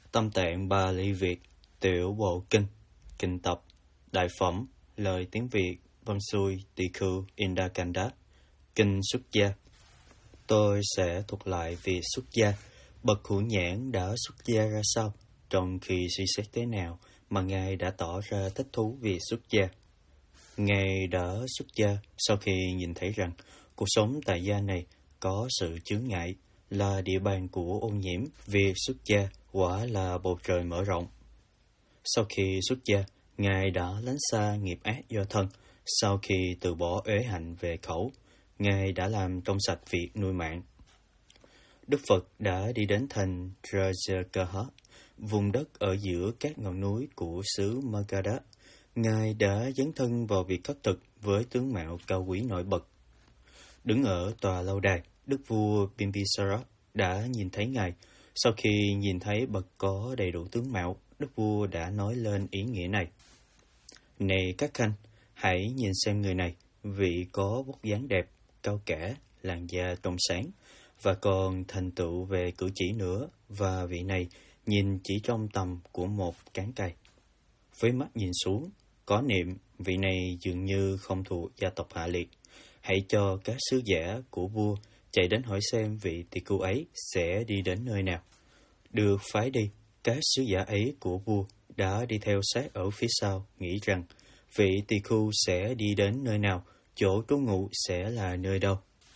Tâm tạng Bali Việt, tiểu bộ kinh, kinh tập, đại phẩm, lời tiếng Việt, văn xuôi, tỳ khưu, Indakanda, kinh xuất gia. Tôi sẽ thuật lại việc xuất gia. Bậc Hữu Nhãn đã xuất gia ra sao, trong khi suy xét thế nào mà Ngài đã tỏ ra thích thú vì xuất gia. Ngài đã xuất gia sau khi nhìn thấy rằng cuộc sống tại gia này có sự chướng ngại, là địa bàn của ô nhiễm. Việc xuất gia quả là bầu trời mở rộng. Sau khi xuất gia, Ngài đã lánh xa nghiệp ác do thân. Sau khi từ bỏ uế hạnh về khẩu, Ngài đã làm trong sạch việc nuôi mạng. Đức Phật đã đi đến thành Rajagaha, vùng đất ở giữa các ngọn núi của xứ Magadha. Ngài đã dấn thân vào việc khất thực với tướng mạo cao quý nổi bật. Đứng ở tòa lâu đài, đức vua Bimbisara đã nhìn thấy Ngài. Sau khi nhìn thấy bậc có đầy đủ tướng mạo, đức vua đã nói lên ý nghĩa này. Này các khanh, hãy nhìn xem người này, vị có vóc dáng đẹp, cao cả, làn da trong sáng, và còn thành tựu về cử chỉ nữa, và vị này nhìn chỉ trong tầm của một cán cây. Với mắt nhìn xuống, có niệm, vị này dường như không thuộc gia tộc hạ liệt. Hãy cho các sứ giả của vua chạy đến hỏi xem vị tỳ khưu ấy sẽ đi đến nơi nào. Được phái đi, các sứ giả ấy của vua đã đi theo sát ở phía sau, nghĩ rằng vị tỳ khưu sẽ đi đến nơi nào, chỗ trú ngụ sẽ là nơi đâu.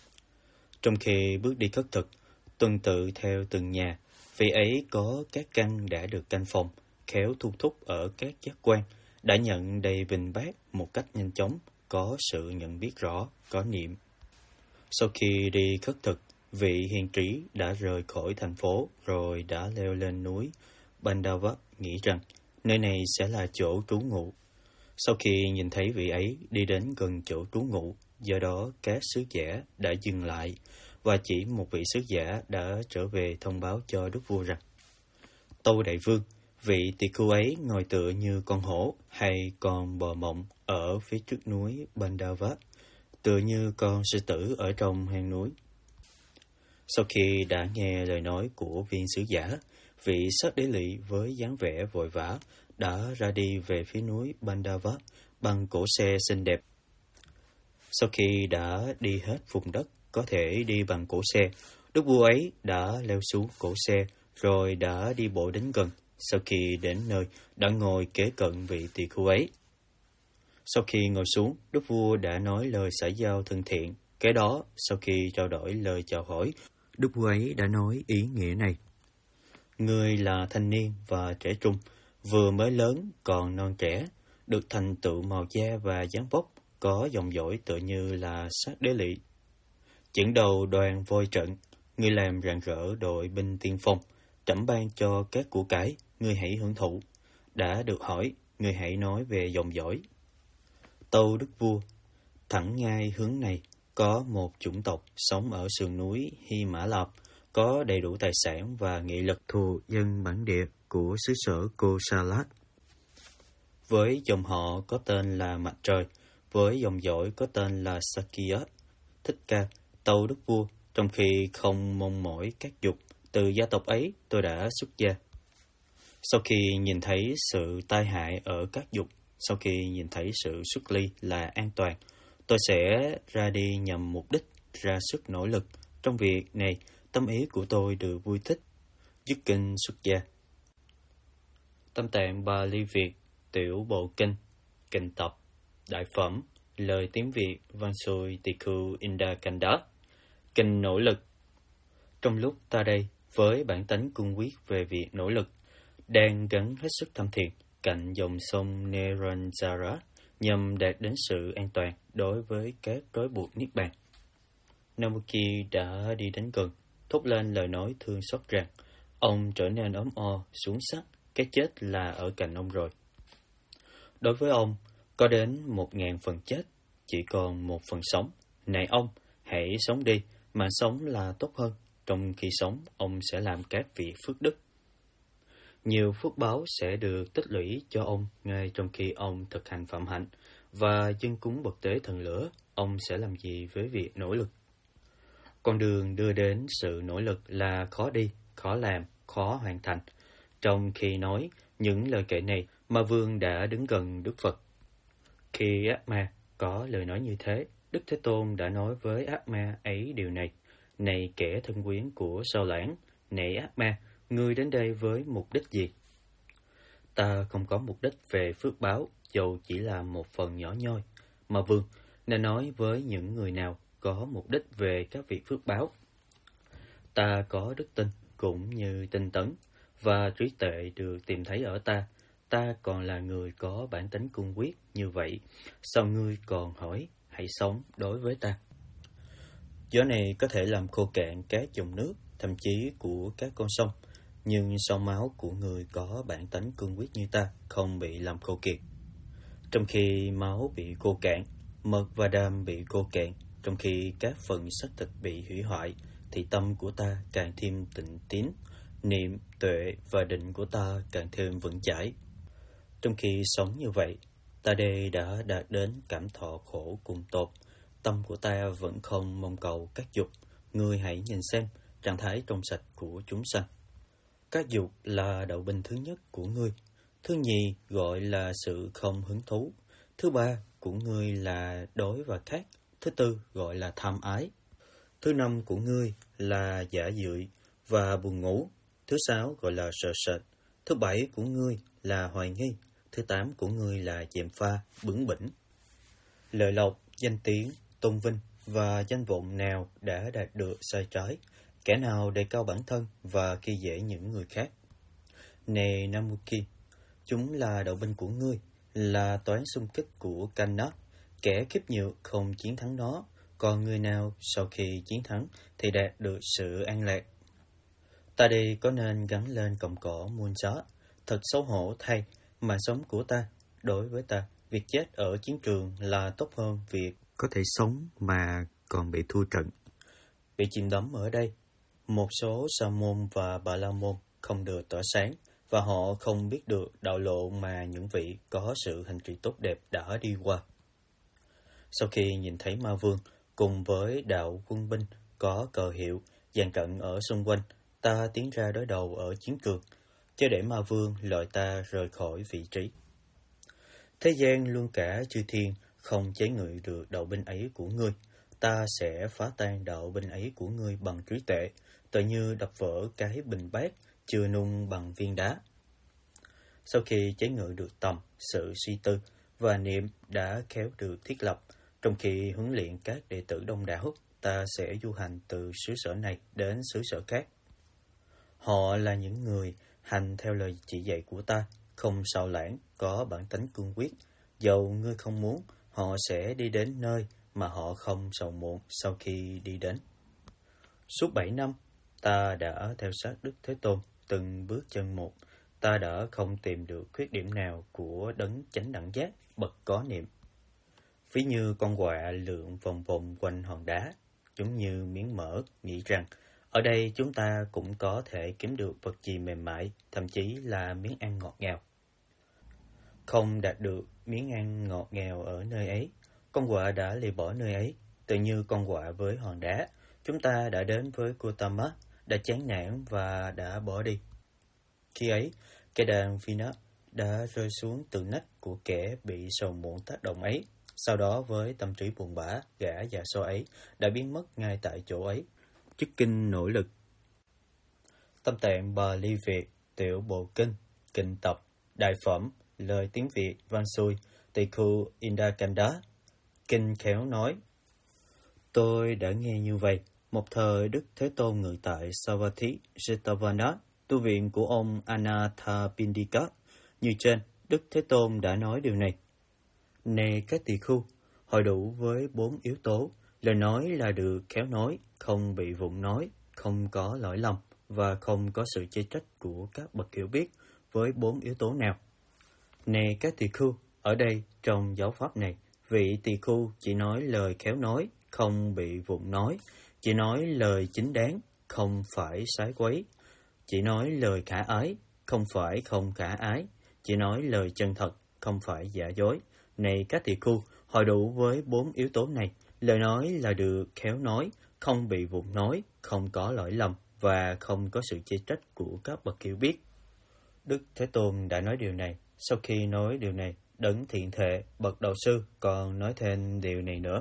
Trong khi bước đi khất thực, tuần tự theo từng nhà, vị ấy có các căn đã được canh phòng, khéo thu thúc ở các giác quan, đã nhận đầy bình bát một cách nhanh chóng, có sự nhận biết rõ, có niệm. Sau khi đi khất thực, vị hiền trí đã rời khỏi thành phố rồi đã leo lên núi Bandava, nghĩ rằng nơi này sẽ là chỗ trú ngụ. Sau khi nhìn thấy vị ấy đi đến gần chỗ trú ngụ, do đó các sứ giả đã dừng lại, và chỉ một vị sứ giả đã trở về thông báo cho đức vua rằng: Tâu đại vương, vị tỳ khưu ấy ngồi tựa như con hổ hay con bò mộng ở phía trước núi Bandava, tựa như con sư tử ở trong hang núi. Sau khi đã nghe lời nói của viên sứ giả, vị sát đế lỵ với dáng vẻ vội vã đã ra đi về phía núi Bandava bằng cỗ xe xinh đẹp. Sau khi đã đi hết vùng đất có thể đi bằng cỗ xe, đức vua ấy đã leo xuống cỗ xe rồi đã đi bộ đến gần. Sau khi đến nơi, đã ngồi kế cận vị tỳ khưu ấy. Sau khi ngồi xuống, đức vua đã nói lời xã giao thân thiện. Kế đó, sau khi trao đổi lời chào hỏi, đức vua ấy đã nói ý nghĩa này: Ngươi là thanh niên và trẻ trung, vừa mới lớn còn non trẻ, được thành tựu màu da và dáng vóc, có dòng dõi tựa như là sát đế lỵ. Dẫn đầu đoàn voi trận, ngươi làm rạng rỡ đội binh tiên phong, trẫm ban cho các của cải, ngươi hãy hưởng thụ. Đã được hỏi, ngươi hãy nói về dòng dõi. Tâu đức vua, thẳng ngay hướng này có một chủng tộc sống ở sườn núi Hy Mã Lạp, có đầy đủ tài sản và nghị lực thuộc dân bản địa của xứ sở Kosalat. Với dòng họ có tên là Mặt Trời, với dòng dõi có tên là Sakya. Thích Ca, tâu đức vua, trong khi không mong mỏi các dục, từ gia tộc ấy tôi đã xuất gia. Sau khi nhìn thấy sự tai hại ở các dục, sau khi nhìn thấy sự xuất ly là an toàn, tôi sẽ ra đi nhằm mục đích, ra sức nỗ lực. Trong việc này, tâm ý của tôi được vui thích. Dứt kinh xuất gia. Tâm tạng Bali Việt, tiểu bộ kinh, kinh tập, đại phẩm, lời tiếng Việt, văn xuôi tỳ khưu Indakanda, kinh nỗ lực. Trong lúc ta đây, với bản tánh cương quyết về việc nỗ lực, đang gắng hết sức thâm thiền cạnh dòng sông Neranjara nhằm đạt đến sự an toàn đối với các trói buộc niết bàn. Namuki đã đi đến gần, thốt lên lời nói thương xót rằng ông trở nên ốm o, xuống sắc, cái chết là ở cạnh ông rồi. Đối với ông, có đến 1000 phần chết, chỉ còn 1 phần sống. Này ông, hãy sống đi, mà sống là tốt hơn. Trong khi sống, ông sẽ làm các việc phước đức. Nhiều phước báo sẽ được tích lũy cho ông ngay trong khi ông thực hành phạm hạnh và dâng cúng bậc tế thần lửa. Ông sẽ làm gì với việc nỗ lực? Con đường đưa đến sự nỗ lực là khó đi, khó làm, khó hoàn thành. Trong khi nói những lời kệ này, Ma Vương đã đứng gần Đức Phật. Khi ác ma có lời nói như thế, Đức Thế Tôn đã nói với ác ma ấy điều này: Này kẻ thân quyến của Sao Lãng, này ác ma, ngươi đến đây với mục đích gì? Ta không có mục đích về phước báo, dầu chỉ là một phần nhỏ nhoi. Ma Vương nên nói với những người nào có mục đích về các việc phước báo. Ta có đức tin cũng như tinh tấn, và trí tuệ được tìm thấy ở ta. Ta còn là người có bản tính cương quyết như vậy. Sao ngươi còn hỏi, hãy sống đối với ta? Gió này có thể làm khô cạn các dòng nước, thậm chí của các con sông. Nhưng sông máu của người có bản tánh cương quyết như ta không bị làm khô kiệt. Trong khi máu bị khô cạn, mật và đàm bị khô cạn, trong khi các phần xác thịt bị hủy hoại, thì tâm của ta càng thêm tịnh tín, niệm, tuệ và định của ta càng thêm vững chãi. Trong khi sống như vậy, ta đây đã đạt đến cảm thọ khổ cùng tột. Tâm của ta vẫn không mong cầu các dục. Ngươi hãy nhìn xem trạng thái trong sạch của chúng sanh. Các dục là đạo binh thứ nhất của ngươi. Thứ nhì gọi là sự không hứng thú. Thứ ba của ngươi là đối và khác. Thứ tư gọi là tham ái. Thứ năm của ngươi là giả dưỡi và buồn ngủ. Thứ sáu gọi là sợ sệt. Thứ bảy của ngươi là hoài nghi. Thứ tám của ngươi là gièm pha, bướng bỉnh. Lợi lộc, danh tiếng, tôn vinh và danh vọng nào đã đạt được sai trái, kẻ nào đề cao bản thân và khi dễ những người khác. Này Namuki, chúng là đạo binh của ngươi, là toán xung kích của Kanna, kẻ khiếp nhược không chiến thắng nó, còn người nào sau khi chiến thắng thì đạt được sự an lạc. Ta đây có nên gắn lên cọng cỏ muôn gió? Thật xấu hổ thay, mạng sống của ta, đối với ta, việc chết ở chiến trường là tốt hơn việc có thể sống mà còn bị thua trận, bị chìm đắm ở đây. Một số Sa môn và Bà La môn không được tỏa sáng, và họ không biết được đạo lộ mà những vị có sự hành trì tốt đẹp đã đi qua. Sau khi nhìn thấy Ma Vương cùng với đạo quân binh có cờ hiệu dàn trận ở xung quanh, ta tiến ra đối đầu ở chiến trường, chớ để Ma Vương loại ta rời khỏi vị trí. Thế gian luôn cả chư thiên không chế ngự được đạo binh ấy của ngươi. Ta sẽ phá tan đạo binh ấy của ngươi bằng trí tuệ, tựa như đập vỡ cái bình bát chưa nung bằng viên đá. Sau khi chế ngự được tầm, sự suy tư và niệm đã khéo được thiết lập, trong khi huấn luyện các đệ tử đông đảo, ta sẽ du hành từ xứ sở này đến xứ sở khác. Họ là những người hành theo lời chỉ dạy của ta, không xạo lãng, có bản tính cương quyết. Dầu ngươi không muốn, họ sẽ đi đến nơi mà họ không sầu muộn sau khi đi đến. Suốt 7 năm, ta đã theo sát Đức Thế Tôn từng bước chân một. Ta đã không tìm được khuyết điểm nào của đấng chánh đẳng giác bậc có niệm. Ví như con quạ lượn vòng vòng quanh hòn đá, giống như miếng mỡ, nghĩ rằng ở đây chúng ta cũng có thể kiếm được vật gì mềm mại, thậm chí là miếng ăn ngọt ngào. Không đạt được miếng ăn ngọt ngào ở nơi ấy, con quạ đã lìa bỏ nơi ấy. Tự như con quạ với hòn đá, chúng ta đã đến với Gautama, đã chán nản và đã bỏ đi. Khi ấy, cây đàn Venus đã rơi xuống từ nách của kẻ bị sầu muộn tác động ấy. Sau đó với tâm trí buồn bã, gã già so ấy đã biến mất ngay tại chỗ ấy. Chức kinh nỗ lực. Tâm tạng Bali Việt, tiểu bộ kinh, kinh tập, đại phẩm, lời tiếng Việt văn xuôi, tỳ khu Indakanda. Kinh khéo nói: Tôi đã nghe như vậy. Một thời Đức Thế Tôn ngự tại Savatthi Jetavana, tu viện của ông Anathapindika. Như trên, Đức Thế Tôn đã nói điều này: Này các tỳ khu, hội đủ với 4 yếu tố. Lời nói là được khéo nói, không bị vụng nói, không có lỗi lầm và không có sự chê trách của các bậc hiểu biết với 4 yếu tố nào. Này các tỳ khu, ở đây trong giáo pháp này, vị tỳ khu chỉ nói lời khéo nói, không bị vụng nói, chỉ nói lời chính đáng, không phải sái quấy, chỉ nói lời khả ái, không phải không khả ái, chỉ nói lời chân thật, không phải giả dối. Này các tỳ khu, hội đủ với 4 yếu tố này, lời nói là được khéo nói, không bị vụng nói, không có lỗi lầm và không có sự chê trách của các bậc hiểu biết. Đức Thế Tôn đã nói điều này. Sau khi nói điều này, Đấng Thiện Thệ, bậc đạo sư còn nói thêm điều này nữa.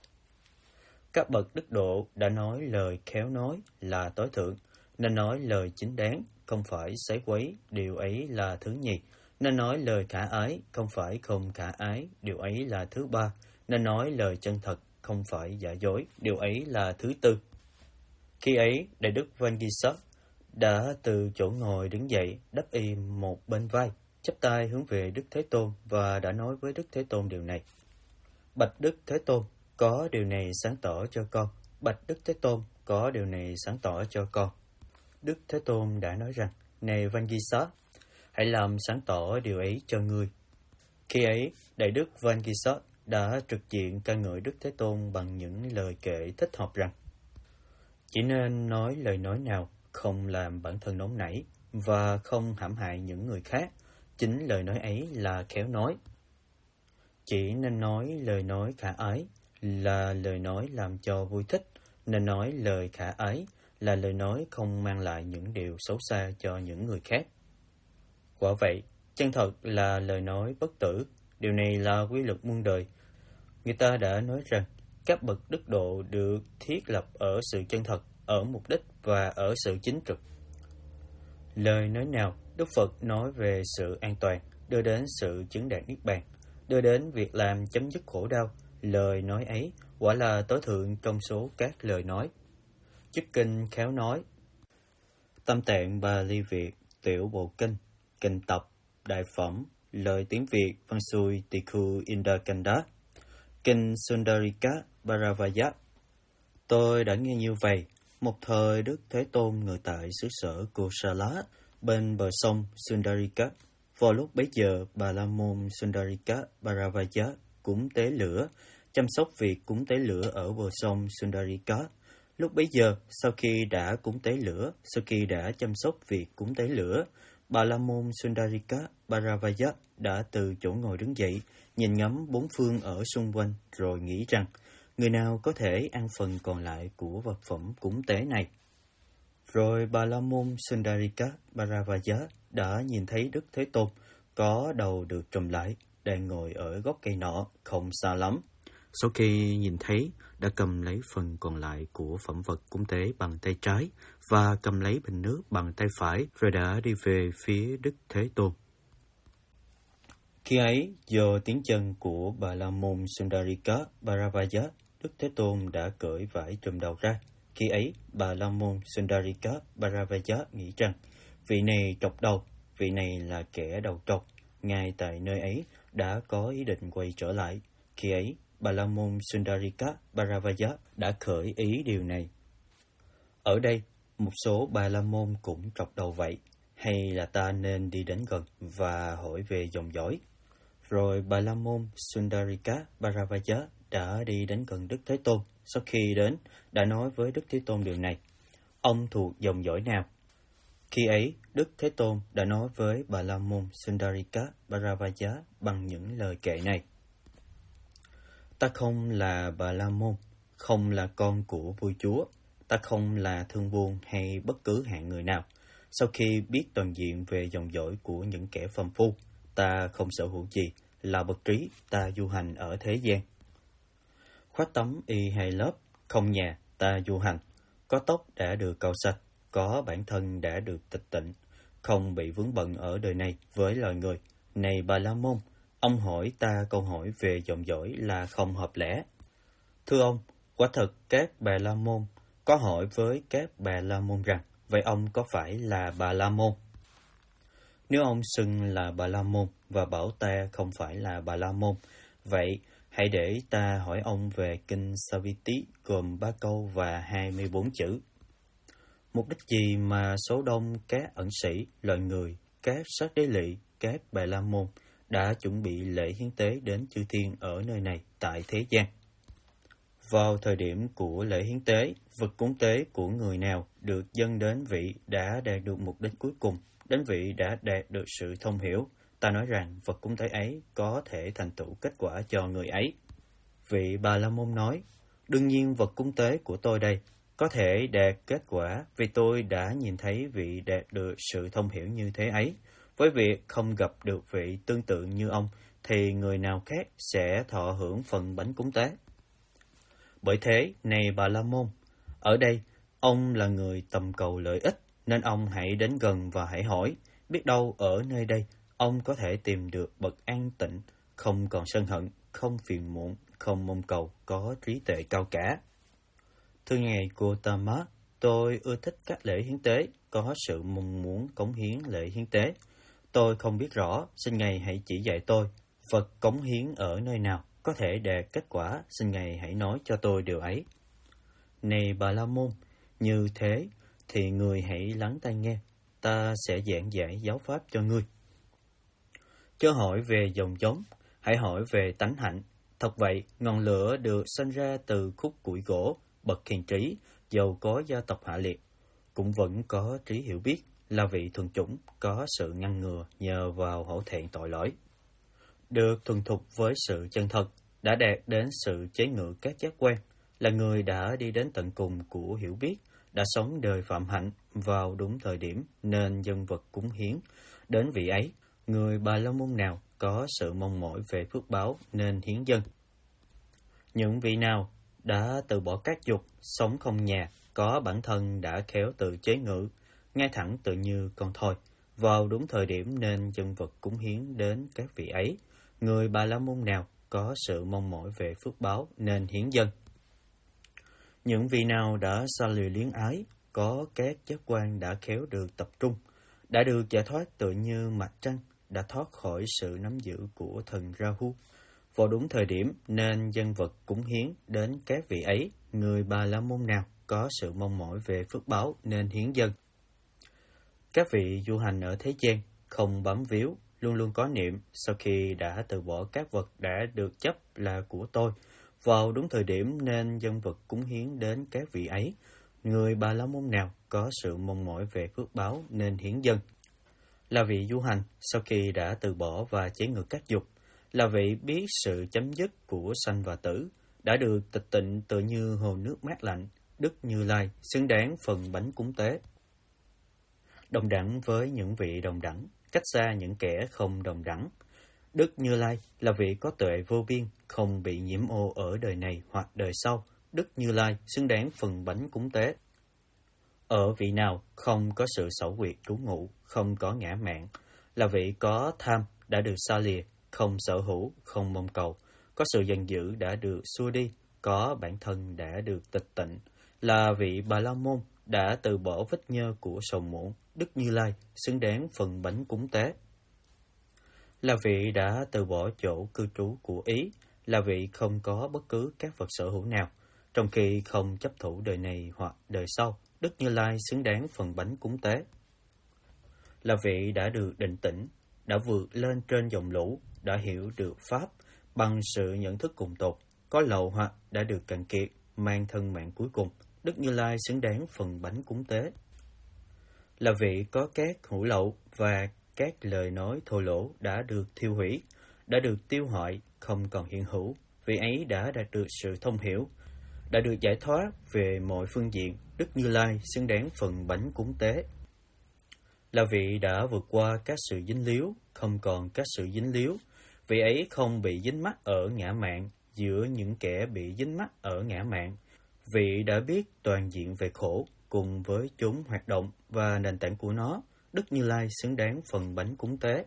Các bậc đức độ đã nói lời khéo nói là tối thượng, nên nói lời chính đáng, không phải sấy quấy, điều ấy là thứ nhì. Nên nói lời khả ái, không phải không khả ái, điều ấy là thứ ba. Nên nói lời chân thật, không phải giả dối, điều ấy là thứ tư. Khi ấy, Đại đức Vangisa đã từ chỗ ngồi đứng dậy, đắp y một bên vai, chắp tay hướng về Đức Thế Tôn và đã nói với Đức Thế Tôn điều này. Bạch Đức Thế Tôn, có điều này sáng tỏ cho con. Bạch Đức Thế Tôn, có điều này sáng tỏ cho con. Đức Thế Tôn đã nói rằng, này Vangisa, hãy làm sáng tỏ điều ấy cho ngươi. Khi ấy, Đại đức Vangisa đã trực diện ca ngợi Đức Thế Tôn bằng những lời kệ thích hợp rằng, chỉ nên nói lời nói nào không làm bản thân nóng nảy và không hãm hại những người khác. Chính lời nói ấy là khéo nói. Chỉ nên nói lời nói khả ái là lời nói làm cho vui thích, nên nói lời khả ái là lời nói không mang lại những điều xấu xa cho những người khác. Quả vậy, chân thật là lời nói bất tử. Điều này là quy luật muôn đời. Người ta đã nói rằng các bậc đức độ được thiết lập ở sự chân thật, ở mục đích và ở sự chính trực. Lời nói nào Đức Phật nói về sự an toàn, đưa đến sự chứng đạt niết bàn, đưa đến việc làm chấm dứt khổ đau, lời nói ấy quả là tối thượng trong số các lời nói. Chức kinh khéo nói. Tam Tạng Bali Việt, Tiểu Bộ Kinh, Kinh Tập, Đại Phẩm, lời tiếng Việt văn xuôi Tikhu Indakanda, Kinh Sundarika Bharavaya. Tôi đã nghe như vậy. Một thời Đức Thế Tôn ngồi tại xứ sở Kosala, bên bờ sông Sundarika. Vào lúc bấy giờ, Bà La Môn Sundarika Bharavaya cúng tế lửa, chăm sóc việc cúng tế lửa ở bờ sông Sundarika. Lúc bấy giờ, sau khi đã cúng tế lửa, sau khi đã chăm sóc việc cúng tế lửa, Bà La Môn Sundarika Bharavaya đã từ chỗ ngồi đứng dậy, nhìn ngắm bốn phương ở xung quanh, rồi nghĩ rằng, người nào có thể ăn phần còn lại của vật phẩm cúng tế này. Rồi Bà La Môn Sundarika Bharavaya đã nhìn thấy Đức Thế Tôn có đầu được trùm lại, đang ngồi ở gốc cây nọ, không xa lắm. Sau khi nhìn thấy, đã cầm lấy phần còn lại của phẩm vật cúng tế bằng tay trái và cầm lấy bình nước bằng tay phải, rồi đã đi về phía Đức Thế Tôn. Khi ấy, do tiếng chân của Bà La Môn Sundarika Bharavaya, Đức Thế Tôn đã cởi vải trùm đầu ra. Khi ấy, Bà La Môn Sundarika Bharavaya nghĩ rằng, vị này trọc đầu, vị này là kẻ đầu trọc. Ngay tại nơi ấy đã có ý định quay trở lại. Khi ấy, Bà La Môn Sundarika Bharavaya đã khởi ý điều này. Ở đây, một số Bà La Môn cũng trọc đầu vậy. Hay là ta nên đi đến gần và hỏi về dòng dõi? Rồi Bà La Môn Sundarika Bharavaya đã đi đến gần Đức Thế Tôn. Sau khi đến, đã nói với Đức Thế Tôn điều này. Ông thuộc dòng dõi nào? Khi ấy, Đức Thế Tôn đã nói với Bà La Môn Sundarika Bharavaya bằng những lời kệ này. Ta không là Bà La Môn, không là con của vua chúa. Ta không là thương buôn hay bất cứ hạng người nào. Sau khi biết toàn diện về dòng dõi của những kẻ phàm phu, ta không sở hữu gì, là bậc trí, ta du hành ở thế gian. Khoác tấm y hay lớp, không nhà, ta du hành. Có tóc đã được cạo sạch, có bản thân đã được tịch tịnh, không bị vướng bận ở đời này với loài người. Này Bà La Môn, ông hỏi ta câu hỏi về dòng dõi là không hợp lẽ. Thưa ông, quả thật các Bà La Môn có hỏi với các Bà La Môn rằng, vậy ông có phải là Bà La Môn? Nếu ông xưng là Bà La Môn và bảo ta không phải là Bà La Môn, vậy hãy để ta hỏi ông về kinh Saviti gồm 3 câu và 24 chữ. Mục đích gì mà số đông các ẩn sĩ, loài người, các sát đế lỵ, các Bà La Môn đã chuẩn bị lễ hiến tế đến chư thiên ở nơi này tại thế gian? Vào thời điểm của lễ hiến tế, vật cúng tế của người nào được dâng đến vị đã đạt được mục đích cuối cùng, đến vị đã đạt được sự thông hiểu, ta nói rằng vật cúng tế ấy có thể thành tựu kết quả cho người ấy. Vị Bà La Môn nói, đương nhiên vật cúng tế của tôi đây có thể đạt kết quả vì tôi đã nhìn thấy vị đạt được sự thông hiểu như thế ấy. Với việc không gặp được vị tương tự như ông, thì người nào khác sẽ thọ hưởng phần bánh cúng tế. Bởi thế, này Bà La Môn, ở đây, ông là người tầm cầu lợi ích, nên ông hãy đến gần và hãy hỏi, biết đâu ở nơi đây, ông có thể tìm được bậc an tịnh, không còn sân hận, không phiền muộn, không mong cầu, có trí tuệ cao cả. Thưa Ngài Gautama, tôi ưa thích các lễ hiến tế, có sự mong muốn cống hiến lễ hiến tế. Tôi không biết rõ, xin Ngài hãy chỉ dạy tôi, Phật cống hiến ở nơi nào có thể đạt kết quả, xin Ngài hãy nói cho tôi điều ấy. Này Bà La Môn, như thế thì người hãy lắng tai nghe, ta sẽ giảng giải giáo pháp cho ngươi. Chớ hỏi về dòng giống, hãy hỏi về tánh hạnh. Thật vậy, ngọn lửa được sinh ra từ khúc củi gỗ, bậc hiền trí, dầu có gia tộc hạ liệt, cũng vẫn có trí hiểu biết, là vị thuần chủng, có sự ngăn ngừa nhờ vào hổ thẹn tội lỗi. Được thuần thục với sự chân thật, đã đạt đến sự chế ngự các giác quan, là người đã đi đến tận cùng của hiểu biết, đã sống đời phạm hạnh vào đúng thời điểm nên dân vật cúng hiến. Đến vị ấy, người Bà La Môn nào có sự mong mỏi về phước báo nên hiến dâng. Những vị nào đã từ bỏ các dục, sống không nhà, có bản thân đã khéo tự chế ngự, ngay thẳng tự như con thoi, vào đúng thời điểm nên dân vật cúng hiến đến các vị ấy. Người Bà La Môn nào có sự mong mỏi về phước báo nên hiến dâng. Những vị nào đã xa lìa luyến ái, có các giác quan đã khéo được tập trung, đã được giải thoát tự như mặt trăng, đã thoát khỏi sự nắm giữ của thần Rahu, vào đúng thời điểm nên dân vật cúng hiến đến các vị ấy. Người Bà La Môn nào có sự mong mỏi về phước báo nên hiến dâng. Các vị du hành ở thế gian không bám víu, luôn luôn có niệm, sau khi đã từ bỏ các vật đã được chấp là của tôi, vào đúng thời điểm nên dân vật cúng hiến đến các vị ấy. Người Bà La Môn nào có sự mong mỏi về phước báo nên hiến dâng. Là vị du hành sau khi đã từ bỏ và chế ngự các dục, là vị biết sự chấm dứt của sanh và tử, đã được tịch tịnh tự như hồ nước mát lạnh, Đức Như Lai xứng đáng phần bánh cúng tế. Đồng đẳng với những vị đồng đẳng, cách xa những kẻ không đồng đẳng. Đức Như Lai là vị có tuệ vô biên, không bị nhiễm ô ở đời này hoặc đời sau. Đức Như Lai xứng đáng phần bánh cúng tế. Ở vị nào không có sự xảo quyệt trú ngụ, không có ngã mạn, là vị có tham đã được xa lìa, không sở hữu, không mong cầu, có sự giận dữ đã được xua đi, có bản thân đã được tịch tịnh, là vị Bà La Môn đã từ bỏ vết nhơ của sầu muộn. Đức Như Lai xứng đáng phần bánh cúng tế. Là vị đã từ bỏ chỗ cư trú của ý, là vị không có bất cứ các vật sở hữu nào, trong khi không chấp thủ đời này hoặc đời sau. Đức Như Lai xứng đáng phần bánh cúng tế. Là vị đã được định tĩnh, đã vượt lên trên dòng lũ, đã hiểu được pháp bằng sự nhận thức cùng tột, có lậu hoặc đã được cạn kiệt, mang thân mạng cuối cùng. Đức Như Lai xứng đáng phần bánh cúng tế. Là vị có các hữu lậu và các lời nói thô lỗ đã được thiêu hủy, đã được tiêu hoại, không còn hiện hữu. Vị ấy đã đạt được sự thông hiểu, đã được giải thoát về mọi phương diện. Đức Như Lai xứng đáng phần bánh cúng tế. Là vị đã vượt qua các sự dính líu, không còn các sự dính líu. Vị ấy không bị dính mắc ở ngã mạn giữa những kẻ bị dính mắc ở ngã mạn. Vị đã biết toàn diện về khổ cùng với chúng hoạt động và nền tảng của nó. Đức Như Lai xứng đáng phần bánh cúng tế.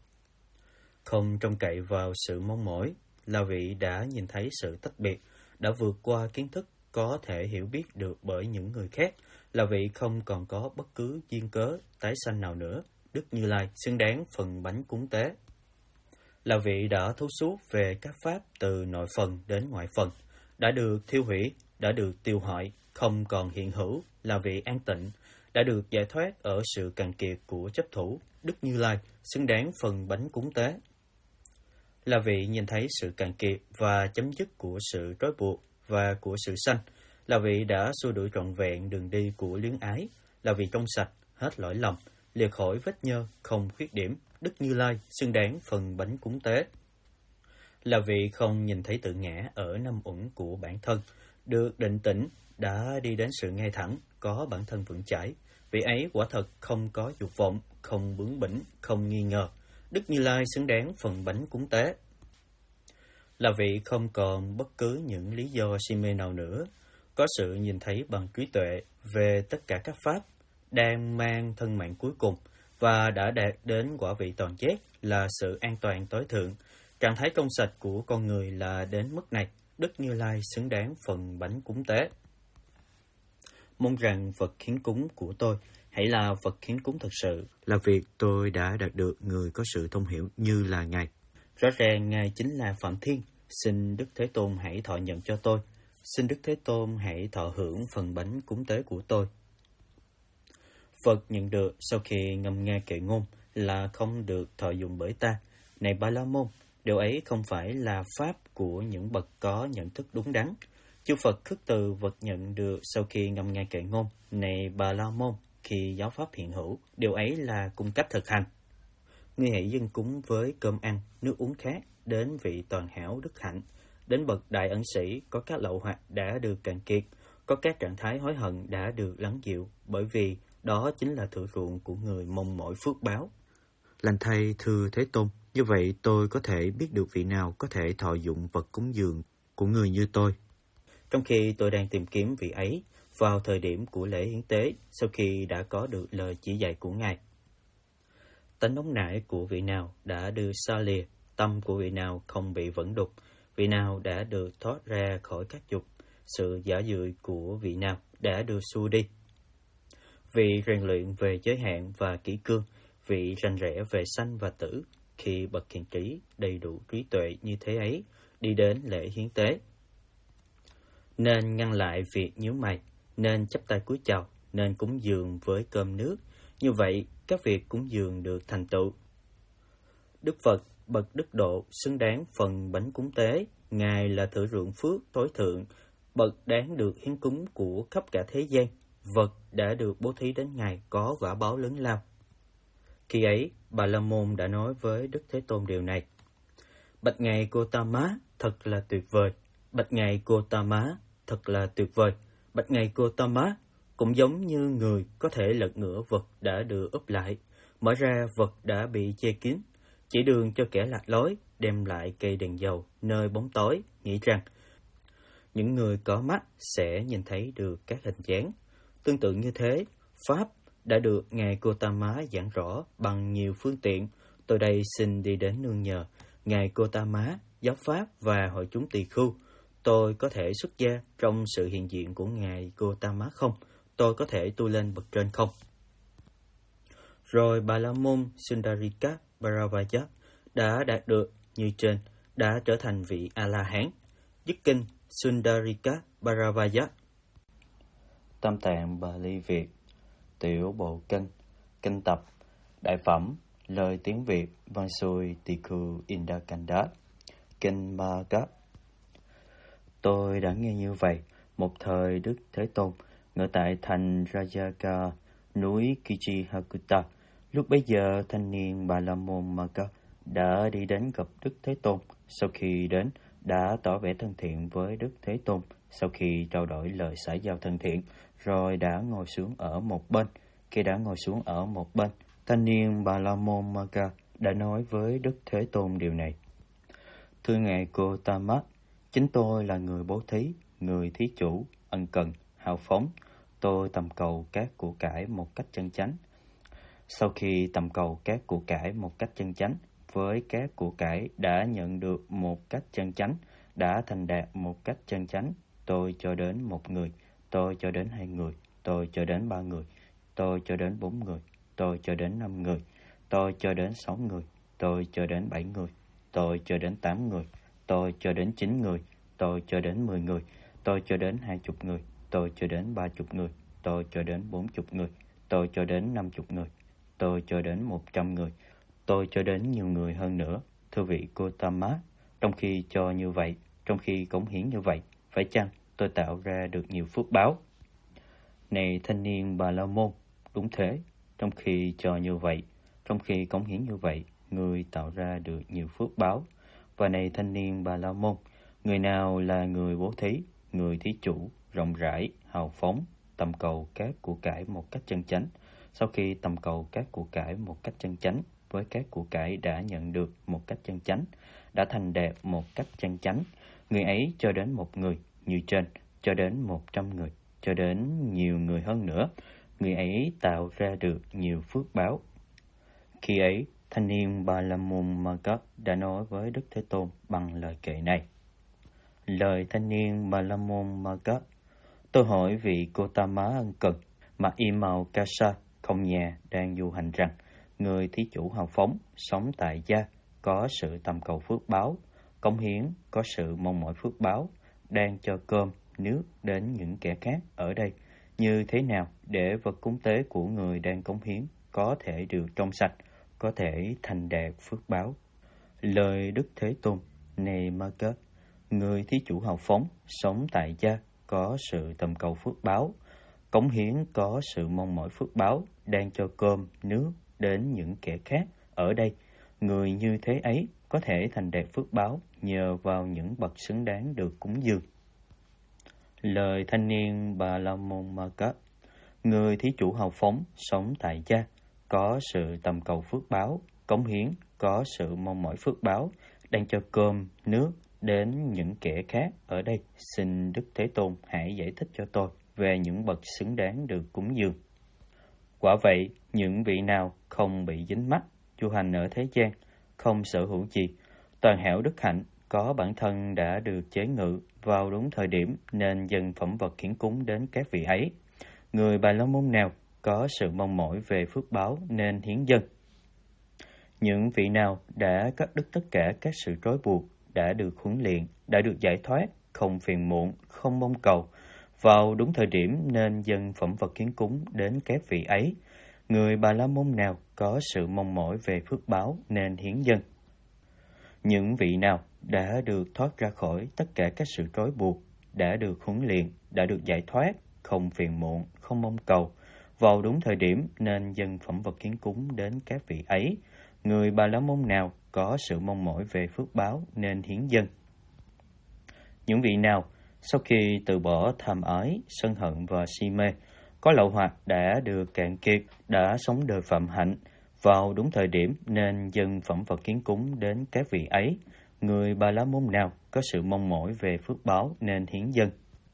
Không trông cậy vào sự mong mỏi, là vị đã nhìn thấy sự tách biệt, đã vượt qua kiến thức có thể hiểu biết được bởi những người khác, là vị không còn có bất cứ duyên cớ tái sanh nào nữa. Đức Như Lai xứng đáng phần bánh cúng tế. Là vị đã thấu suốt về các pháp từ nội phần đến ngoại phần, đã được thiêu hủy, đã được tiêu hoại, không còn hiện hữu, là vị an tịnh, đã được giải thoát ở sự cạn kiệt của chấp thủ. Đức Như Lai xứng đáng phần bánh cúng tế. Là vị nhìn thấy sự cạn kiệt và chấm dứt của sự trói buộc và của sự sanh, là vị đã xua đuổi trọn vẹn đường đi của luyến ái, là vị trong sạch, hết lỗi lầm, liệt khỏi vết nhơ, không khuyết điểm. Đức Như Lai xứng đáng phần bánh cúng tế. Là vị không nhìn thấy tự ngã ở năm uẩn của bản thân, được định tĩnh, đã đi đến sự ngay thẳng, có bản thân vững chãi. Vị ấy quả thật không có dục vọng, không bướng bỉnh, không nghi ngờ. Đức Như Lai xứng đáng phần bánh cúng tế. Là vị không còn bất cứ những lý do si mê nào nữa, có sự nhìn thấy bằng trí tuệ về tất cả các pháp, đang mang thân mạng cuối cùng và đã đạt đến quả vị toàn giác là sự an toàn tối thượng. Trạng thái trong sạch của con người là đến mức này, Đức Như Lai xứng đáng phần bánh cúng tế. Mong rằng vật hiến cúng của tôi hãy là vật hiến cúng thật sự, là việc tôi đã đạt được người có sự thông hiểu như là Ngài. Rõ ràng Ngài chính là Phạm Thiên, xin Đức Thế Tôn hãy thọ nhận cho tôi, xin Đức Thế Tôn hãy thọ hưởng phần bánh cúng tế của tôi. Phật nhận được sau khi ngâm nga kệ ngôn là không được thọ dụng bởi ta. Này Ba La Môn, điều ấy không phải là pháp của những bậc có nhận thức đúng đắn. Chư Phật khước từ vật nhận được sau khi ngâm nga kệ ngôn. Này Bà La Môn, khi giáo pháp hiện hữu, điều ấy là cung cách thực hành. Ngươi hãy dâng cúng với cơm ăn, nước uống khác, đến vị toàn hảo đức hạnh, đến bậc đại ẩn sĩ có các lậu hoặc đã được cạn kiệt, có các trạng thái hối hận đã được lắng dịu, bởi vì đó chính là thử ruộng của người mong mỏi phước báo. Lành thay thưa Thế Tôn, như vậy tôi có thể biết được vị nào có thể thọ dụng vật cúng dường của người như tôi. Trong khi tôi đang tìm kiếm vị ấy, vào thời điểm của lễ hiến tế, sau khi đã có được lời chỉ dạy của Ngài. Tánh nóng nảy của vị nào đã được xa lìa, tâm của vị nào không bị vẫn đục, vị nào đã được thoát ra khỏi các dục, sự giả dưỡi của vị nào đã được xua đi. Vị rèn luyện về giới hạn và kỷ cương, vị rành rẽ về sanh và tử, khi bậc hiền trí đầy đủ trí tuệ như thế ấy, đi đến lễ hiến tế. Nên ngăn lại việc nhíu mày, nên chắp tay cúi chào, nên cúng dường với cơm nước. Như vậy, các việc cúng dường được thành tựu. Đức Phật, bậc đức độ, xứng đáng phần bánh cúng tế. Ngài là thử ruộng phước tối thượng, bậc đáng được hiến cúng của khắp cả thế gian. Vật đã được bố thí đến Ngài có quả báo lớn lao. Khi ấy, Bà La Môn đã nói với Đức Thế Tôn điều này. Bạch Ngài Gotama, thật là tuyệt vời. Bạch Ngài Gotama, thật là tuyệt vời. Bạch Ngài Gotama, cũng giống như người có thể lật ngửa vật đã được úp lại, mở ra vật đã bị che kín, chỉ đường cho kẻ lạc lối, đem lại cây đèn dầu nơi bóng tối, nghĩ rằng những người có mắt sẽ nhìn thấy được các hình dáng. Tương tự như thế, Pháp đã được Ngài Gotama giảng rõ bằng nhiều phương tiện. Tôi đây xin đi đến nương nhờ Ngài Gotama, giáo Pháp và hội chúng tỳ khưu. Tôi có thể xuất gia trong sự hiện diện của Ngài Gotama không? Tôi có thể tu lên bậc trên không? Rồi Bà La Môn Sundarika Bharavaya đã đạt được như trên, đã trở thành vị A-la-hán. Dứt kinh Sundarika Bharavaya. Tam tạng Bali Việt, tiểu bộ kinh tập, đại phẩm, lời tiếng Việt, văn xuôi Tikku Indakanda, kinh Magga. Tôi đã nghe như vậy, một thời Đức Thế Tôn ngự tại thành Rajaka, núi Kichihakuta. Lúc bấy giờ, thanh niên Bà La Môn Magga đã đi đến gặp Đức Thế Tôn. Sau khi đến, đã tỏ vẻ thân thiện với Đức Thế Tôn. Sau khi trao đổi lời xã giao thân thiện, rồi đã ngồi xuống ở một bên. Khi đã ngồi xuống ở một bên, thanh niên Bà La Môn Magga đã nói với Đức Thế Tôn điều này. Thưa Ngài Gotama, chính tôi là người bố thí, người thí chủ, ân cần, hào phóng. Tôi tầm cầu các của cải một cách chân chánh. Sau khi tầm cầu các của cải một cách chân chánh, với các của cải đã nhận được một cách chân chánh, đã thành đạt một cách chân chánh, tôi cho đến một người, tôi cho đến 2 người, tôi cho đến 3 người, tôi cho đến 4 người, tôi cho đến 5 người, tôi cho đến 6 người, tôi cho đến 7 người, tôi cho đến 8 người, tôi cho đến 9 người, tôi cho đến 10 người, tôi cho đến 20 người, tôi cho đến 30 người, tôi cho đến 40 người, tôi cho đến 50 người, tôi cho đến 100 người, tôi cho đến nhiều người hơn nữa. Thưa vị Gotama, trong khi cho như vậy, trong khi cống hiến như vậy, phải chăng tôi tạo ra được nhiều phước báo? Này thanh niên Bà La Môn, đúng thế, trong khi cho như vậy, trong khi cống hiến như vậy, người tạo ra được nhiều phước báo. Và này thanh niên Bà La Môn, người nào là người bố thí, người thí chủ, rộng rãi, hào phóng, tầm cầu các của cải một cách chân chánh, sau khi tầm cầu các của cải một cách chân chánh với các của cải đã nhận được một cách chân chánh, đã thành đạt một cách chân chánh, người ấy cho đến một người như trên, cho đến 100 người, cho đến nhiều người hơn nữa, người ấy tạo ra được nhiều phước báo. Khi ấy, thanh niên Ba La Môn Magat đã nói với Đức Thế Tôn bằng lời kệ này. Lời thanh niên Ba La Môn Magat: tôi hỏi vị Gotama ân cần mà Imao Kasa không nhà đang du hành rằng, người thí chủ hào phóng, sống tại gia, có sự tầm cầu phước báo, cống hiến, có sự mong mỏi phước báo, đang cho cơm, nước đến những kẻ khác ở đây, như thế nào để vật cúng tế của người đang cống hiến có thể được trong sạch, có thể thành đạt phước báo. Lời Đức Thế Tôn: này Magat, người thí chủ hào phóng, sống tại gia, có sự tầm cầu phước báo, cống hiến, có sự mong mỏi phước báo, đang cho cơm, nước đến những kẻ khác ở đây, người như thế ấy có thể thành đạt phước báo nhờ vào những bậc xứng đáng được cúng dường. Lời thanh niên Ba La Môn Magat: người thí chủ hào phóng, sống tại gia, có sự tầm cầu phước báo, cống hiến, có sự mong mỏi phước báo, đang cho cơm, nước đến những kẻ khác ở đây, xin Đức Thế Tôn hãy giải thích cho tôi về những bậc xứng đáng được cúng dường. Quả vậy, những vị nào không bị dính mắc, du hành ở thế gian, không sở hữu gì, toàn hảo đức hạnh, có bản thân đã được chế ngự vào đúng thời điểm nên dâng phẩm vật hiến cúng đến các vị ấy. Người Bà La Môn nào có sự mong mỏi về phước báo nên hiến dâng. Những vị nào đã cắt đứt tất cả các sự trói buộc, đã được huấn luyện, đã được giải thoát, không phiền muộn, không mong cầu, vào đúng thời điểm nên dâng phẩm vật hiến cúng đến các vị ấy. Người Bà La Môn nào có sự mong mỏi về phước báo nên hiến dâng. Những vị nào đã được thoát ra khỏi tất cả các sự trói buộc, đã được huấn luyện, đã được giải thoát, không phiền muộn, không mong cầu, vào đúng thời điểm nên dâng phẩm vật hiến cúng đến các vị ấy. Người Bà La Môn nào có sự mong mỏi về phước báo nên hiến dâng. Những vị nào sau khi từ bỏ tham ái, sân hận và si mê, có lậu hoặc đã được cạn kiệt, đã sống đời phạm hạnh, vào đúng thời điểm nên dâng phẩm vật hiến cúng đến các vị ấy. Người Bà La Môn nào có sự mong mỏi về phước báo nên hiến dâng.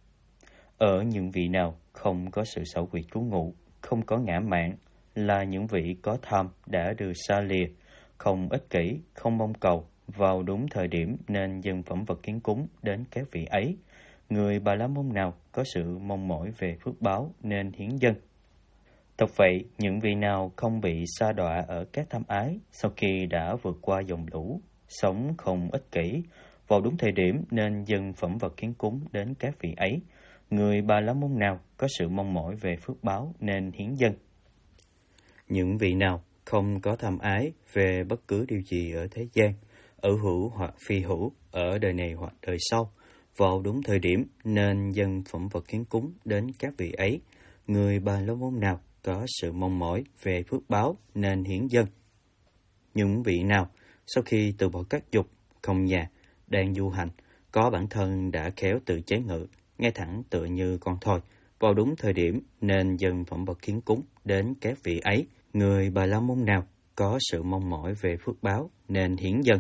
Ở những vị nào không có sự xảo quyệt trú ngụ, không có ngã mạn, là những vị có tham đã được xa lìa, không ích kỷ, không mong cầu, vào đúng thời điểm nên dâng phẩm vật hiến cúng đến các vị ấy. Người Bà La Môn nào có sự mong mỏi về phước báo nên hiến dâng. Thật vậy, những vị nào không bị sa đọa ở các tham ái, sau khi đã vượt qua dòng lũ, sống không ích kỷ, vào đúng thời điểm nên dâng phẩm vật hiến cúng đến các vị ấy. Người Bà La Môn nào có sự mong mỏi về phước báo nên hiến dâng. Những vị nào không có tham ái về bất cứ điều gì ở thế gian, ở hữu hoặc phi hữu, ở đời này hoặc đời sau, vào đúng thời điểm nên dâng phẩm vật hiến cúng đến các vị ấy. Người Bà La Môn nào có sự mong mỏi về phước báo nên hiến dâng. Những vị nào sau khi từ bỏ các dục, không nhà, đang du hành, có bản thân đã khéo tự chế ngự, ngay thẳng tựa như con thoi, vào đúng thời điểm nên dâng phẩm vật hiến cúng đến các vị ấy. Người Bà La Môn nào có sự mong mỏi về phước báo nên hiến dâng.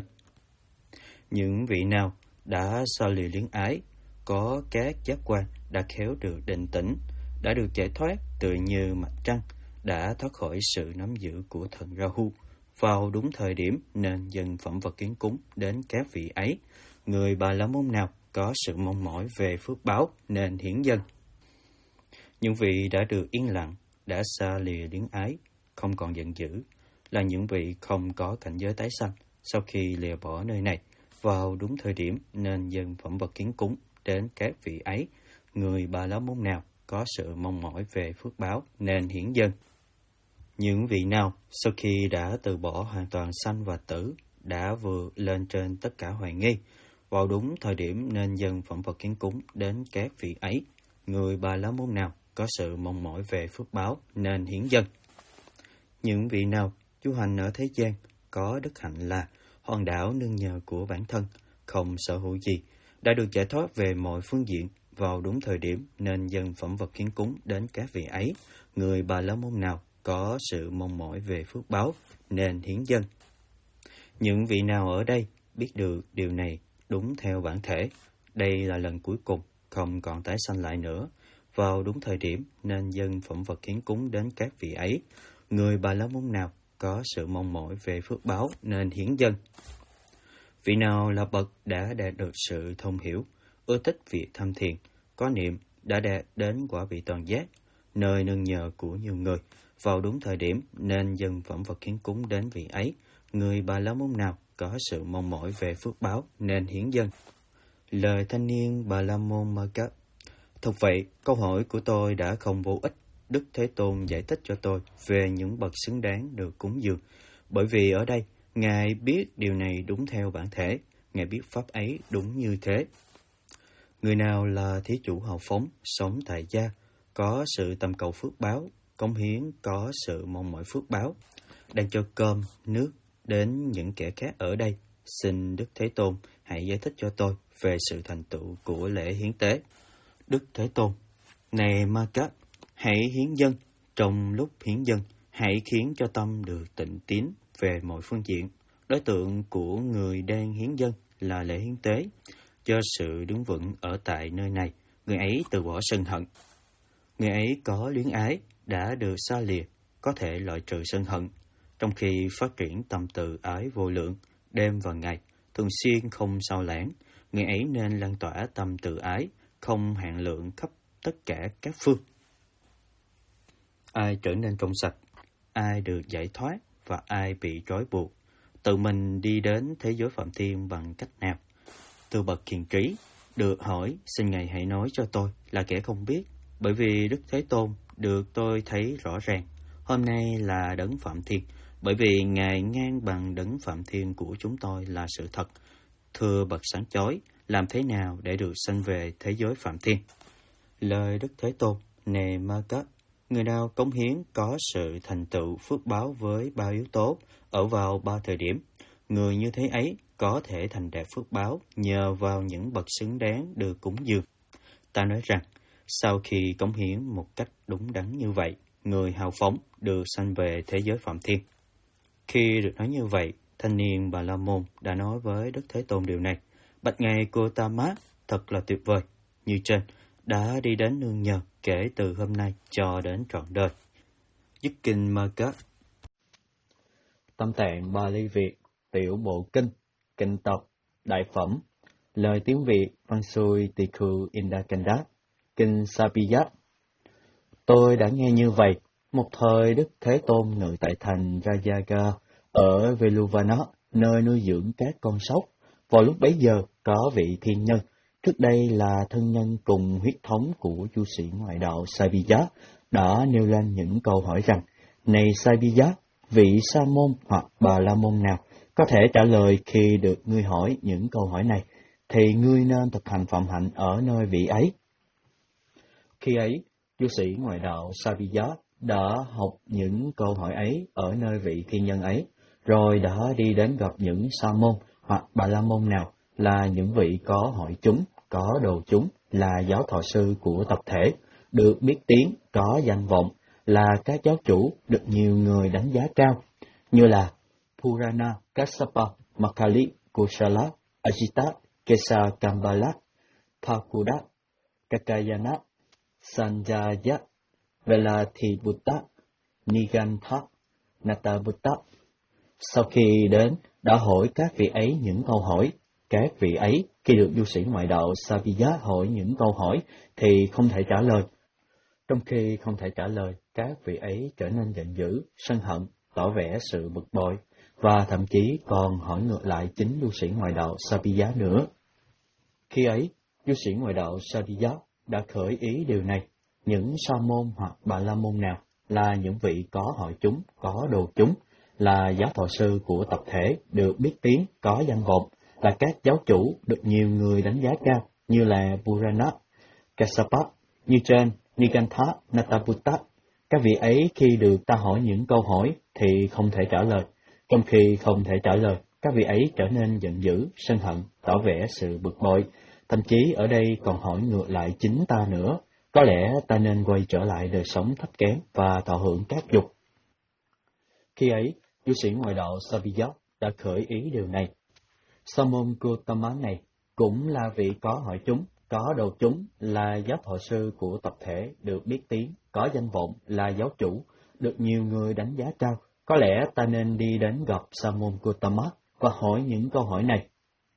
Những vị nào đã xa lìa luyến ái, có các giác quan đã khéo được định tĩnh, đã được giải thoát tựa như mặt trăng, đã thoát khỏi sự nắm giữ của thần Rahu, vào đúng thời điểm nên dâng phẩm vật hiến cúng đến các vị ấy. Người Bà La Môn nào có sự mong mỏi về phước báo nên hiến dâng. Những vị đã được yên lặng, đã xa lìa luyến ái, không còn giận dữ, là những vị không có cảnh giới tái sanh sau khi lìa bỏ nơi này, vào đúng thời điểm nên dâng phẩm vật hiến cúng đến các vị ấy. Người Bà La Môn nào có sự mong mỏi về phước báo nên hiến dâng. Những vị nào sau khi đã từ bỏ hoàn toàn sanh và tử, đã vượt lên trên tất cả hoài nghi, vào đúng thời điểm nên dâng phẩm vật hiến cúng đến các vị ấy. Người Bà La Môn nào có sự mong mỏi về phước báo nên hiến dâng. Những vị nào du hành ở thế gian, có đức hạnh là hòn đảo nương nhờ của bản thân, không sở hữu gì, đã được giải thoát về mọi phương diện, vào đúng thời điểm nên dâng phẩm vật hiến cúng đến các vị ấy. Người Bà La Môn nào có sự mong mỏi về phước báo nên hiến dâng. Những vị nào ở đây biết được điều này đúng theo bản thể, đây là lần cuối cùng, không còn tái sanh lại nữa, vào đúng thời điểm nên dâng phẩm vật hiến cúng đến các vị ấy. Người Bà La Môn nào có sự mong mỏi về phước báo nên hiến dâng. Vị nào là bậc đã đạt được sự thông hiểu, ưa thích việc tham thiền, có niệm, đã đạt đến quả vị toàn giác, nơi nương nhờ của nhiều người, vào đúng thời điểm nên dâng phẩm vật hiến cúng đến vị ấy. Người Bà La Môn nào có sự mong mỏi về phước báo nên hiến dâng. Lời thanh niên Bà La Môn Ma Cấp. Thực vậy, câu hỏi của tôi đã không vô ích. Đức Thế Tôn giải thích cho tôi về những bậc xứng đáng được cúng dường, bởi vì ở đây Ngài biết điều này đúng theo bản thể, Ngài biết pháp ấy đúng như thế. Người nào là thí chủ hào phóng, sống tại gia, có sự tầm cầu phước báo, cống hiến có sự mong mỏi phước báo, đang cho cơm, nước đến những kẻ khác ở đây, xin Đức Thế Tôn hãy giải thích cho tôi về sự thành tựu của lễ hiến tế. Đức Thế Tôn: Này Ma Cấp, hãy hiến dâng. Trong lúc hiến dâng, hãy khiến cho tâm được tịnh tín về mọi phương diện. Đối tượng của người đang hiến dâng là lễ hiến tế. Do sự đứng vững ở tại nơi này, người ấy từ bỏ sân hận. Người ấy có luyến ái, đã được xa lìa, có thể loại trừ sân hận. Trong khi phát triển tâm từ ái vô lượng, đêm và ngày, thường xuyên không sao lãng, người ấy nên lan tỏa tâm từ ái, không hạn lượng khắp tất cả các phương. Ai trở nên trong sạch, ai được giải thoát và ai bị trói buộc, tự mình đi đến thế giới phạm thiên bằng cách nào? Từ bậc kiền trí được hỏi, xin Ngài hãy nói cho tôi là kẻ không biết, bởi vì Đức Thế Tôn được tôi thấy rõ ràng. Hôm nay là đấng phạm thiên, bởi vì Ngài ngang bằng đấng phạm thiên của chúng tôi là sự thật. Thưa bậc sáng chói, làm thế nào để được sanh về thế giới phạm thiên? Lời Đức Thế Tôn: Này Ma Cấp, người nào cống hiến có sự thành tựu phước báo với ba yếu tố, ở vào ba thời điểm, người như thế ấy có thể thành đạt phước báo nhờ vào những bậc xứng đáng được cúng dường. Ta nói rằng, sau khi cống hiến một cách đúng đắn như vậy, người hào phóng được sanh về thế giới phạm thiên. Khi được nói như vậy, thanh niên Bà La Môn đã nói với Đức Thế Tôn điều này: Bạch Ngài Gotama, thật là tuyệt vời. Như trên, đã đi đến nương nhờ kể từ hôm nay cho đến trọn đời. Dứt kinh Ma Cấp. Tâm tạng Bali Việt, tiểu bộ kinh, kinh tập, đại phẩm, lời tiếng Việt, văn xuôi tỳ khưu Indakanda, kinh Sapiyat. Tôi đã nghe như vậy, một thời Đức Thế Tôn ngự tại thành Rajaga ở Veluvana, nơi nuôi dưỡng các con sóc. Vào lúc bấy giờ, có vị thiên nhân, trước đây là thân nhân cùng huyết thống của du sĩ ngoại đạo Sabiyat, đã nêu lên những câu hỏi rằng: Này Sabiyat, vị Sa môn hoặc Bà La môn nào có thể trả lời khi được ngươi hỏi những câu hỏi này, thì ngươi nên thực hành phạm hạnh ở nơi vị ấy. Khi ấy, du sĩ ngoại đạo Sabiyat đã học những câu hỏi ấy ở nơi vị thiên nhân ấy, rồi đã đi đến gặp những Sa môn hoặc Bà La môn nào là những vị có hội chúng, có đồ chúng, là giáo thọ sư của tập thể, được biết tiếng, có danh vọng, là các giáo chủ được nhiều người đánh giá cao, như là Purana, Kassapa, Makali, Kushala, Ajita, Kesa Kambala, Pakuda, Kakayana, Sanjaya, Velathibutta, Nigantha, Natabutta. Sau khi đến, đã hỏi các vị ấy những câu hỏi. Các vị ấy, khi được du sĩ ngoại đạo Sabiyat hỏi những câu hỏi, thì không thể trả lời. Trong khi không thể trả lời, các vị ấy trở nên giận dữ, sân hận, tỏ vẻ sự bực bội, và thậm chí còn hỏi ngược lại chính du sĩ ngoại đạo Sabiyat nữa. Khi ấy, du sĩ ngoại đạo Sabiyat đã khởi ý điều này: những Sa môn hoặc Bà La môn nào là những vị có hội chúng, có đồ chúng, là giáo thọ sư của tập thể, được biết tiếng, có danh vọng, là các giáo chủ được nhiều người đánh giá cao, như là Purana, Kassapa, như trên, Nigantha, Natabutta. Các vị ấy khi được ta hỏi những câu hỏi thì không thể trả lời. Trong khi không thể trả lời, các vị ấy trở nên giận dữ, sân hận, tỏ vẻ sự bực bội. Thậm chí ở đây còn hỏi ngược lại chính ta nữa. Có lẽ ta nên quay trở lại đời sống thấp kém và thọ hưởng các dục. Khi ấy, du sĩ ngoại đạo Sabiya đã khởi ý điều này. Sa môn Gautama này cũng là vị có hỏi chúng, có đầu chúng, là giáo thọ sư của tập thể, được biết tiếng, có danh vọng, là giáo chủ, được nhiều người đánh giá cao. Có lẽ ta nên đi đến gặp Sa môn Gautama và hỏi những câu hỏi này.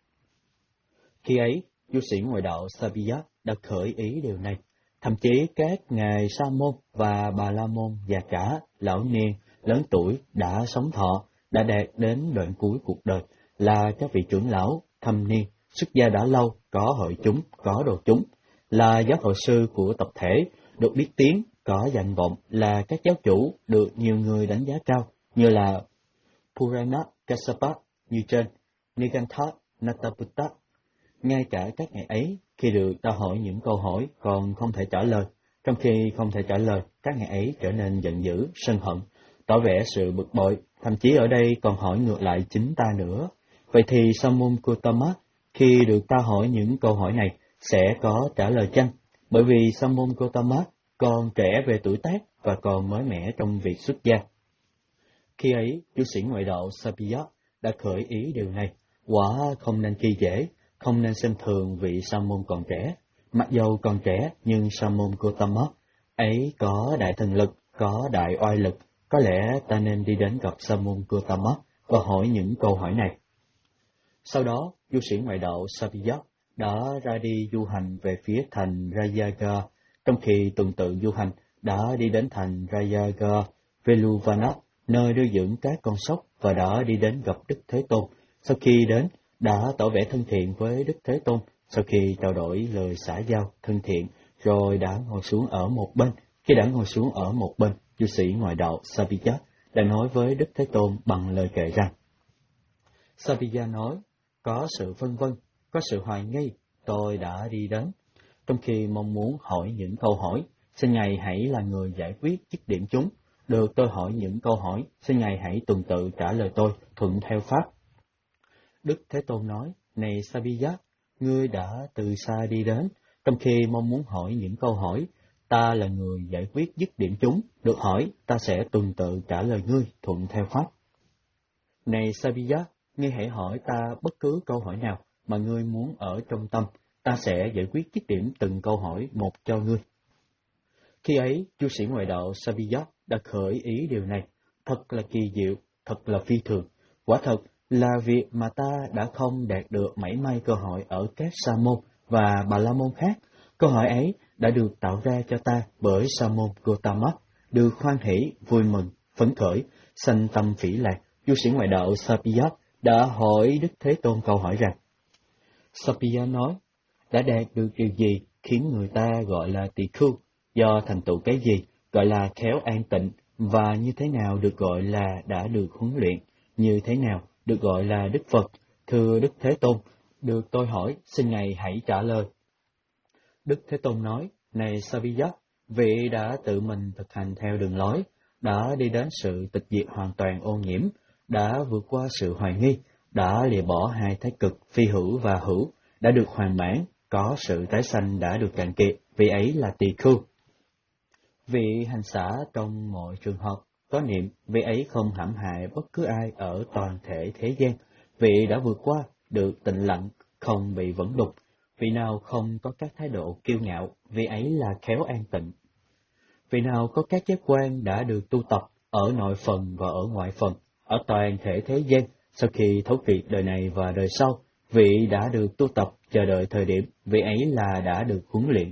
Khi ấy, du sĩ ngoại đạo Sabiya đã khởi ý điều này. Thậm chí các ngài Sa môn và Bà La môn già cả, lão niên, lớn tuổi, đã sống thọ, đã đạt đến đoạn cuối cuộc đời, là các vị trưởng lão, thâm niên, xuất gia đã lâu, có hội chúng, có đồ chúng, là giáo hội sư của tập thể, được biết tiếng, có danh vọng, là các giáo chủ, được nhiều người đánh giá cao, như là Purana Kassapa như trên, Nigantha Nataputta. Ngay cả các ngài ấy, khi được ta hỏi những câu hỏi còn không thể trả lời, trong khi không thể trả lời, các ngài ấy trở nên giận dữ, sân hận, tỏ vẻ sự bực bội, thậm chí ở đây còn hỏi ngược lại chính ta nữa. Vậy thì Sa môn Gautama, khi được ta hỏi những câu hỏi này, sẽ có trả lời chăng? Bởi vì Sa môn Gautama còn trẻ về tuổi tác và còn mới mẻ trong việc xuất gia. Khi ấy, du sĩ ngoại đạo Sabiya đã khởi ý điều này. Quả không nên khi dễ, không nên xem thường vị sa môn còn trẻ. Mặc dầu còn trẻ, nhưng Sa môn Gautama ấy có đại thần lực, có đại oai lực. Có lẽ ta nên đi đến gặp Sa môn Gautama và hỏi những câu hỏi này. Sau đó, du sĩ ngoại đạo Sabiya đã ra đi du hành về phía thành Rayaga, trong khi tuần tự du hành đã đi đến thành Rayaga Veluvana, nơi nuôi dưỡng các con sóc, và đã đi đến gặp Đức Thế Tôn. Sau khi đến, đã tỏ vẻ thân thiện với Đức Thế Tôn. Sau khi trao đổi lời xã giao thân thiện, rồi đã ngồi xuống ở một bên. Khi đã ngồi xuống ở một bên, du sĩ ngoại đạo Sabiya đã nói với Đức Thế Tôn bằng lời kệ rằng: Sabiya nói, có sự phân vân, có sự hoài nghi, tôi đã đi đến. Trong khi mong muốn hỏi những câu hỏi, xin Ngài hãy là người giải quyết dứt điểm chúng. Được tôi hỏi những câu hỏi, xin Ngài hãy tuần tự trả lời tôi, thuận theo pháp. Đức Thế Tôn nói, này Sabiya, ngươi đã từ xa đi đến, trong khi mong muốn hỏi những câu hỏi, ta là người giải quyết dứt điểm chúng, được hỏi, ta sẽ tuần tự trả lời ngươi, thuận theo pháp. Này Sabiya, ngươi hãy hỏi ta bất cứ câu hỏi nào mà ngươi muốn ở trong tâm, ta sẽ giải quyết dứt điểm từng câu hỏi một cho ngươi. Khi ấy, du sĩ ngoại đạo Sabiya đã khởi ý điều này, thật là kỳ diệu, thật là phi thường, quả thật là việc mà ta đã không đạt được mảy may cơ hội ở các sa môn và bà la môn khác. Câu hỏi ấy đã được tạo ra cho ta bởi sa môn Gautama, được hoan hỷ, vui mừng, phấn khởi, sanh tâm phỉ lạc. Du sĩ ngoại đạo Sabiya đã hỏi Đức Thế Tôn câu hỏi rằng: Sabiya nói, đã đạt được điều gì khiến người ta gọi là tỳ khưu, do thành tựu cái gì gọi là khéo an tịnh, và như thế nào được gọi là đã được huấn luyện, như thế nào được gọi là Đức Phật? Thưa Đức Thế Tôn, được tôi hỏi, xin Ngài hãy trả lời. Đức Thế Tôn nói, này Sabiya, vị đã tự mình thực hành theo đường lối, đã đi đến sự tịch diệt hoàn toàn ô nhiễm, đã vượt qua sự hoài nghi, đã lìa bỏ hai thái cực phi hữu và hữu, đã được hoàn mãn, có sự tái sanh đã được cạn kiệt, vị ấy là tỳ khưu. Vị hành xả trong mọi trường hợp, có niệm, vị ấy không hãm hại bất cứ ai ở toàn thể thế gian, vị đã vượt qua, được tịnh lặng, không bị vẫn đục, vị nào không có các thái độ kiêu ngạo, vị ấy là khéo an tịnh. Vị nào có các giác quan đã được tu tập ở nội phần và ở ngoại phần, ở toàn thể thế gian, sau khi thấu triệt đời này và đời sau, vị đã được tu tập chờ đợi thời điểm, vị ấy là đã được huấn luyện.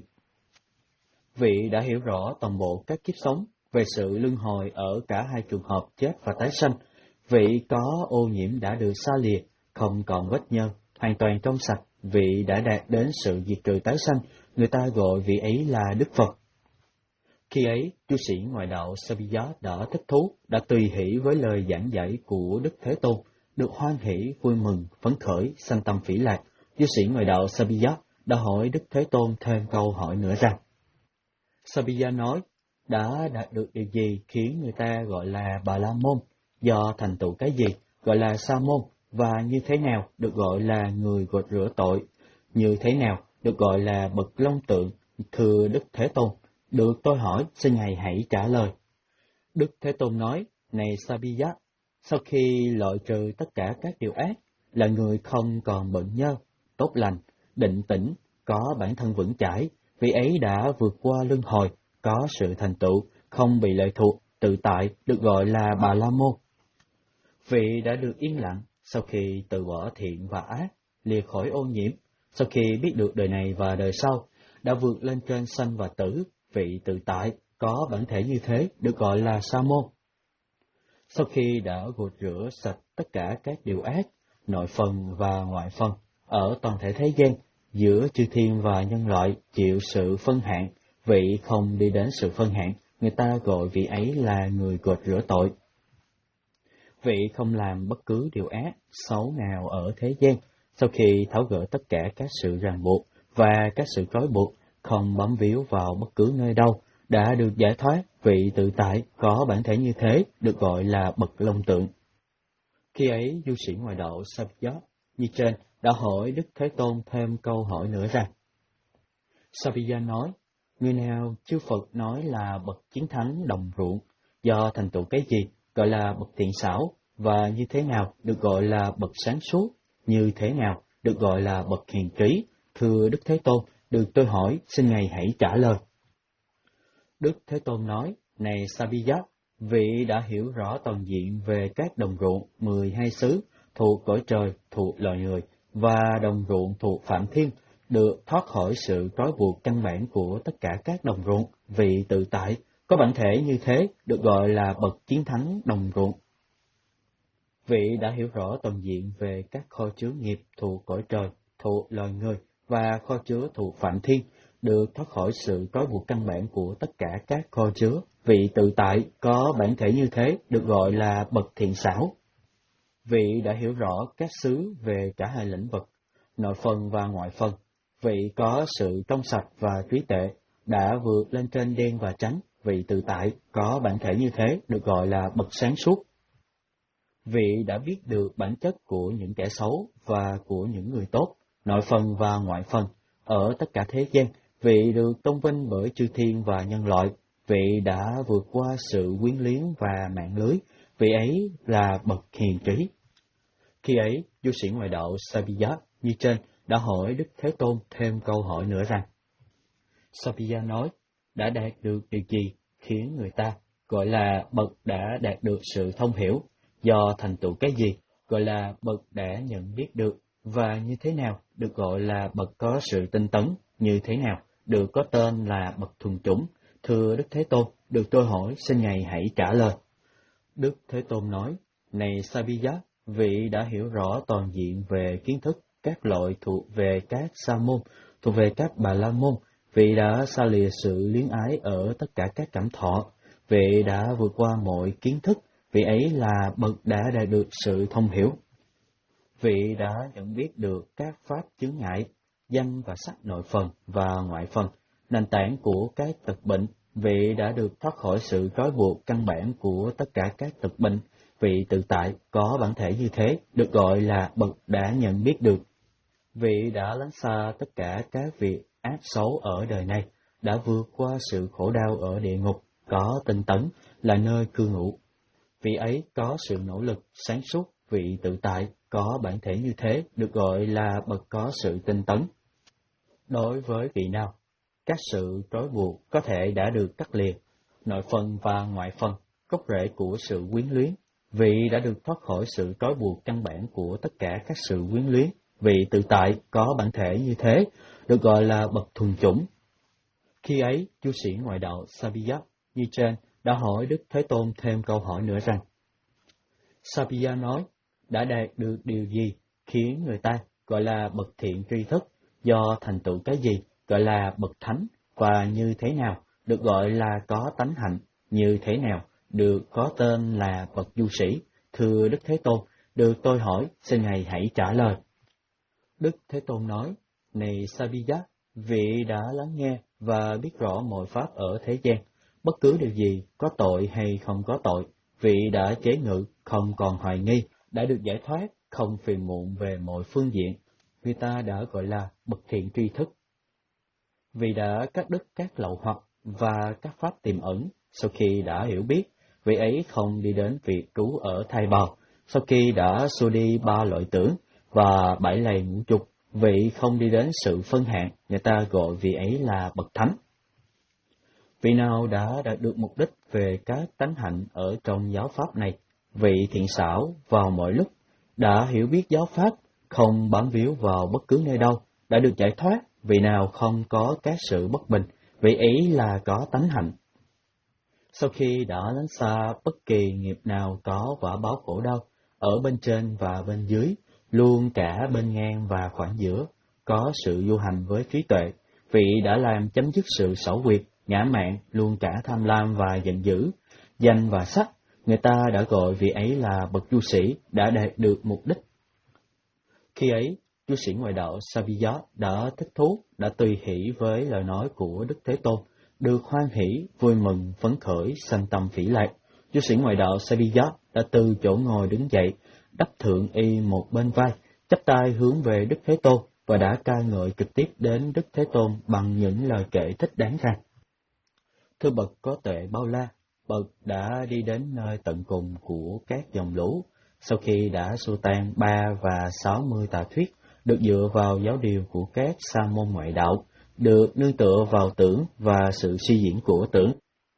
Vị đã hiểu rõ toàn bộ các kiếp sống về sự luân hồi ở cả hai trường hợp chết và tái sanh. Vị có ô nhiễm đã được xa lìa, không còn vết nhơ, hoàn toàn trong sạch. Vị đã đạt đến sự diệt trừ tái sanh, người ta gọi vị ấy là Đức Phật. Khi ấy, du sĩ ngoại đạo Sabiya đã thích thú, đã tùy hỷ với lời giảng dạy của Đức Thế Tôn, được hoan hỷ, vui mừng, phấn khởi, sanh tâm phỉ lạc. Du sĩ ngoại đạo Sabiya đã hỏi Đức Thế Tôn thêm câu hỏi nữa rằng: Sabiya nói, đã đạt được điều gì khiến người ta gọi là Bà La Môn, do thành tựu cái gì gọi là Sa Môn, và như thế nào được gọi là người gột rửa tội, như thế nào được gọi là bậc long tượng? Thưa Đức Thế Tôn, được tôi hỏi, xin Ngài hãy trả lời. Đức Thế Tôn nói, Này Sabiya, sau khi loại trừ tất cả các điều ác, là người không còn bận nhơ, tốt lành, định tĩnh, có bản thân vững chãi, vì ấy đã vượt qua luân hồi, có sự thành tựu, không bị lệ thuộc, tự tại, được gọi là Bà La Môn. Vị đã được yên lặng sau khi từ bỏ thiện và ác, lìa khỏi ô nhiễm, sau khi biết được đời này và đời sau, đã vượt lên trên sanh và tử, vị tự tại, có bản thể như thế, được gọi là Sa môn. Sau khi đã gột rửa sạch tất cả các điều ác, nội phần và ngoại phần, ở toàn thể thế gian, giữa chư thiên và nhân loại chịu sự phân hạn, vị không đi đến sự phân hạn, người ta gọi vị ấy là người gột rửa tội. Vị không làm bất cứ điều ác, xấu nào ở thế gian, sau khi tháo gỡ tất cả các sự ràng buộc và các sự trói buộc, không bám víu vào bất cứ nơi đâu, đã được giải thoát, vị tự tại, có bản thể như thế, được gọi là bậc long tượng. Khi ấy, du sĩ ngoại đạo Sabiya như trên đã hỏi Đức Thế Tôn thêm câu hỏi nữa rằng: Sabiya nói, người nào chư Phật nói là bậc chiến thắng đồng ruộng, do thành tựu cái gì gọi là bậc thiện xảo, và như thế nào được gọi là bậc sáng suốt, như thế nào được gọi là bậc hiền trí? Thưa Đức Thế Tôn, được tôi hỏi, xin Ngài hãy trả lời. Đức Thế Tôn nói, này Sabiya, vị đã hiểu rõ toàn diện về các đồng ruộng 12 xứ, thuộc cõi trời, thuộc loài người, và đồng ruộng thuộc phạm thiên, được thoát khỏi sự trói buộc căn bản của tất cả các đồng ruộng, vị tự tại, có bản thể như thế, được gọi là bậc chiến thắng đồng ruộng. Vị đã hiểu rõ toàn diện về các kho chứa nghiệp thuộc cõi trời, thuộc loài người, và kho chứa thuộc phạm thiên, được thoát khỏi sự trói buộc căn bản của tất cả các kho chứa, vị tự tại, có bản thể như thế, được gọi là bậc thiện xảo. Vị đã hiểu rõ các xứ về cả hai lĩnh vực, nội phần và ngoại phần, vị có sự trong sạch và trí tuệ, đã vượt lên trên đen và trắng, vị tự tại, có bản thể như thế, được gọi là bậc sáng suốt. Vị đã biết được bản chất của những kẻ xấu và của những người tốt, nội phần và ngoại phần, ở tất cả thế gian, vị được tôn vinh bởi chư thiên và nhân loại, vị đã vượt qua sự quyến luyến và mạng lưới, vị ấy là bậc hiền trí. Khi ấy, du sĩ ngoại đạo Sabiya như trên đã hỏi Đức Thế Tôn thêm câu hỏi nữa rằng: Sabiya nói, đã đạt được điều gì khiến người ta gọi là bậc đã đạt được sự thông hiểu, do thành tựu cái gì gọi là bậc đã nhận biết được, và như thế nào được gọi là bậc có sự tinh tấn, như thế nào được có tên là bậc thuần chủng? Thưa Đức Thế Tôn, được tôi hỏi, xin Ngài hãy trả lời. Đức Thế Tôn nói, này Sabiya, vị đã hiểu rõ toàn diện về kiến thức các loại thuộc về các sa môn, thuộc về các bà la môn, vị đã xa lìa sự luyến ái ở tất cả các cảm thọ, vị đã vượt qua mọi kiến thức, vị ấy là bậc đã đạt được sự thông hiểu. Vị đã nhận biết được các pháp chướng ngại, danh và sắc nội phần và ngoại phần, nền tảng của các tật bệnh, vị đã được thoát khỏi sự trói buộc căn bản của tất cả các tật bệnh, vị tự tại, có bản thể như thế, được gọi là bậc đã nhận biết được. Vị đã lánh xa tất cả các việc ác xấu ở đời này, đã vượt qua sự khổ đau ở địa ngục, có tinh tấn, là nơi cư ngụ. Vị ấy có sự nỗ lực, sáng suốt, vị tự tại, có bản thể như thế, được gọi là bậc có sự tinh tấn. Đối với vị nào, các sự trói buộc có thể đã được cắt lìa, nội phần và ngoại phần, gốc rễ của sự quyến luyến, vị đã được thoát khỏi sự trói buộc căn bản của tất cả các sự quyến luyến, vị tự tại, có bản thể như thế, được gọi là bậc thuần chủng. Khi ấy, du sĩ ngoại đạo Sabiya như trên đã hỏi Đức Thế Tôn thêm câu hỏi nữa rằng: Sabiya nói, đã đạt được điều gì khiến người ta gọi là bậc thiện tri thức, do thành tựu cái gì gọi là bậc thánh, và như thế nào được gọi là có tánh hạnh, như thế nào được có tên là bậc du sĩ? Thưa Đức Thế Tôn, được tôi hỏi, xin Ngài hãy trả lời. Đức Thế Tôn nói, này Sabiya, vị đã lắng nghe và biết rõ mọi pháp ở thế gian, bất cứ điều gì có tội hay không có tội, vị đã chế ngự, không còn hoài nghi, đã được giải thoát, không phiền muộn về mọi phương diện, người ta đã gọi là bậc thiện tri thức. Vì đã cắt đứt các lậu hoặc và các pháp tiềm ẩn, sau khi đã hiểu biết, vị ấy không đi đến việc trú ở thai bào. Sau khi đã xua đi 3 loại tưởng và 7 lầy ngũ dục, vị không đi đến sự phân hạn, người ta gọi vị ấy là bậc thánh. Vị nào đã đạt được mục đích về các tánh hạnh ở trong giáo pháp này, vị thiện xảo vào mọi lúc, đã hiểu biết giáo pháp, không bám víu vào bất cứ nơi đâu, đã được giải thoát. Vị nào không có các sự bất bình, vị ấy là có tánh hạnh. Sau khi đã lánh xa bất kỳ nghiệp nào có quả báo khổ đau, ở bên trên và bên dưới, luôn cả bên ngang và khoảng giữa, có sự du hành với trí tuệ, vị đã làm chấm dứt sự xảo quyệt, ngã mạn, luôn cả tham lam và giận dữ, danh và sắc. Người ta đã gọi vị ấy là bậc du sĩ, đã đạt được mục đích. Khi ấy, du sĩ ngoại đạo Sabiyat đã thích thú, đã tùy hỷ với lời nói của Đức Thế Tôn, được hoan hỷ, vui mừng, phấn khởi, sanh tâm phỉ lạc. Du sĩ ngoại đạo Sabiyat đã từ chỗ ngồi đứng dậy, đắp thượng y một bên vai, chắp tay hướng về Đức Thế Tôn và đã ca ngợi trực tiếp đến Đức Thế Tôn bằng những lời kể thích đáng rằng: Thưa bậc có tuệ bao la, bậc đã đi đến nơi tận cùng của các dòng lũ, sau khi đã xua tan 3 và 60 tà thuyết, được dựa vào giáo điều của các sa môn ngoại đạo, được nương tựa vào tưởng và sự suy diễn của tưởng.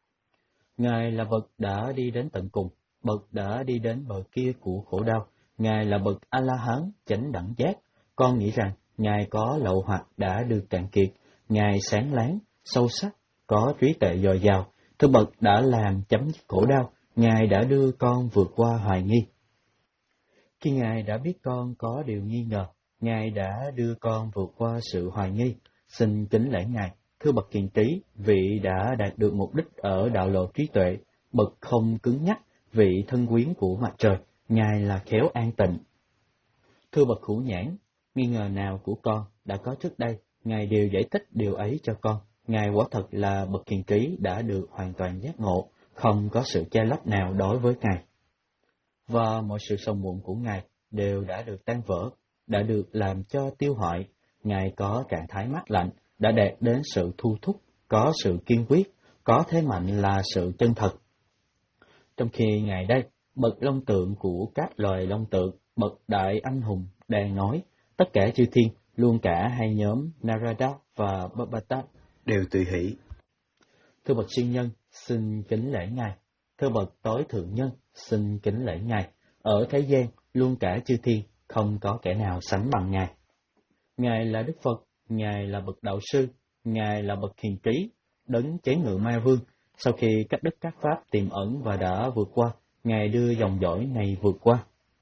Ngài là bậc đã đi đến tận cùng, bậc đã đi đến bờ kia của khổ đau, Ngài là bậc A-la-hán chánh đẳng giác. Con nghĩ rằng Ngài có lậu hoặc đã được cạn kiệt, Ngài sáng láng, sâu sắc, có trí tuệ dồi dào. Thưa bậc đã làm chấm dứt khổ đau, Ngài đã đưa con vượt qua hoài nghi. Khi Ngài đã biết con có điều nghi ngờ, Ngài đã đưa con vượt qua sự hoài nghi. Xin kính lễ Ngài, thưa bậc hiền trí, vị đã đạt được mục đích ở đạo lộ trí tuệ, bậc không cứng nhắc, vị thân quyến của mặt trời, Ngài là khéo an tịnh. Thưa bậc hữu nhãn, nghi ngờ nào của con đã có trước đây, Ngài đều giải thích điều ấy cho con. Ngài quả thật là bậc hiền trí đã được hoàn toàn giác ngộ, không có sự che lấp nào đối với Ngài. Và mọi sự sầu muộn của Ngài đều đã được tan vỡ, đã được làm cho tiêu hoại. Ngài có trạng thái mát lạnh, đã đạt đến sự thu thúc, có sự kiên quyết, có thế mạnh là sự chân thật. Trong khi Ngài đây, bậc long tượng của các loài long tượng, bậc đại anh hùng đang nói, tất cả chư thiên, luôn cả hai nhóm Narada và Babata đều tùy hỷ. Thưa bậc siêu nhân, xin kính lễ Ngài. Thưa bậc tối thượng nhân, xin kính lễ Ngài. Ở thế gian, luôn cả chư thiên, không có kẻ nào sánh bằng Ngài. Ngài là Đức Phật, Ngài là bậc đạo sư, Ngài là bậc hiền trí, đấng chế ngự ma vương. Sau khi các đức các pháp tiềm ẩn và đã vượt qua, Ngài đưa dòng dõi này vượt qua.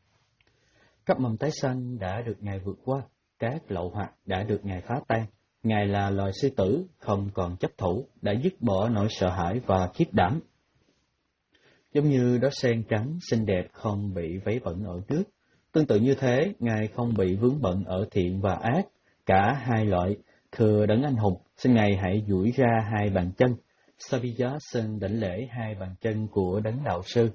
Các mầm tái sanh đã được Ngài vượt qua, các lậu hoặc đã được Ngài phá tan. Ngài là loài sư tử, không còn chấp thủ, đã dứt bỏ nỗi sợ hãi và khiếp đảm. Giống như đóa sen trắng xinh đẹp không bị vấy bẩn ở nước, tương tự như thế, Ngài không bị vướng bận ở thiện và ác, cả hai loại. Thưa đấng anh hùng, xin Ngài hãy duỗi ra hai bàn chân. Sabiyat xin đảnh lễ hai bàn chân của đấng đạo sư.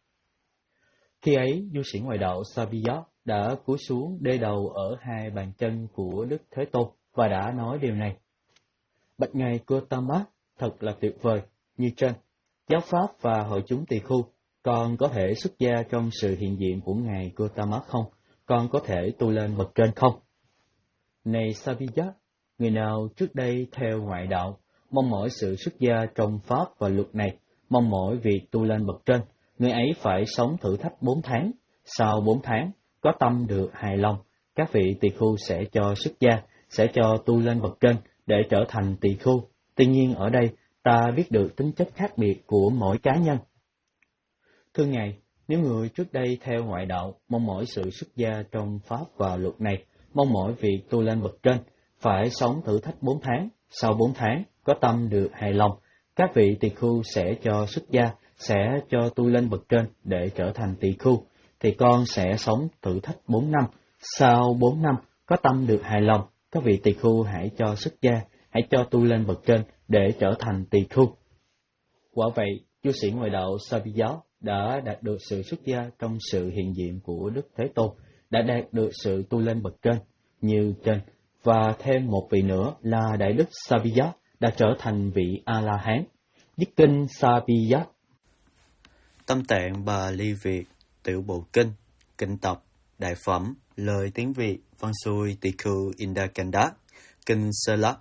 Khi ấy, du sĩ ngoại đạo Sabiyat đã cúi xuống đê đầu ở hai bàn chân của Đức Thế Tôn và đã nói điều này: Bạch Ngài Gautama, thật là tuyệt vời, như trên giáo pháp và hội chúng tỳ khưu, con có thể xuất gia trong sự hiện diện của Ngài Gautama không? Con có thể tu lên bậc trên không? Này Sabiyat, người nào trước đây theo ngoại đạo, mong mỏi sự xuất gia trong pháp và luật này, mong mỏi việc tu lên bậc trên, người ấy phải sống thử thách 4 tháng. Sau 4 tháng, có tâm được hài lòng, các vị tỳ khưu sẽ cho xuất gia, sẽ cho tu lên bậc trên để trở thành tỳ khưu. Tuy nhiên ở đây, ta biết được tính chất khác biệt của mỗi cá nhân. Thưa Ngài, nếu người trước đây theo ngoại đạo, mong mỏi sự xuất gia trong pháp và luật này, mong mỏi việc tu lên bậc trên, phải sống thử thách 4 tháng. Sau 4 tháng, có tâm được hài lòng, các vị tỳ khưu sẽ cho xuất gia, sẽ cho tu lên bậc trên để trở thành tỳ khưu, thì con sẽ sống thử thách 4 năm. Sau 4 năm, có tâm được hài lòng, các vị tỳ khưu hãy cho xuất gia, hãy cho tu lên bậc trên để trở thành tỳ khưu. Quả vậy, du sĩ ngoại đạo Sabiyat đã đạt được sự xuất gia trong sự hiện diện của Đức Thế Tôn, đã đạt được sự tu lên bậc trên như trên, và thêm một vị nữa là Đại Đức Sabiyat đã trở thành vị A-la-hán. Dứt kinh Sabiyat. Tâm tạng Bà Ly Việt, Tiểu Bộ Kinh, Kinh Tập, Đại Phẩm, Lời Tiếng Việt, Văn xuôi Tỳ Khưu Indakanda, Kinh Sơ Lắc.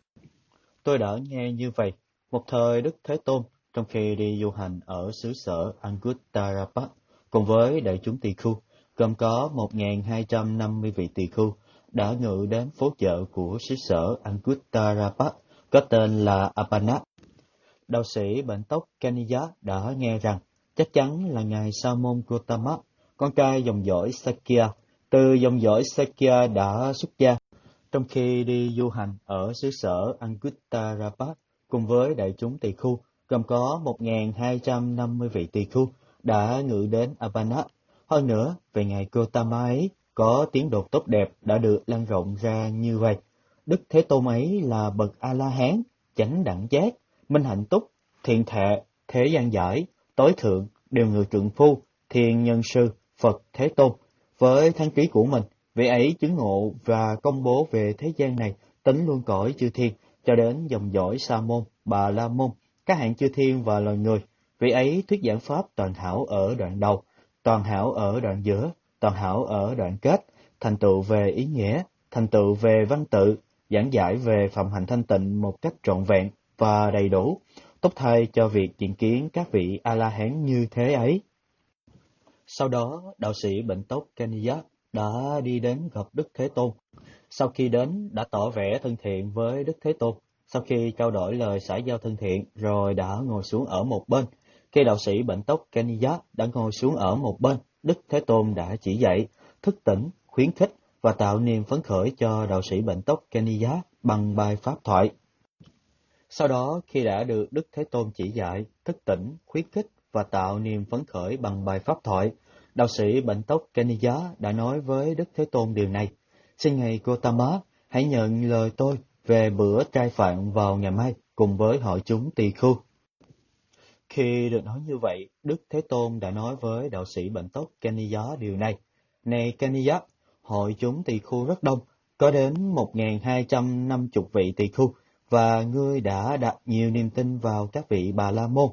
Tôi đã nghe như vậy, một thời Đức Thế Tôn, trong khi đi du hành ở xứ sở Anguttarapa, cùng với đại chúng tỳ khưu, gồm có 1.250 vị tỳ khưu, đã ngự đến phố chợ của xứ sở Anguttarapa, có tên là Apana. Đạo sĩ bệnh tóc Kaniya đã nghe rằng, chắc chắn là ngài Sa môn Gotama, con trai dòng dõi Sakya, từ dòng dõi Sakya đã xuất gia. Trong khi đi du hành ở xứ sở Anguttarapa cùng với đại chúng tỳ khưu, gồm có 1.250 vị tỳ khưu đã ngự đến Apana. Hơn nữa, về ngày Gotama ấy, có tiếng đồn tốt đẹp đã được lan rộng ra như vậy. Đức Thế Tôn ấy là bậc A-la-hán, chánh đẳng giác, minh hạnh túc, thiện thệ, thế gian giải, tối thượng, đều người trượng phu, thiên nhân sư, Phật Thế Tôn. Với thánh trí của mình, vị ấy chứng ngộ và công bố về thế gian này, tính luôn cõi chư thiên, cho đến dòng dõi Sa môn, Bà La môn, các hạng chư thiên và loài người. Vị ấy thuyết giảng pháp toàn hảo ở đoạn đầu, toàn hảo ở đoạn giữa, toàn hảo ở đoạn kết, thành tựu về ý nghĩa, thành tựu về văn tự, giảng giải về phạm hạnh thanh tịnh một cách trọn vẹn và đầy đủ, tốt thay cho việc diện kiến các vị A-la-hán như thế ấy. Sau đó, đạo sĩ bệnh tóc Kaniya đã đi đến gặp Đức Thế Tôn. Sau khi đến, đã tỏ vẻ thân thiện với Đức Thế Tôn. Sau khi trao đổi lời xã giao thân thiện, rồi đã ngồi xuống ở một bên. Khi đạo sĩ bệnh tóc Kaniya đã ngồi xuống ở một bên, Đức Thế Tôn đã chỉ dạy, thức tỉnh, khuyến khích và tạo niềm phấn khởi cho đạo sĩ bệnh tóc Kaniya bằng bài pháp thoại. Sau đó, khi đã được Đức Thế Tôn chỉ dạy, thức tỉnh, khuyến khích và tạo niềm phấn khởi bằng bài pháp thoại, đạo sĩ bệnh tóc Kaniya đã nói với Đức Thế Tôn điều này: xin ngài Gotama, hãy nhận lời tôi về bữa trai phạn vào ngày mai cùng với hội chúng tỳ khưu. Khi được nói như vậy, Đức Thế Tôn đã nói với đạo sĩ bệnh tóc Kaniya điều này: này Kaniya, hội chúng tỳ khưu rất đông, có đến 1.250 vị tỳ khưu, và ngươi đã đặt nhiều niềm tin vào các vị Bà La môn.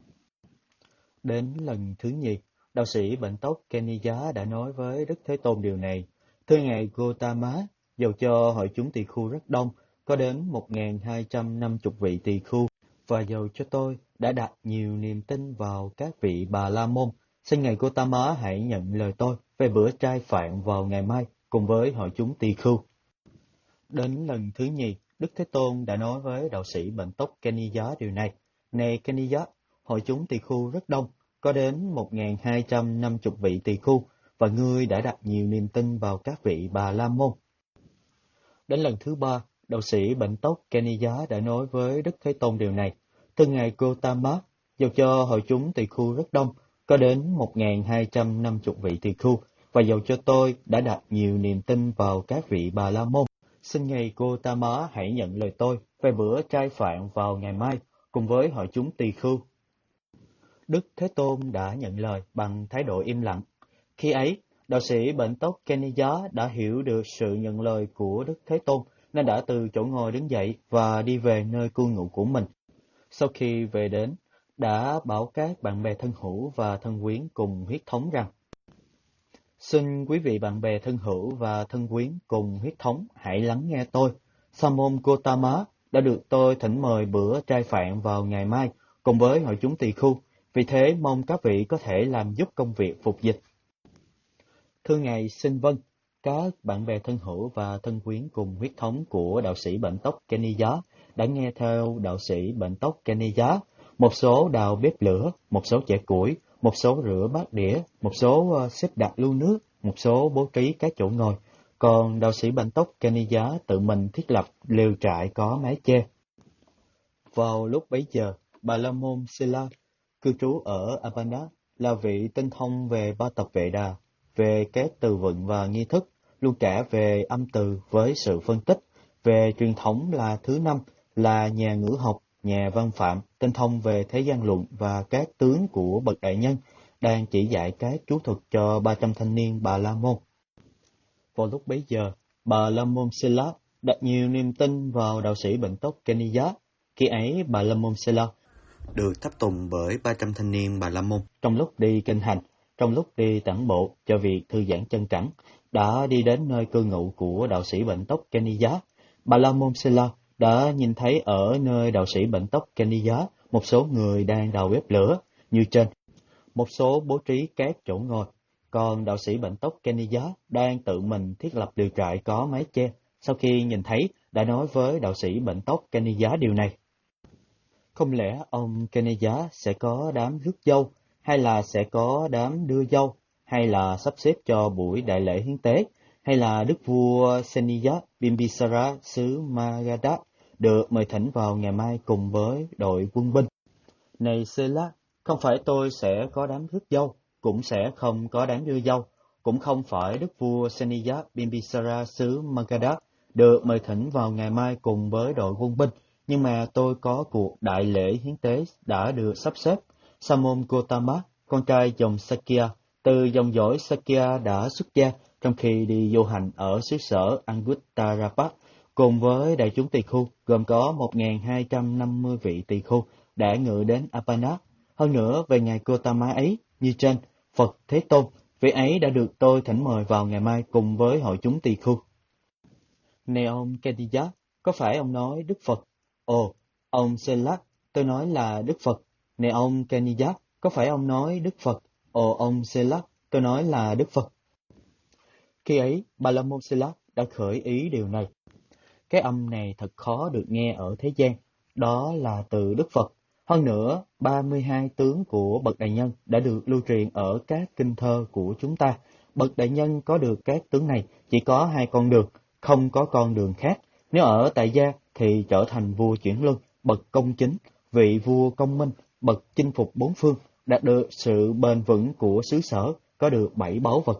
Đến lần thứ nhì, đạo sĩ bệnh tóc Kaniya đã nói với Đức Thế Tôn điều này: thưa ngài Gotama, dầu cho hội chúng tỳ khưu rất đông, có đến 1.250 vị tỳ khưu, và dầu cho tôi đã đặt nhiều niềm tin vào các vị Bà La môn, xin ngài Gotama hãy nhận lời tôi về bữa trai phạn vào ngày mai cùng với hội chúng tỳ khưu. Đến lần thứ nhì, Đức Thế Tôn đã nói với đạo sĩ bệnh tóc Kaniya điều này: này Kaniya, hội chúng tỳ khưu rất đông, có đến 1.250 vị tỳ khưu, và ngươi đã đặt nhiều niềm tin vào các vị Bà La môn. Đến lần thứ ba, đạo sĩ bệnh tóc Kaniya đã nói với Đức Thế Tôn điều này: thưa ngài Gotama, dầu cho hội chúng tỳ khưu rất đông, có đến 1.250 vị tỳ khưu, và dầu cho tôi đã đặt nhiều niềm tin vào các vị Bà La môn, xin ngài Gotama hãy nhận lời tôi về bữa trai phạn vào ngày mai cùng với hội chúng tỳ khưu. Đức Thế Tôn đã nhận lời bằng thái độ im lặng. Khi ấy, đạo sĩ bệnh tóc Kaniya đã hiểu được sự nhận lời của Đức Thế Tôn, nên đã từ chỗ ngồi đứng dậy và đi về nơi cư ngụ của mình. Sau khi về đến, đã bảo các bạn bè thân hữu và thân quyến cùng huyết thống rằng: xin quý vị bạn bè thân hữu và thân quyến cùng huyết thống hãy lắng nghe tôi. Sa môn Gotama đã được tôi thỉnh mời bữa trai phạn vào ngày mai cùng với hội chúng tỳ khưu, vì thế mong các vị có thể làm giúp công việc phục dịch. Thưa ngài, xin vâng. Các bạn bè thân hữu và thân quyến cùng huyết thống của đạo sĩ bệnh tóc Kaniya đã nghe theo đạo sĩ bệnh tóc Kaniya. Một số đào bếp lửa, một số chẻ củi, một số rửa bát đĩa, một số xếp đặt lu nước, một số bố trí các chỗ ngồi. Còn đạo sĩ bệnh tóc Kaniya tự mình thiết lập lều trại có mái che. Vào lúc bấy giờ, Bà La môn Sila, cư trú ở Apana, là vị tinh thông về ba tập Vệ Đà, về các từ vựng và nghi thức, luôn cả về âm từ với sự phân tích, về truyền thống là thứ năm, là nhà ngữ học, nhà văn phạm, tinh thông về thế gian luận và các tướng của bậc đại nhân, đang chỉ dạy các chú thuật cho 300 thanh niên Bà La môn. Vào lúc bấy giờ, Bà La môn Sila đặt nhiều niềm tin vào đạo sĩ bệnh tóc Kaniya. Khi ấy, Bà La môn Sila được tháp tùng bởi 300 thanh niên Bà La Môn. Trong lúc đi kinh hành, trong lúc đi tản bộ cho việc thư giãn chân cẳng, đã đi đến nơi cư ngụ của đạo sĩ bệnh tóc Keniya. Bà La Môn Sela đã nhìn thấy ở nơi đạo sĩ bệnh tóc Keniya một số người đang đào bếp lửa, như trên. Một số bố trí các chỗ ngồi, còn đạo sĩ bệnh tóc Keniya đang tự mình thiết lập lều trại có mái che. Sau khi nhìn thấy, đã nói với đạo sĩ bệnh tóc Keniya điều này. Không lẽ ông Keniya sẽ có đám rước dâu, hay là sẽ có đám đưa dâu, hay là sắp xếp cho buổi đại lễ hiến tế, hay là đức vua Seniya Bimbisara xứ Magadha được mời thỉnh vào ngày mai cùng với đội quân binh? Này Sela, không phải tôi sẽ có đám rước dâu, cũng sẽ không có đám đưa dâu, cũng không phải đức vua Seniya Bimbisara xứ Magadha được mời thỉnh vào ngày mai cùng với đội quân binh, nhưng mà tôi có cuộc đại lễ hiến tế đã được sắp xếp. Sa môn Gotama, con trai dòng Sakya, từ dòng dõi Sakya đã xuất gia trong khi đi du hành ở xứ sở Anguttarapat, cùng với đại chúng tỳ khưu, gồm có 1.250 vị tỳ khưu đã ngự đến Apana. Hơn nữa, về ngày Gotama ấy, như trên, Phật Thế Tôn, vị ấy đã được tôi thỉnh mời vào ngày mai cùng với hội chúng tỳ khưu. Này ông Keniya, có phải ông nói Đức Phật? Ồ, ông Selak, tôi nói là Đức Phật. Này ông Keniya, có phải ông nói Đức Phật? Ồ, ông Selak, tôi nói là Đức Phật. Khi ấy, Bà La Môn Selak đã khởi ý điều này. Cái âm này thật khó được nghe ở thế gian, đó là từ Đức Phật. Hơn nữa, 32 tướng của Bậc Đại Nhân đã được lưu truyền ở các kinh thơ của chúng ta. Bậc Đại Nhân có được các tướng này chỉ có 2 con đường, không có con đường khác. Nếu ở tại gia thì trở thành vua chuyển luân, bậc công chính, vị vua công minh, bậc chinh phục bốn phương, đạt được sự bền vững của xứ sở, có được 7 báu vật.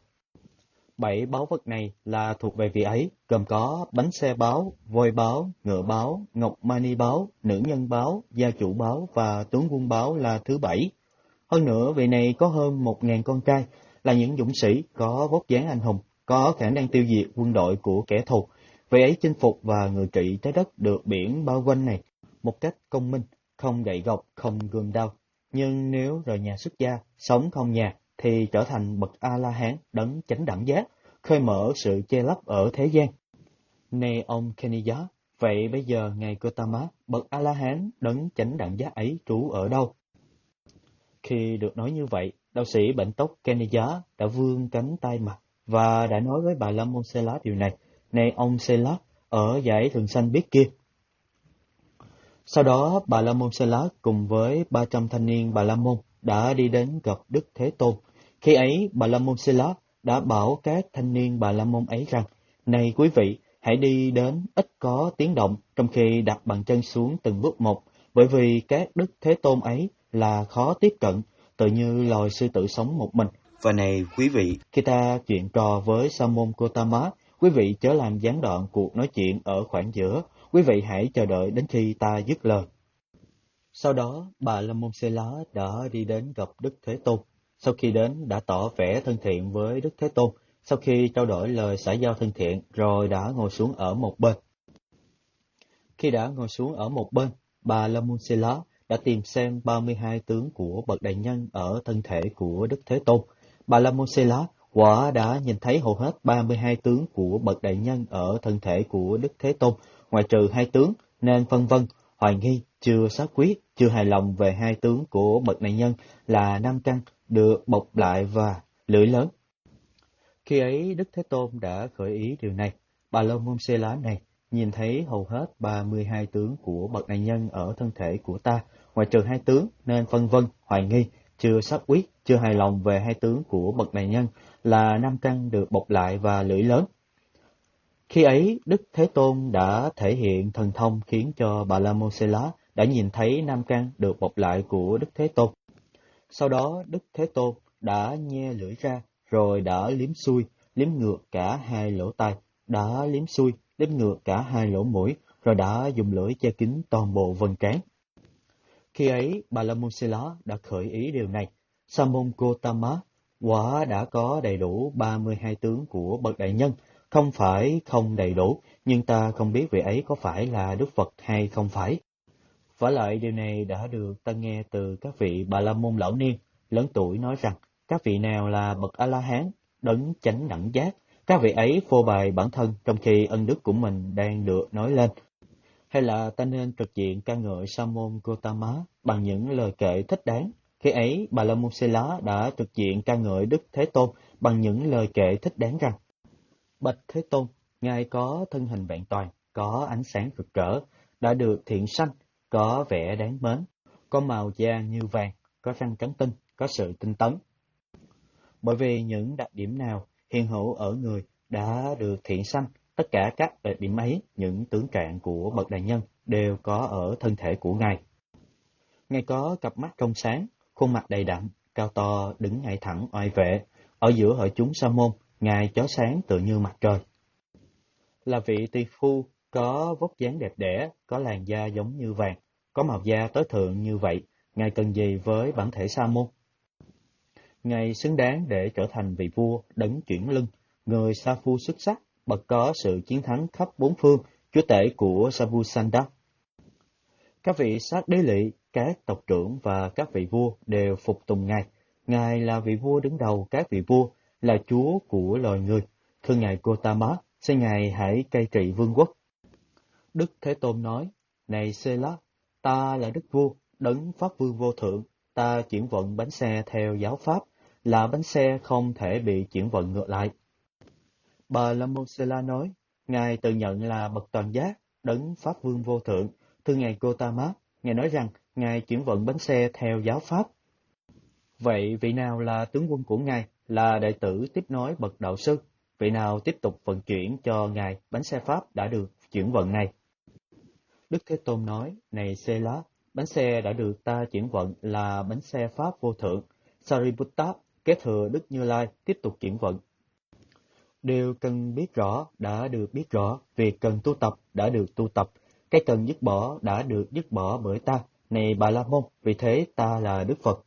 7 báu vật này là thuộc về vị ấy, gồm có bánh xe báo, voi báo, ngựa báo, ngọc mani báo, nữ nhân báo, gia chủ báo và tướng quân báo là thứ 7. Hơn nữa, vị này có hơn 1.000 con trai, là những dũng sĩ có vóc dáng anh hùng, có khả năng tiêu diệt quân đội của kẻ thù. Vị ấy chinh phục và ngự trị trái đất được biển bao quanh này một cách công minh, không gậy gộc, không gươm đao. Nhưng nếu rời nhà xuất gia, sống không nhà, thì trở thành bậc A-la-hán đấng chánh đẳng giác, khơi mở sự che lấp ở thế gian. Này ông Keniya, vậy bây giờ ngài Gotama, bậc A-la-hán đấng chánh đẳng giác ấy trú ở đâu? Khi được nói như vậy, đạo sĩ bệnh tóc Keniya đã vươn cánh tay mặt và đã nói với Bà La Môn Sela điều này. Này ông Sela, ở dãy Thường Xanh biết kia. Sau đó, Bà La Môn Sela cùng với 300 thanh niên Bà La Môn đã đi đến gặp Đức Thế Tôn. Khi ấy, Bà La Môn Sela đã bảo các thanh niên Bà La Môn ấy rằng, này quý vị, hãy đi đến ít có tiếng động trong khi đặt bàn chân xuống từng bước một, bởi vì các Đức Thế Tôn ấy là khó tiếp cận, tự như loài sư tử sống một mình. Và này quý vị, khi ta chuyện trò với Sa môn Gotama, quý vị chớ làm gián đoạn cuộc nói chuyện ở khoảng giữa, quý vị hãy chờ đợi đến khi ta dứt lời. Sau đó, Bà La Môn Sela đã đi đến gặp Đức Thế Tôn. Sau khi đến, đã tỏ vẻ thân thiện với Đức Thế Tôn. Sau khi trao đổi lời xã giao thân thiện, rồi đã ngồi xuống ở một bên. Khi đã ngồi xuống ở một bên, Bà La Môn Sela đã tìm xem 32 tướng của Bậc Đại Nhân ở thân thể của Đức Thế Tôn. Bà La Môn Sela quả đã nhìn thấy hầu hết 32 tướng của Bậc Đại Nhân ở thân thể của Đức Thế Tôn, ngoại trừ 2 tướng, nên phân vân, hoài nghi, chưa xác quyết, chưa hài lòng về 2 tướng của Bậc Đại Nhân là Nam Căn, được bọc lại và lưỡi lớn. Khi ấy, Đức Thế Tôn đã khởi ý điều này. Bà La Môn Sela này nhìn thấy hầu hết 32 tướng của Bậc Đại Nhân ở thân thể của ta, ngoại trừ 2 tướng, nên phân vân, hoài nghi, chưa xác quyết, chưa hài lòng về 2 tướng của Bậc Đại Nhân là Nam Căn được bọc lại và lưỡi lớn. Khi ấy, Đức Thế Tôn đã thể hiện thần thông khiến cho Bà La Môn Sela đã nhìn thấy Nam Căn được bọc lại của Đức Thế Tôn. Sau đó, Đức Thế Tôn đã nhe lưỡi ra, rồi đã liếm xuôi, liếm ngược cả 2 lỗ tai, đã liếm xuôi, liếm ngược cả 2 lỗ mũi, rồi đã dùng lưỡi che kín toàn bộ vân trán. Khi ấy, Bà La Môn Sela đã khởi ý điều này. Sa môn Gotama quả đã có đầy đủ 32 tướng của Bậc Đại Nhân, không phải không đầy đủ, nhưng ta không biết vị ấy có phải là Đức Phật hay không phải. Vả lại điều này đã được ta nghe từ các vị Bà La Môn lão niên, lớn tuổi nói rằng, các vị nào là bậc A-la-hán, đấng chánh đẳng giác, các vị ấy phô bày bản thân trong khi ân đức của mình đang được nói lên. Hay là ta nên trực diện ca ngợi Sa môn Gotama bằng những lời kệ thích đáng. Khi ấy, Bà La Môn Xê Lá đã trực diện ca ngợi Đức Thế Tôn bằng những lời kệ thích đáng rằng: Bạch Thế Tôn, Ngài có thân hình vẹn toàn, có ánh sáng rực rỡ, đã được thiện sanh, có vẻ đáng mến, có màu da như vàng, có răng trắng tinh, có sự tinh tấn. Bởi vì những đặc điểm nào hiện hữu ở người đã được thiện sanh, tất cả các đặc điểm ấy, những tướng trạng của bậc đại nhân đều có ở thân thể của Ngài. Ngài có cặp mắt trong sáng, khuôn mặt đầy đặn, cao to, đứng ngay thẳng oai vệ. Ở giữa hội chúng sa môn, Ngài chói sáng tựa như mặt trời. Là vị tỳ phu có vóc dáng đẹp đẽ, có làn da giống như vàng, có màu da tối thượng như vậy, Ngài cần gì với bản thể sa môn? Ngài xứng đáng để trở thành vị vua đấng chuyển lưng, người sa phu xuất sắc, bậc có sự chiến thắng khắp bốn phương, chúa tể của Savusanda. Các vị sát đế lỵ, các tộc trưởng và các vị vua đều phục tùng Ngài. Ngài là vị vua đứng đầu các vị vua, là chúa của loài người. Thưa Ngài Gotama, xin Ngài hãy cai trị vương quốc. Đức Thế Tôn nói: Này Sela, ta là đức vua, đấng pháp vương vô thượng, ta chuyển vận bánh xe theo giáo pháp, là bánh xe không thể bị chuyển vận ngược lại. Bà La Môn Sela nói: Ngài tự nhận là bậc toàn giác, đấng pháp vương vô thượng. Thưa Ngài Gotama, Ngài nói rằng Ngài chuyển vận bánh xe theo giáo pháp. Vậy vị nào là tướng quân của Ngài, là đệ tử tiếp nối bậc đạo sư? Vị nào tiếp tục vận chuyển cho Ngài bánh xe pháp đã được chuyển vận này? Đức Thế Tôn nói: Này Sela, bánh xe đã được ta chuyển vận là bánh xe pháp vô thượng. Sariputta, kế thừa Đức Như Lai, tiếp tục chuyển vận. Điều cần biết rõ đã được biết rõ, việc cần tu tập đã được tu tập, cái cần dứt bỏ đã được dứt bỏ bởi ta. Này Bà La Môn, vì thế ta là Đức Phật.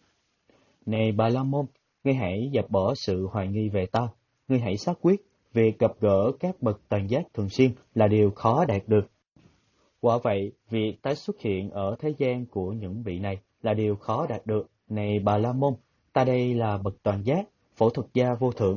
Này Bà La Môn, ngươi hãy dẹp bỏ sự hoài nghi về ta, ngươi hãy xác quyết, việc gặp gỡ các bậc toàn giác thường xuyên là điều khó đạt được. Quả vậy, việc tái xuất hiện ở thế gian của những vị này là điều khó đạt được. Này Bà La Môn, ta đây là bậc toàn giác, phẫu thuật gia vô thượng.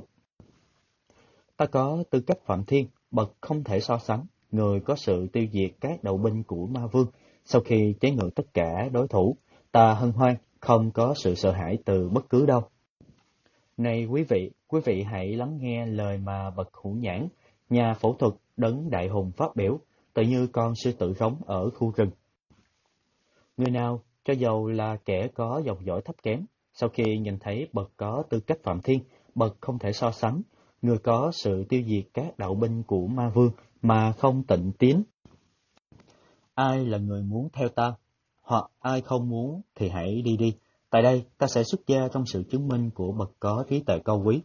Ta có tư cách phạm thiên, bậc không thể so sánh, người có sự tiêu diệt các đầu binh của ma vương. Sau khi chế ngự tất cả đối thủ, ta hân hoan, không có sự sợ hãi từ bất cứ đâu. Này quý vị hãy lắng nghe lời mà bậc Hữu Nhãn, nhà phẫu thuật đấng đại hùng phát biểu, tự như con sư tử rống ở khu rừng. Người nào, cho dầu là kẻ có dòng dõi thấp kém, sau khi nhìn thấy bậc có tư cách phạm thiên, bậc không thể so sánh, người có sự tiêu diệt các đạo binh của ma vương mà không tịnh tiến. Ai là người muốn theo ta, hoặc ai không muốn thì hãy đi đi. Tại đây ta sẽ xuất gia trong sự chứng minh của bậc có trí tuệ cao quý.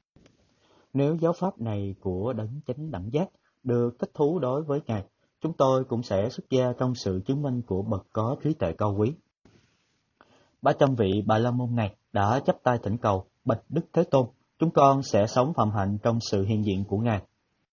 Nếu giáo pháp này của đấng chánh đẳng giác được thích thú đối với Ngài, chúng tôi cũng sẽ xuất gia trong sự chứng minh của bậc có trí tuệ cao quý. 300 vị Bà La Môn này đã chắp tay thỉnh cầu: Bạch Đức Thế Tôn, chúng con sẽ sống phạm hạnh trong sự hiện diện của Ngài.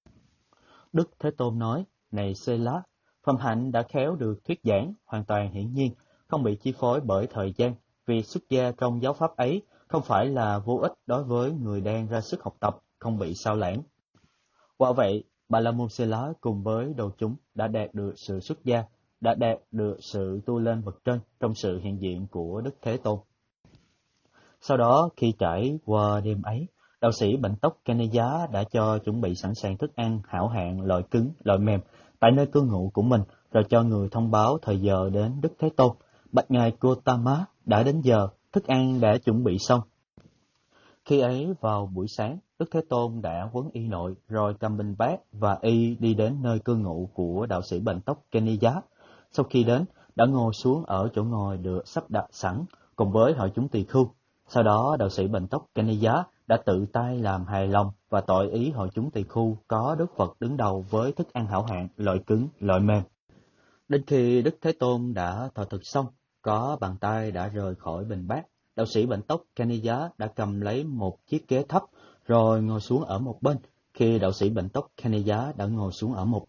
Đức Thế Tôn nói: Này Sela, phạm hạnh đã khéo được thuyết giảng, hoàn toàn hiển nhiên, không bị chi phối bởi thời gian. Việc xuất gia trong giáo pháp ấy không phải là vô ích đối với người đang ra sức học tập, không bị sao lãng. Quả vậy, Bà La Môn Sela cùng với đồ chúng đã đạt được sự xuất gia, đã đạt được sự tu lên bậc trên trong sự hiện diện của Đức Thế Tôn. Sau đó, khi trải qua đêm ấy, đạo sĩ bệnh tóc Kanaya đã cho chuẩn bị sẵn sàng thức ăn hảo hạng, loại cứng, loại mềm tại nơi cư ngụ của mình, rồi cho người thông báo thời giờ đến Đức Thế Tôn. Bạch Ngài Gotama, đã đến giờ, thức ăn đã chuẩn bị xong. Khi ấy vào buổi sáng, Đức Thế Tôn đã quấn y nội, rồi cầm bình bát và y đi đến nơi cư ngụ của đạo sĩ bệnh tóc Kanaya. Sau khi đến, đã ngồi xuống ở chỗ ngồi được sắp đặt sẵn, cùng với hội chúng tỳ khưu. Sau đó, đạo sĩ bệnh tóc Kanaya đã tự tay làm hài lòng và tội ý hội chúng tỳ khưu có Đức Phật đứng đầu với thức ăn hảo hạng, loại cứng, loại mềm. Đến khi Đức Thế Tôn đã thọ thực xong, có bàn tay đã rời khỏi bình bát, đạo sĩ bệnh tóc Kanaya đã cầm lấy một chiếc ghế thấp, rồi ngồi xuống ở một bên. Khi đạo sĩ bệnh tóc Kanaya đã ngồi xuống ở một bên,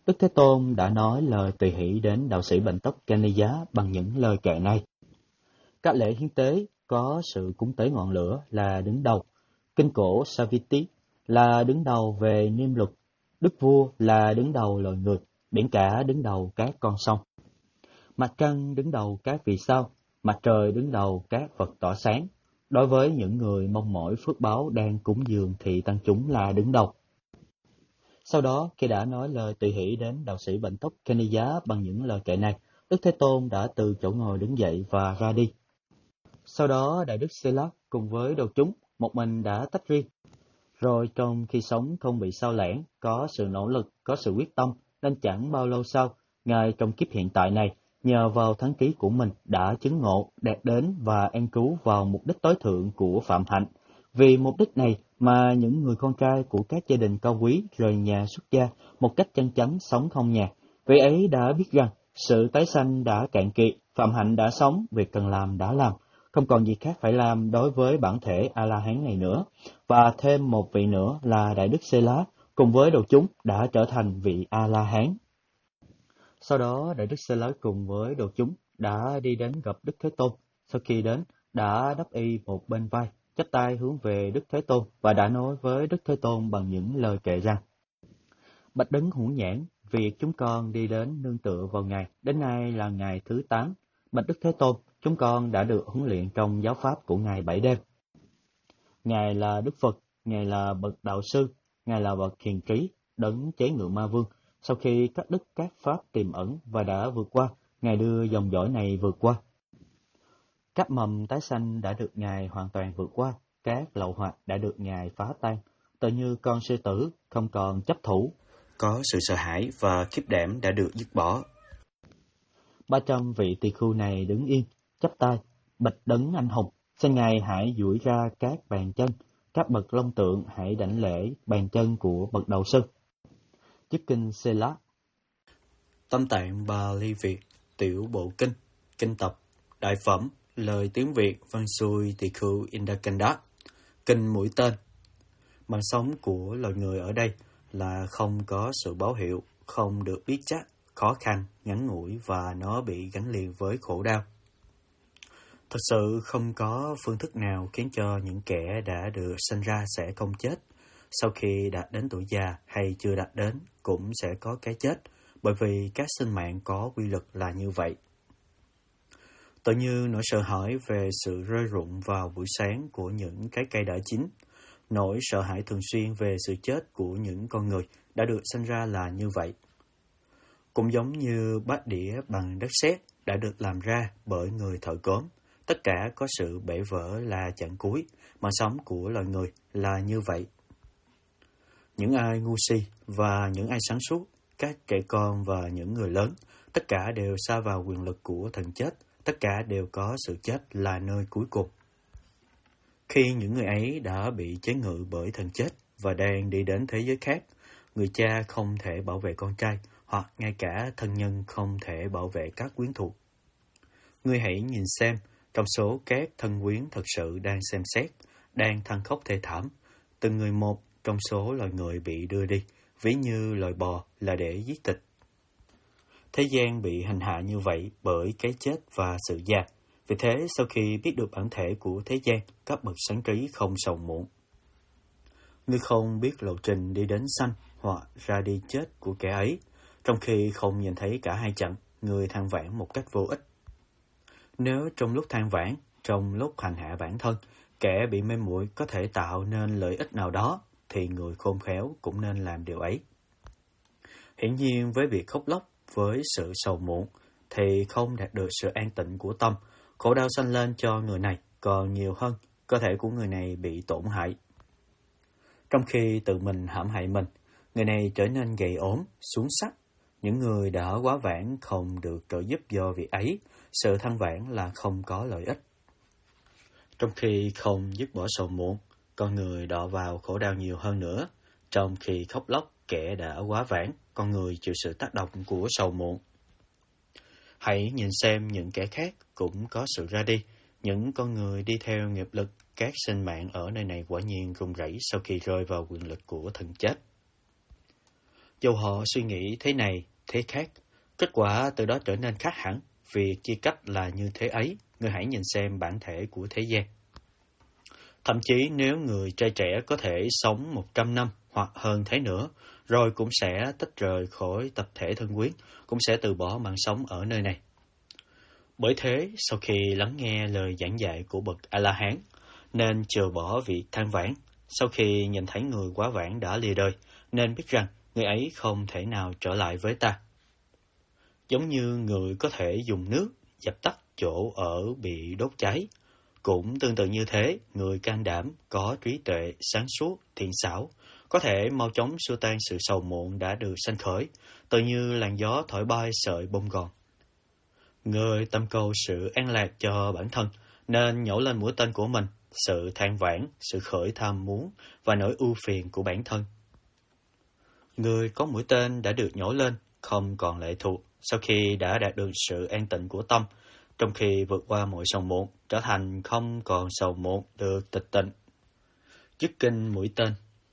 Đức Thế Tôn đã nói lời tùy hỷ đến đạo sĩ bệnh tóc Kaniya bằng những lời kệ này. Các lễ hiến tế có sự cúng tế ngọn lửa là đứng đầu, kinh cổ Saviti là đứng đầu về niêm luật, đức vua là đứng đầu loài người, biển cả đứng đầu các con sông. Mặt trăng đứng đầu các vì sao, mặt trời đứng đầu các vật tỏa sáng. Đối với những người mong mỏi phước báo đang cúng dường thì tăng chúng là đứng đầu. Sau đó, khi đã nói lời tùy hỷ đến đạo sĩ bệnh tóc Kaniya bằng những lời kệ này, Đức Thế Tôn đã từ chỗ ngồi đứng dậy và ra đi. Sau đó, Đại Đức Sela cùng với đầu chúng, một mình đã tách riêng. Rồi trong khi sống không bị sao lãng, có sự nỗ lực, có sự quyết tâm, nên chẳng bao lâu sau, Ngài trong kiếp hiện tại này, nhờ vào thắng trí của mình đã chứng ngộ, đạt đến và an trú vào mục đích tối thượng của phạm hạnh. Vì mục đích này mà những người con trai của các gia đình cao quý rời nhà xuất gia một cách chân chánh sống không nhạc. Vị ấy đã biết rằng sự tái sanh đã cạn kiệt, phạm hạnh đã sống, việc cần làm đã làm, không còn gì khác phải làm đối với bản thể A-la-hán này nữa. Và thêm một vị nữa là Đại Đức Sela cùng với đầu chúng đã trở thành vị A-la-hán. Sau đó Đại Đức Sela cùng với đầu chúng đã đi đến gặp Đức Thế Tôn. Sau khi đến, đã đắp y một bên vai, chắp tay hướng về Đức Thế Tôn và đã nói với Đức Thế Tôn bằng những lời kệ rằng: Bạch Đấng Hữu Nhãn, việc chúng con đi đến nương tựa vào Ngài, đến nay là ngày thứ 8. Bạch Đức Thế Tôn, chúng con đã được huấn luyện trong giáo pháp của Ngài 7 đêm. Ngài là Đức Phật, Ngài là bậc đạo sư, Ngài là bậc hiền trí, đấng chế ngự ma vương. Sau khi cắt đứt các pháp tiềm ẩn và đã vượt qua, Ngài đưa dòng dõi này vượt qua. Các mầm tái sanh đã được Ngài hoàn toàn vượt qua, các lậu hoặc đã được Ngài phá tan, tự như con sư tử không còn chấp thủ. Có sự sợ hãi và khiếp đảm đã được dứt bỏ. 300 vị tỳ khưu này đứng yên, chắp tay, bạch đấng anh hùng, xin Ngài hãy duỗi ra các bàn chân, các bậc long tượng hãy đảnh lễ bàn chân của bậc đầu sư. Chức kinh Sela. Tâm tạng Bali Việt, tiểu bộ kinh, kinh tập, đại phẩm, lời tiếng Việt, văn xuôi tỳ khưu Indakanda, kinh mũi tên. Mạng sống của loài người ở đây là không có sự báo hiệu, không được biết chắc, khó khăn, ngắn ngủi và nó bị gắn liền với khổ đau. Thật sự không có phương thức nào khiến cho những kẻ đã được sinh ra sẽ không chết. Sau khi đạt đến tuổi già hay chưa đạt đến cũng sẽ có cái chết, bởi vì các sinh mạng có quy luật là như vậy. Tự như nỗi sợ hãi về sự rơi rụng vào buổi sáng của những cái cây đã chín, nỗi sợ hãi thường xuyên về sự chết của những con người đã được sinh ra là như vậy. Cũng giống như bát đĩa bằng đất sét đã được làm ra bởi người thợ cốm, tất cả có sự bể vỡ là chặng cuối, mạng sống của loài người là như vậy. Những ai ngu si và những ai sáng suốt, các trẻ con và những người lớn, tất cả đều sa vào quyền lực của thần chết, tất cả đều có sự chết là nơi cuối cùng. Khi những người ấy đã bị chế ngự bởi thần chết và đang đi đến thế giới khác, người cha không thể bảo vệ con trai, hoặc ngay cả thân nhân không thể bảo vệ các quyến thuộc. Ngươi hãy nhìn xem, trong số các thân quyến thật sự đang xem xét, đang than khóc thê thảm, từng người một trong số loài người bị đưa đi, ví như loài bò là để giết thịt. Thế gian bị hành hạ như vậy bởi cái chết và sự già. Vì thế, sau khi biết được bản thể của thế gian, các bậc sáng trí không sầu muộn. Ngươi không biết lộ trình đi đến sanh hoặc ra đi chết của kẻ ấy, trong khi không nhìn thấy cả hai chặng, ngươi than vãn một cách vô ích. Nếu trong lúc than vãn, trong lúc hành hạ bản thân, kẻ bị mê muội có thể tạo nên lợi ích nào đó, thì người khôn khéo cũng nên làm điều ấy. Hiển nhiên với việc khóc lóc, với sự sầu muộn, thì không đạt được sự an tịnh của tâm, khổ đau sanh lên cho người này, còn nhiều hơn, cơ thể của người này bị tổn hại. Trong khi tự mình hãm hại mình, người này trở nên gầy ốm, xuống sắc. Những người đã quá vãng không được trợ giúp do việc ấy, sự than vãn là không có lợi ích. Trong khi không dứt bỏ sầu muộn, con người đọa vào khổ đau nhiều hơn nữa. Trong khi khóc lóc, kẻ đã quá vãng, con người chịu sự tác động của sầu muộn. Hãy nhìn xem những kẻ khác cũng có sự ra đi. Những con người đi theo nghiệp lực, các sinh mạng ở nơi này quả nhiên run rẩy sau khi rơi vào quyền lực của thần chết. Dù họ suy nghĩ thế này, thế khác, kết quả từ đó trở nên khác hẳn. Việc chia cách là như thế ấy, người hãy nhìn xem bản thể của thế gian. Thậm chí nếu người trai trẻ có thể sống 100 năm hoặc hơn thế nữa, rồi cũng sẽ tách rời khỏi tập thể thân quyến, cũng sẽ từ bỏ mạng sống ở nơi này. Bởi thế, sau khi lắng nghe lời giảng dạy của bậc A-la-hán, nên chừa bỏ việc than vãn. Sau khi nhìn thấy người quá vãng đã lìa đời, nên biết rằng người ấy không thể nào trở lại với ta. Giống như người có thể dùng nước dập tắt chỗ ở bị đốt cháy, cũng tương tự như thế, người can đảm, có trí tuệ, sáng suốt, thiện xảo, có thể mau chóng xua tan sự sầu muộn đã được sanh khởi, tự như làn gió thổi bay sợi bông gòn. Người tâm cầu sự an lạc cho bản thân, nên nhổ lên mũi tên của mình, sự than vãn, sự khởi tham muốn và nỗi ưu phiền của bản thân. Người có mũi tên đã được nhổ lên, không còn lệ thuộc, sau khi đã đạt được sự an tịnh của tâm, trong khi vượt qua mọi sầu muộn, trở thành không còn sầu muộn, được tịch tịnh. Dứt kinh mũi tên.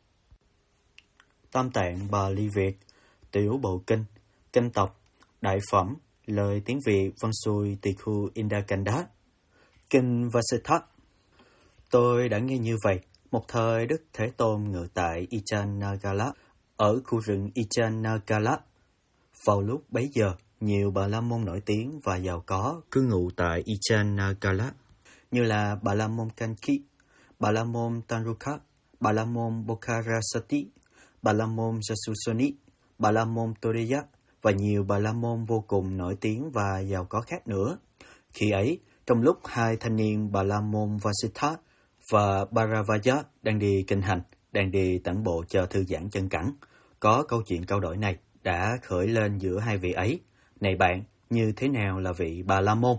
Tam tạng Bali Việt, Tiểu Bộ Kinh, Kinh Tộc, Đại Phẩm, lời tiếng Việt văn xuôi tỳ khu Indakanda, Kinh Vasetha. Tôi đã nghe như vậy, một thời Đức Thế Tôn ngự tại Ichanagala, ở khu rừng Ichanagala. Vào lúc bấy giờ, nhiều Bà La Môn nổi tiếng và giàu có cư ngụ tại Ichanagala, như là Bà La Môn Kanki, Bà La Môn Tanruka, Bà La Môn Bokharasati, Bà La Môn Jasusoni, Bà La Môn Toreya và nhiều Bà La Môn vô cùng nổi tiếng và giàu có khác nữa. Khi ấy, trong lúc hai thanh niên Bà La Môn Vasitha và Bharavaya đang đi kinh hành, đang đi tản bộ chờ thư giãn chân cẳng, có câu chuyện trao đổi này đã khởi lên giữa hai vị ấy. Này bạn, như thế nào là vị Bà La Môn?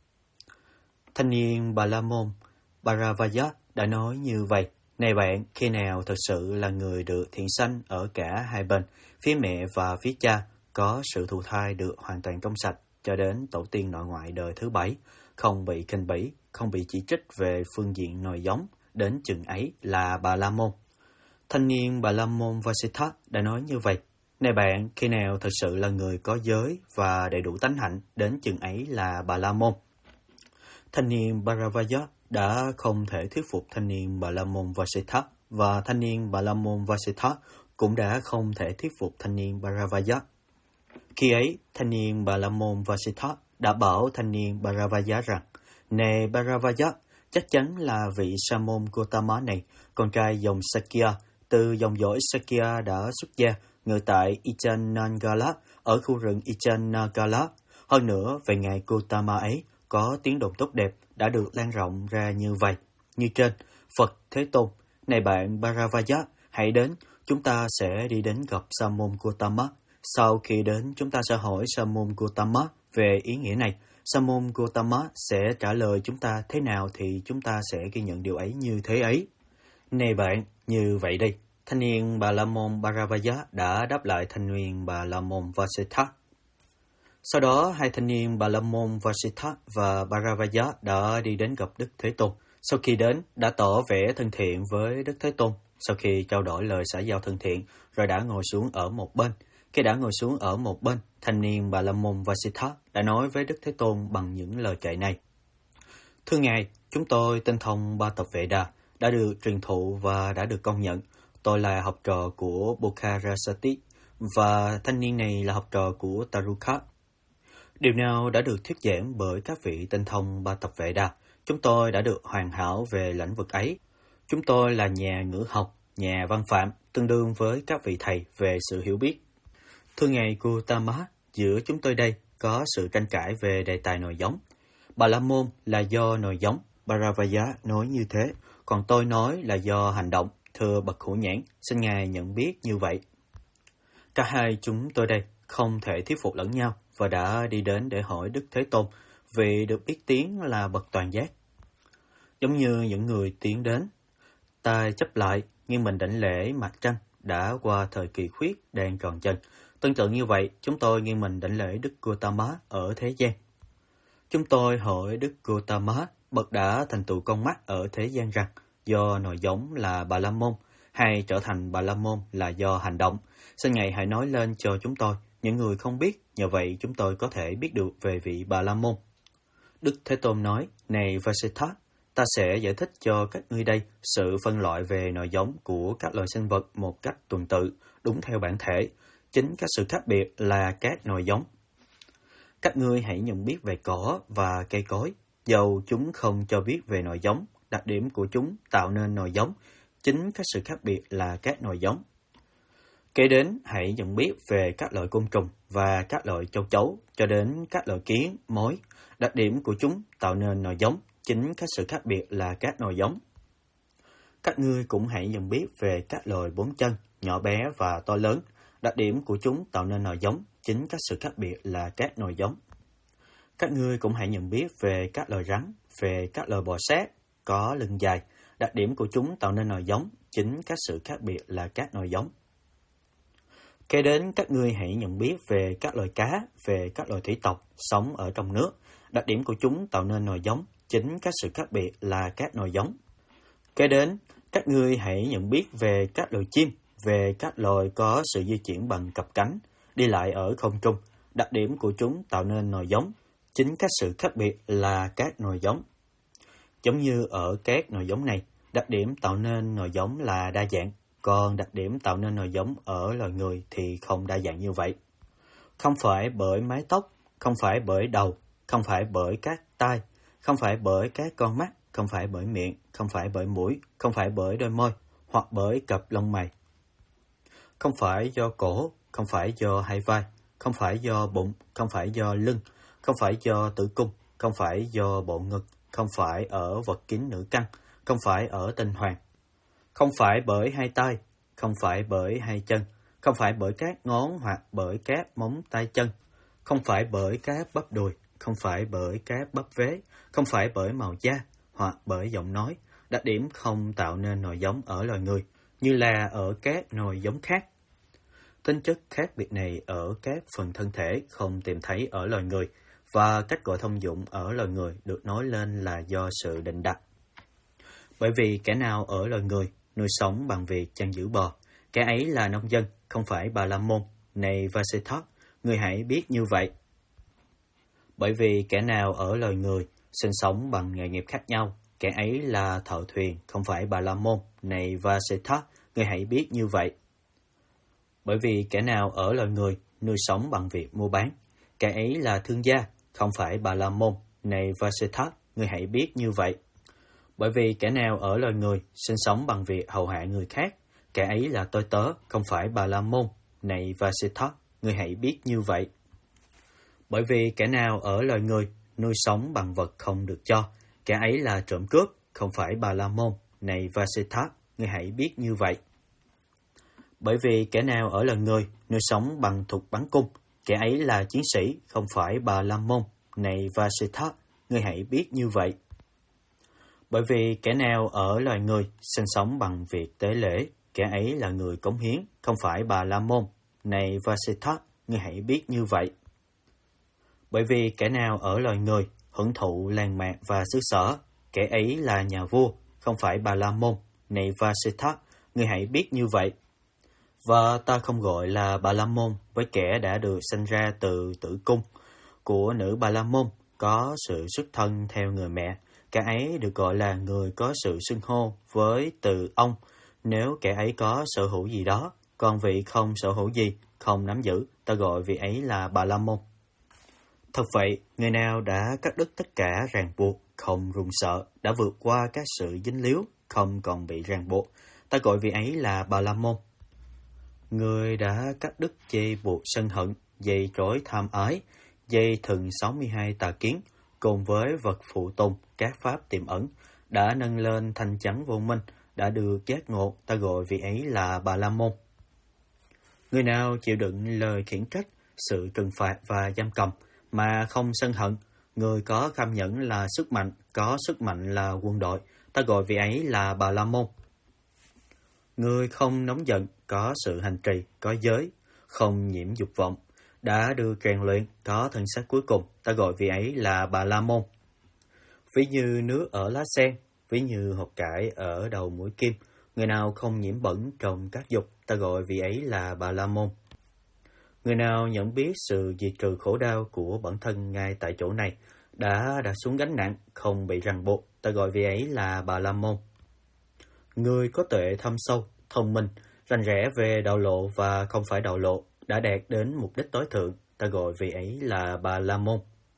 Thanh niên Bà La Môn Bharavaya đã nói như vậy. Này bạn, khi nào thật sự là người được thiện sanh ở cả hai bên, phía mẹ và phía cha, có sự thụ thai được hoàn toàn trong sạch, cho đến tổ tiên nội ngoại đời thứ 7, không bị khinh bỉ, không bị chỉ trích về phương diện nòi giống, đến chừng ấy là Bà La Môn. Thanh niên Bà La Môn Vasitha đã nói như vậy. Này bạn, khi nào thật sự là người có giới và đầy đủ tánh hạnh, đến chừng ấy là Bà La Môn. Thanh niên Bharavaya đã không thể thuyết phục thanh niên Bà La Môn Vasitha, và thanh niên Bà La Môn Vasitha cũng đã không thể thuyết phục thanh niên Bharavaya. Khi ấy, thanh niên Bà La Môn Vasitha đã bảo thanh niên Bharavaya rằng: Này Bharavaya, chắc chắn là vị Sa môn Gotama này, con trai dòng Sakya, từ dòng dõi Sakya đã xuất gia, ngự tại Ichanagala, ở khu rừng Ichanagala. Hơn nữa, về ngày Gotama ấy, có tiếng đồn tốt đẹp đã được lan rộng ra như vậy. Như trên, Phật Thế Tôn: Này bạn Bharavaya, hãy đến, chúng ta sẽ đi đến gặp Sa môn Gotama. Sau khi đến, chúng ta sẽ hỏi Sa môn Gotama về ý nghĩa này. Sa môn Gotama sẽ trả lời chúng ta thế nào thì chúng ta sẽ ghi nhận điều ấy như thế ấy. Này bạn, như vậy đi. Thanh niên Bà La Môn Bharavaya đã đáp lại thanh niên Bà La Môn Vasitha. Sau đó, hai thanh niên Bà La Môn Vasitha và Bharavaya đã đi đến gặp Đức Thế Tôn. Sau khi đến, đã tỏ vẻ thân thiện với Đức Thế Tôn. Sau khi trao đổi lời xã giao thân thiện, rồi đã ngồi xuống ở một bên. Khi đã ngồi xuống ở một bên, thanh niên Bà La Môn Vasitha đã nói với Đức Thế Tôn bằng những lời kệ này. Thưa Ngài, chúng tôi tinh thông 3 tập Vệ Đà, đã được truyền thụ và đã được công nhận. Tôi là học trò của Bokharasati, và thanh niên này là học trò của Taruka. Điều nào đã được thuyết giảng bởi các vị tinh thông 3 tập Vệ Đà, chúng tôi đã được hoàn hảo về lĩnh vực ấy. Chúng tôi là nhà ngữ học, nhà văn phạm, tương đương với các vị thầy về sự hiểu biết. Thưa Ngài Gautama, giữa chúng tôi đây có sự tranh cãi về đề tài nòi giống. Bà La Môn là do nòi giống, Bharavaya nói như thế, còn tôi nói là do hành động. Thưa bậc hữu nhãn, xin Ngài nhận biết như vậy. Cả hai chúng tôi đây không thể thuyết phục lẫn nhau và đã đi đến để hỏi Đức Thế Tôn vì được biết tiếng là bậc toàn giác. Giống như những người tiến đến, tay chấp lại, nghiêng mình đảnh lễ mặt trăng đã qua thời kỳ khuyết đang tròn chân. Tương tự như vậy, chúng tôi nghiêng mình đảnh lễ Đức Gautama ở thế gian. Chúng tôi hỏi Đức Gautama, bậc đã thành tựu con mắt ở thế gian rằng, do nòi giống là Bà La Môn, hay trở thành Bà La Môn là do hành động. Xin Ngài hãy nói lên cho chúng tôi, những người không biết, nhờ vậy chúng tôi có thể biết được về vị Bà La Môn. Đức Thế Tôn nói, này Vasiddha, ta sẽ giải thích cho các ngươi đây sự phân loại về nòi giống của các loài sinh vật một cách tuần tự, đúng theo bản thể. Chính các sự khác biệt là các nòi giống. Các ngươi hãy nhận biết về cỏ và cây cối, dầu chúng không cho biết về nòi giống, đặc điểm của chúng tạo nên nòi giống, chính các sự khác biệt là các nòi giống. Kế đến, hãy nhận biết về các loại côn trùng và các loại châu chấu, cho đến các loại kiến, mối, đặc điểm của chúng tạo nên nòi giống, chính các sự khác biệt là các nòi giống. Các ngươi cũng hãy nhận biết về các loài bốn chân, nhỏ bé và to lớn, đặc điểm của chúng tạo nên nòi giống, chính các sự khác biệt là các nòi giống. Các ngươi cũng hãy nhận biết về các loài rắn, về các loài bò sát, có lưng dài, đặc điểm của chúng tạo nên nòi giống, chính các sự khác biệt là các nòi giống. Kế đến, các ngươi hãy nhận biết về các loài cá, về các loài thủy tộc sống ở trong nước, đặc điểm của chúng tạo nên nòi giống, chính các sự khác biệt là các nòi giống. Kế đến, các ngươi hãy nhận biết về các loài chim, về các loài có sự di chuyển bằng cặp cánh, đi lại ở không trung, đặc điểm của chúng tạo nên nòi giống, chính các sự khác biệt là các nòi giống. Giống như ở các nòi giống này, đặc điểm tạo nên nòi giống là đa dạng, còn đặc điểm tạo nên nòi giống ở loài người thì không đa dạng như vậy. Không phải bởi mái tóc, không phải bởi đầu, không phải bởi các tai, không phải bởi các con mắt, không phải bởi miệng, không phải bởi mũi, không phải bởi đôi môi, hoặc bởi cặp lông mày. Không phải do cổ, không phải do hai vai, không phải do bụng, không phải do lưng, không phải do tử cung, không phải do bộ ngực, không phải ở vật kín nữ căn, không phải ở tinh hoàn. Không phải bởi hai tay, không phải bởi hai chân, không phải bởi các ngón hoặc bởi các móng tay chân, không phải bởi các bắp đùi, không phải bởi các bắp vế, không phải bởi màu da hoặc bởi giọng nói, đặc điểm không tạo nên nòi giống ở loài người, như là ở các nòi giống khác. Tính chất khác biệt này ở các phần thân thể không tìm thấy ở loài người, và cách gọi thông dụng ở loài người được nói lên là do sự định đặt. Bởi vì kẻ nào ở loài người nuôi sống bằng việc chăn giữ bò, kẻ ấy là nông dân, không phải Bà La Môn, này Vasiddha, ngươi hãy biết như vậy. Bởi vì kẻ nào ở loài người sinh sống bằng nghề nghiệp khác nhau, kẻ ấy là thợ thuyền, không phải Bà La Môn, này Vasiddha, ngươi hãy biết như vậy. Bởi vì kẻ nào ở loài người nuôi sống bằng việc mua bán, kẻ ấy là thương gia, không phải Bà La Môn, này Vasiddha, ngươi hãy biết như vậy. Bởi vì kẻ nào ở loài người sinh sống bằng việc hầu hạ người khác, kẻ ấy là tôi tớ, không phải Bà La Môn, này Vasiddha, ngươi hãy biết như vậy. Bởi vì kẻ nào ở loài người nuôi sống bằng vật không được cho, kẻ ấy là trộm cướp, không phải Bà La Môn, này Vasiddha, ngươi hãy biết như vậy. Bởi vì kẻ nào ở loài người nuôi sống bằng thuật bắn cung, kẻ ấy là chiến sĩ, không phải Bà La Môn, này Vasiddha, ngươi hãy biết như vậy. Bởi vì kẻ nào ở loài người sinh sống bằng việc tế lễ, kẻ ấy là người cống hiến, không phải Bà La Môn, này Vasiddha, ngươi hãy biết như vậy. Bởi vì kẻ nào ở loài người hưởng thụ làng mạc và xứ sở, kẻ ấy là nhà vua, không phải Bà La Môn, này Vasiddha, ngươi hãy biết như vậy. Và ta không gọi là Bà La Môn với kẻ đã được sinh ra từ tử cung của nữ Bà La Môn, có sự xuất thân theo người mẹ. Kẻ ấy được gọi là người có sự xưng hô với từ ông, nếu kẻ ấy có sở hữu gì đó, còn vị không sở hữu gì, không nắm giữ, ta gọi vị ấy là Bà La Môn. Thật vậy, người nào đã cắt đứt tất cả ràng buộc, không run sợ, đã vượt qua các sự dính líu, không còn bị ràng buộc, ta gọi vị ấy là Bà La Môn. Người đã cắt đứt dây buộc sân hận, dây trói tham ái, dây thừng 62 tà kiến, cùng với vật phụ tùng, các pháp tiềm ẩn, đã nâng lên thanh chắn vô minh, đã được giác ngộ, ta gọi vị ấy là Bà La Môn. Người nào chịu đựng lời khiển trách, sự trừng phạt và giam cầm, mà không sân hận, người có kham nhẫn là sức mạnh, có sức mạnh là quân đội, ta gọi vị ấy là Bà La Môn. Người không nóng giận, có sự hành trì, có giới, không nhiễm dục vọng, đã được rèn luyện, có thân xác cuối cùng, ta gọi vị ấy là Bà La Môn. Ví như nước ở lá sen, ví như hột cải ở đầu mũi kim, Người nào không nhiễm bẩn trong các dục, ta gọi vị ấy là Bà La Môn. Người nào nhận biết sự diệt trừ khổ đau của bản thân ngay tại chỗ này, đã đặt xuống gánh nặng, không bị ràng buộc, ta gọi vị ấy là Bà La Môn. Người có tuệ thâm sâu, thông minh, rành rẽ về đạo lộ và không phải đạo lộ, đã đạt đến mục đích tối thượng, ta gọi vị ấy là Bà La Môn.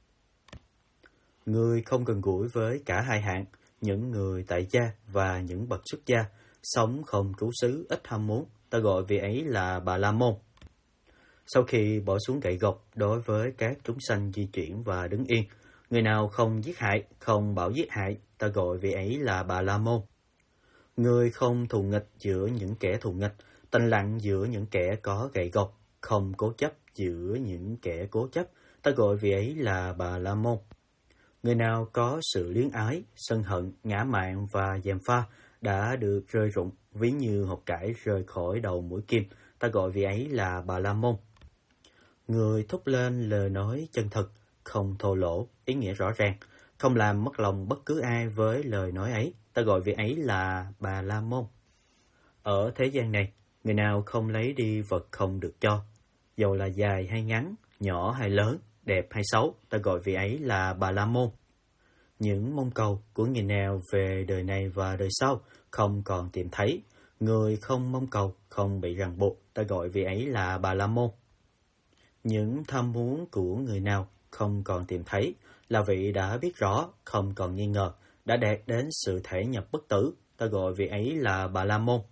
Người không gần gũi với cả hai hạng, những người tại gia và những bậc xuất gia, sống không trú xứ, ít ham muốn, ta gọi vị ấy là Bà La Môn. Sau khi bỏ xuống gậy gộc đối với các chúng sanh di chuyển và đứng yên, người nào không giết hại, không bảo giết hại, ta gọi vị ấy là Bà La Môn. Người không thù nghịch giữa những kẻ thù nghịch, tĩnh lặng giữa những kẻ có gậy gộc, không cố chấp giữa những kẻ cố chấp, ta gọi vị ấy là Bà La Môn. Người nào có sự luyến ái, sân hận, ngã mạn và gièm pha đã được rơi rụng, ví như hột cải rơi khỏi đầu mũi kim, ta gọi vị ấy là Bà La Môn. Người thúc lên lời nói chân thực, không thô lỗ, ý nghĩa rõ ràng, không làm mất lòng bất cứ ai với lời nói ấy, ta gọi vị ấy là Bà La Môn. Ở thế gian này, người nào không lấy đi vật không được cho, dầu là dài hay ngắn, nhỏ hay lớn, đẹp hay xấu, ta gọi vị ấy là Bà La Môn. Những mong cầu của người nào về đời này và đời sau không còn tìm thấy, người không mong cầu, không bị ràng buộc, ta gọi vị ấy là Bà La Môn. Những tham muốn của người nào không còn tìm thấy, là vị đã biết rõ, không còn nghi ngờ, đã đạt đến sự thể nhập bất tử, ta gọi vị ấy là Bà La Môn.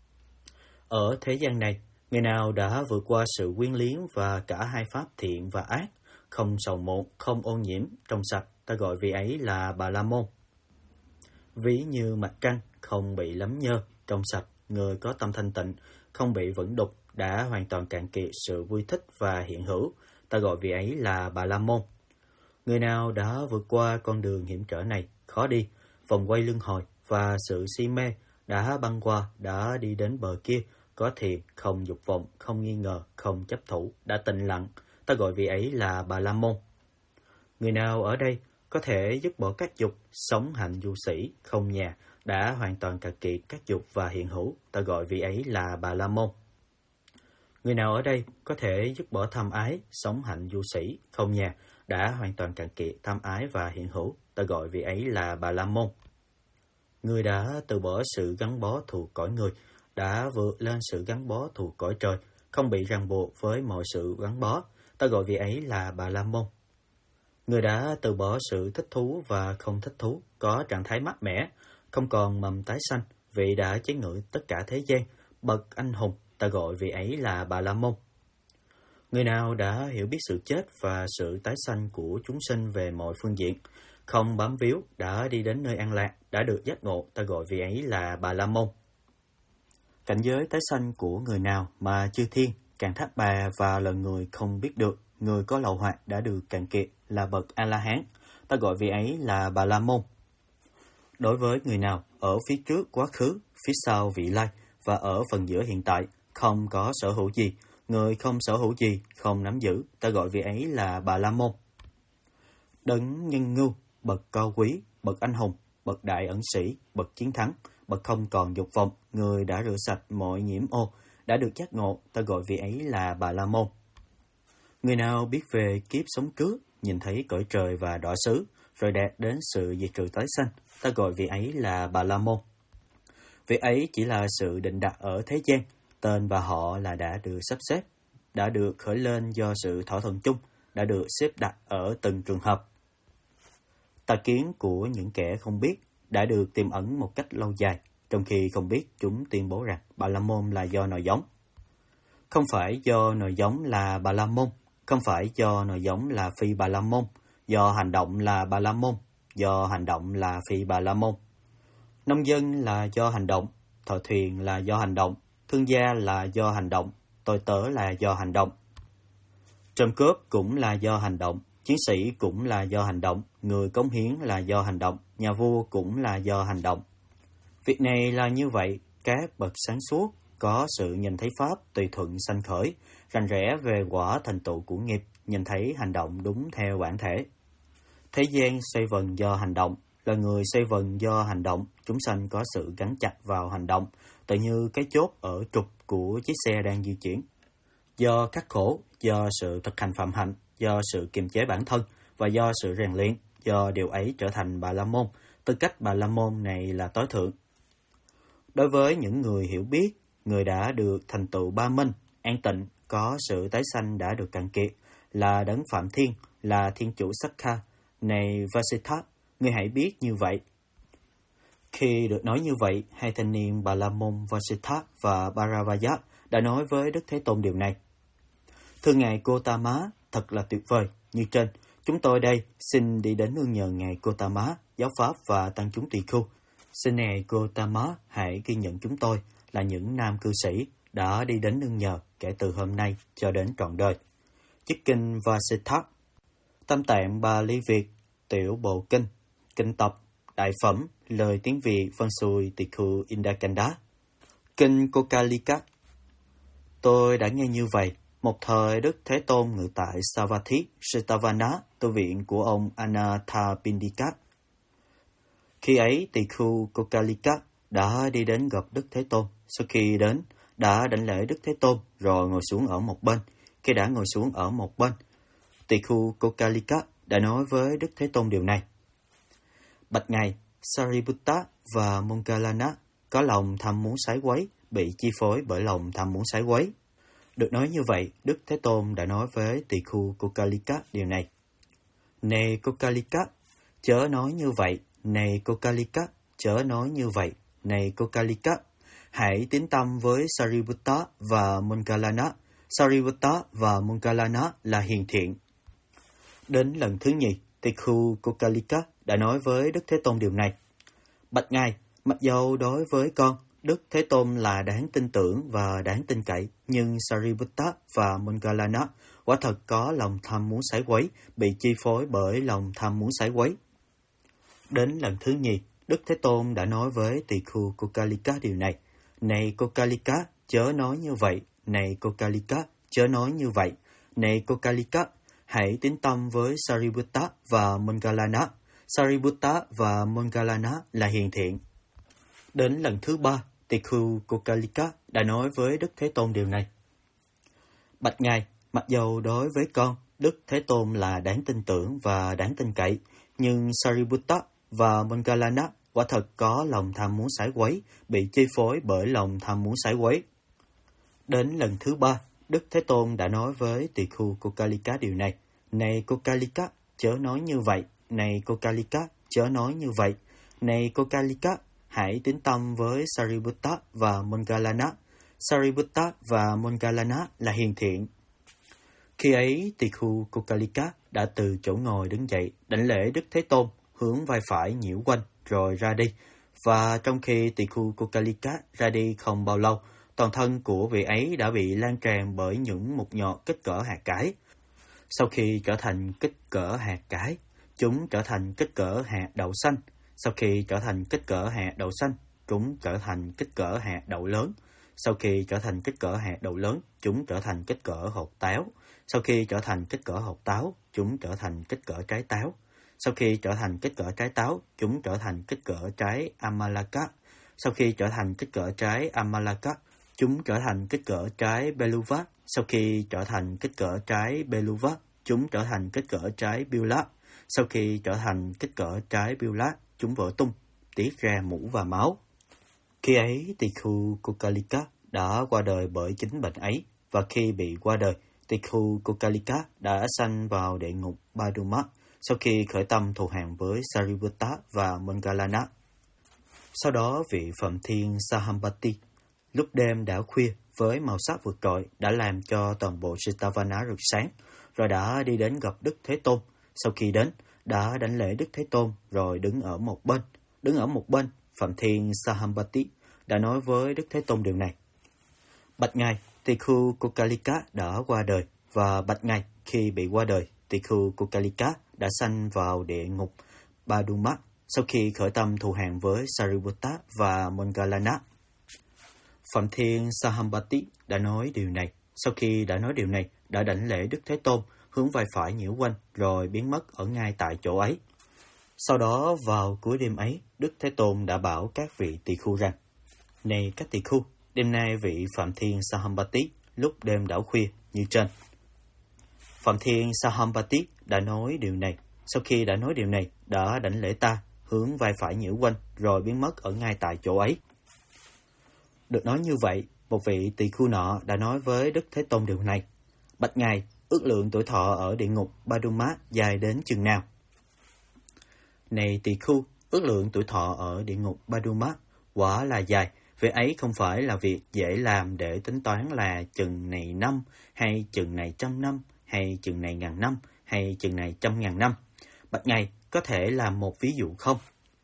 Ở thế gian này, người nào đã vượt qua sự quyến liếng và cả hai pháp thiện và ác, không sầu muộn, không ô nhiễm, trong sạch, ta gọi vị ấy là Bà La Môn. Ví như mặt trăng, không bị lấm nhơ, trong sạch, người có tâm thanh tịnh, không bị vẩn đục, đã hoàn toàn cạn kiệt sự vui thích và hiện hữu, ta gọi vị ấy là Bà La Môn. Người nào đã vượt qua con đường hiểm trở này, khó đi, vòng quay luân hồi và sự si mê, đã băng qua, đã đi đến bờ kia, có thiền, không dục vọng, không nghi ngờ, không chấp thủ, đã tĩnh lặng, ta gọi vị ấy là Bà La Môn. Người nào ở đây có thể dứt bỏ các dục, sống hạnh du sĩ, không nhà, đã hoàn toàn cạn kiệt các dục và hiện hữu, ta gọi vị ấy là Bà La Môn. Người nào ở đây có thể dứt bỏ tham ái, sống hạnh du sĩ, không nhà, đã hoàn toàn cạn kiệt tham ái và hiện hữu, ta gọi vị ấy là Bà La Môn. Người đã từ bỏ sự gắn bó thuộc cõi người, đã vượt lên sự gắn bó thuộc cõi trời, không bị ràng buộc với mọi sự gắn bó, ta gọi vị ấy là Bà La Môn. Người đã từ bỏ sự thích thú và không thích thú, có trạng thái mát mẻ, không còn mầm tái sanh, vị đã chế ngự tất cả thế gian, bậc anh hùng, ta gọi vị ấy là Bà La Môn. Người nào đã hiểu biết sự chết và sự tái sanh của chúng sinh về mọi phương diện, không bám víu, đã đi đến nơi an lạc, đã được giác ngộ, ta gọi vị ấy là Bà La Môn. Cảnh giới tái sanh của người nào mà chư thiên, Càn Thác Bà và loài người không biết được, người có lậu hoặc đã được cạn kiệt, là bậc A-la-hán, ta gọi vị ấy là Bà La Môn. Đối với người nào ở phía trước quá khứ, phía sau vị lai và ở phần giữa hiện tại, không có sở hữu gì, người không sở hữu gì, không nắm giữ, ta gọi vị ấy là Bà La Môn. Đấng nhân ngưu, bậc cao quý, bậc anh hùng, bậc đại ẩn sĩ, bậc chiến thắng, bậc không còn dục vọng, người đã rửa sạch mọi nhiễm ô, đã được giác ngộ, ta gọi vị ấy là Bà La Môn. Người nào biết về kiếp sống trước, nhìn thấy cõi trời và đọa xứ, rồi đạt đến sự diệt trừ tái sanh, ta gọi vị ấy là Bà La Môn. Vị ấy chỉ là sự định đặt ở thế gian, tên và họ là đã được sắp xếp, đã được khởi lên do sự thỏa thuận chung, đã được xếp đặt ở từng trường hợp. Tà kiến của những kẻ không biết đã được tiềm ẩn một cách lâu dài, trong khi không biết chúng tuyên bố rằng Bà La Môn là do nòi giống. Không phải do nòi giống là Bà La Môn, không phải do nòi giống là phi Bà La Môn, do hành động là Bà La Môn, do hành động là phi Bà La Môn. Nông dân là do hành động, thợ thuyền là do hành động, thương gia là do hành động, tôi tớ là do hành động. Trộm cướp cũng là do hành động, chiến sĩ cũng là do hành động, người cống hiến là do hành động, nhà vua cũng là do hành động. Việc này là như vậy, các bậc sáng suốt có sự nhìn thấy pháp tùy thuận sanh khởi, rành rẽ về quả thành tựu của nghiệp, nhìn thấy hành động đúng theo bản thể. Thế gian xoay vần do hành động, là người xoay vần do hành động, chúng sanh có sự gắn chặt vào hành động, tự như cái chốt ở trục của chiếc xe đang di chuyển. Do khắc khổ, do sự thực hành phạm hạnh, do sự kiềm chế bản thân và do sự rèn luyện, do điều ấy trở thành Bà La Môn, tư cách Bà La Môn này là tối thượng. Đối với những người hiểu biết, người đã được thành tựu ba minh, an tịnh, có sự tái sanh đã được cạn kiệt, là đấng Phạm Thiên, là Thiên Chủ Sakha, này Vasitha, ngươi hãy biết như vậy. Khi được nói như vậy, hai thanh niên Bà La Môn Vasitha và Bharavaya đã nói với Đức Thế Tôn điều này. Thưa Ngài Gotama, thật là tuyệt vời, như trên, chúng tôi đây xin đi đến nương nhờ Ngài Gotama, giáo pháp và tăng chúng tỳ khưu. Xin Ngài Gotama hãy ghi nhận chúng tôi là những nam cư sĩ đã đi đến nương nhờ kể từ hôm nay cho đến trọn đời. Chức kinh Vasitha, Tam Tạng Bali Việt, Tiểu Bộ Kinh, Kinh Tập, Đại Phẩm, lời tiếng Việt văn xuôi tỳ khưu Indakanda. Kinh Kokalika. Tôi đã nghe như vậy, một thời Đức Thế Tôn ngự tại Savatthi, Sitavana, tu viện của ông Anathapindika. Khi ấy, tỳ khưu Kokalika đã đi đến gặp Đức Thế Tôn. Sau khi đến, đã đảnh lễ Đức Thế Tôn, rồi ngồi xuống ở một bên. Khi đã ngồi xuống ở một bên, tỳ khưu Kokalika đã nói với Đức Thế Tôn điều này. Bạch Ngài, Sariputta và Moggallana có lòng tham muốn sái quấy, bị chi phối bởi lòng tham muốn sái quấy. Được nói như vậy, Đức Thế Tôn đã nói với tỳ khưu Kokalika điều này. Này Kokalika, chớ nói như vậy. Này Kokalika, chớ nói như vậy. Này Kokalika, hãy tín tâm với Sariputta và Moggallana. Sariputta và Moggallana là hiền thiện. Đến lần thứ nhì, tỳ khưu Kokalika đã nói với Đức Thế Tôn điều này. Bạch Ngài, mặc dầu đối với con, Đức Thế Tôn là đáng tin tưởng và đáng tin cậy, nhưng Sariputta và Moggallana quả thật có lòng tham muốn sái quấy, bị chi phối bởi lòng tham muốn sái quấy. Đến lần thứ nhì, Đức Thế Tôn đã nói với tỳ khưu Kokalika điều này. Này Kokalika, chớ nói như vậy. Này Kokalika, chớ nói như vậy. Này Kokalika, hãy tín tâm với Sariputta và Moggallana. Sariputta và Moggallana là hiền thiện. Đến lần thứ ba, tỳ khưu Kokalika đã nói với Đức Thế Tôn điều này. Bạch Ngài, mặc dầu đối với con, Đức Thế Tôn là đáng tin tưởng và đáng tin cậy, nhưng Sariputta và Moggallana quả thật có lòng tham muốn sái quấy, bị chi phối bởi lòng tham muốn sái quấy. Đến lần thứ ba, Đức Thế Tôn đã nói với tỳ khưu Kokalika điều này. Này Kokalika, chớ nói như vậy. Này Kokalika, chớ nói như vậy. Này Kokalika, hãy tín tâm với Sariputta và Moggallana. Sariputta và Moggallana là hiền thiện. Khi ấy, tỳ khưu Kokalika đã từ chỗ ngồi đứng dậy, đảnh lễ Đức Thế Tôn, hướng vai phải nhiễu quanh, rồi ra đi. Và trong khi tỳ khưu Kokalika ra đi không bao lâu, toàn thân của vị ấy đã bị lan tràn bởi những mụn nhọt kích cỡ hạt cải. Sau khi trở thành kích cỡ hạt cải, chúng trở thành kích cỡ hạt đậu xanh. Sau khi trở thành kích cỡ hạt đậu xanh, chúng trở thành kích cỡ hạt đậu lớn. Sau khi trở thành kích cỡ hạt đậu lớn, chúng trở thành kích cỡ hột táo. Sau khi trở thành kích cỡ hột táo, chúng trở thành kích cỡ trái táo. Sau khi trở thành kích cỡ trái táo, chúng trở thành kích cỡ trái Amalaka. Sau khi trở thành kích cỡ trái Amalaka, chúng trở thành kích cỡ trái Beluva. Sau khi trở thành kích cỡ trái Beluva, chúng trở thành kích cỡ trái Biula. Sau khi trở thành kích cỡ trái Biula, chúng vỡ tung, tiết ra mũ và máu. Khi ấy, tỳ khưu Kokalika đã qua đời bởi chính bệnh ấy, và khi bị qua đời, tỳ khưu Kokalika đã sanh vào địa ngục Baduma, sau khi khởi tâm thù hằn với Sariputta và Moggallana. Sau đó, vị Phạm Thiên Sahambati, lúc đêm đã khuya, với màu sắc vượt trội, đã làm cho toàn bộ Sitavana rực sáng, rồi đã đi đến gặp Đức Thế Tôn. Sau khi đến, đã đảnh lễ Đức Thế Tôn, rồi đứng ở một bên. Đứng ở một bên, Phạm Thiên Sahambati đã nói với Đức Thế Tôn điều này. Bạch Ngài, tỳ khưu Kokalika đã qua đời, và bạch Ngài, khi bị qua đời, tỳ khưu Kokalika đã sanh vào địa ngục Baduma, sau khi khởi tâm thù hằn với Sariputta và Moggallana. Phạm Thiên Sahambati đã nói điều này. Sau khi đã nói điều này, đã đảnh lễ Đức Thế Tôn, hướng vai phải nhiễu quanh, rồi biến mất ở ngay tại chỗ ấy. Sau đó, vào cuối đêm ấy, Đức Thế Tôn đã bảo các vị tỳ khưu rằng: Này các tỳ khưu, đêm nay vị Phạm Thiên Sahampati lúc đêm đảo khuya như trên. Phạm Thiên Sahampati đã nói điều này. Sau khi đã nói điều này, đã đảnh lễ ta, hướng vai phải nhiễu quanh, rồi biến mất ở ngay tại chỗ ấy. Được nói như vậy, một vị tỳ khưu nọ đã nói với Đức Thế Tôn điều này. Bạch Ngài, ước lượng tuổi thọ ở địa ngục Baduma dài đến chừng nào? Này tỳ khưu, ước lượng tuổi thọ ở địa ngục Baduma quả là dài. Việc ấy không phải là việc dễ làm để tính toán là chừng này năm, hay chừng này 100 năm, hay chừng này 1000 năm, hay chừng này 100.000 năm. Bạch Ngài, có thể làm một ví dụ không?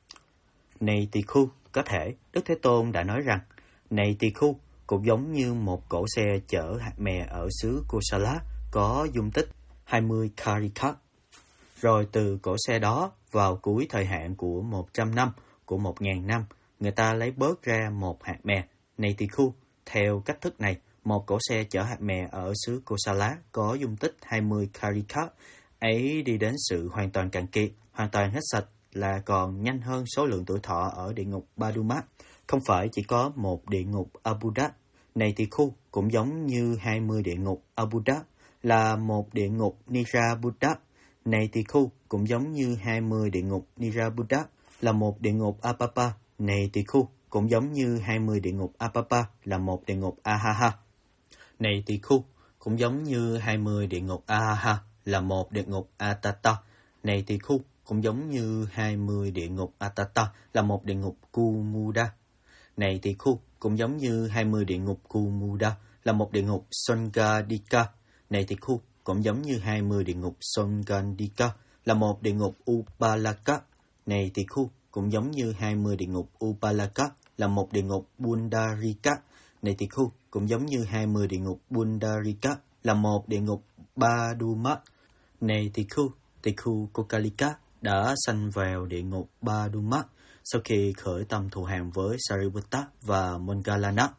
Này tỳ khưu, có thể. Đức Thế Tôn đã nói rằng, này tỳ khưu, cũng giống như một cỗ xe chở hạt mè ở xứ Kosala có dung tích 20 karika. Rồi từ cỗ xe đó vào cuối thời hạn của 100 năm, của 1000 năm, người ta lấy bớt ra một hạt mè. Này tỳ khưu, theo cách thức này, một cỗ xe chở hạt mè ở xứ Kosala có dung tích 20 karika ấy đi đến sự hoàn toàn cạn kiệt, hoàn toàn hết sạch là còn nhanh hơn số lượng tuổi thọ ở địa ngục Baduma. Không phải chỉ có một địa ngục Abuda. Này tỳ khưu, cũng giống như 20 địa ngục Abuda là một địa ngục Nirabuddha. Này tỳ khưu, cũng giống như 20 địa ngục Nirabuddha là một địa ngục Apapa. Này tỳ khưu, cũng giống như 20 địa ngục Apapa là một địa ngục Ahaha. Này tỳ khưu, cũng giống như 20 địa ngục Ahaha là một địa ngục Atata. Này tỳ khưu, cũng giống như 20 địa ngục Atata là một địa ngục Kumuda. Này tỳ khưu, cũng giống như 20 địa ngục Kumuda là một địa ngục Songadika. Này tỳ khưu, cũng giống như 20 địa ngục Songandika là một địa ngục Upalaka. Này tỳ khưu, cũng giống như 20 địa ngục Upalaka là một địa ngục Bundarika. Này tỳ khưu, cũng giống như 20 địa ngục Bundarika là một địa ngục Baduma. Này tỳ khưu Kokalika đã sanh vào địa ngục Baduma sau khi khởi tâm thù hằn với Sariputta và Moggallana.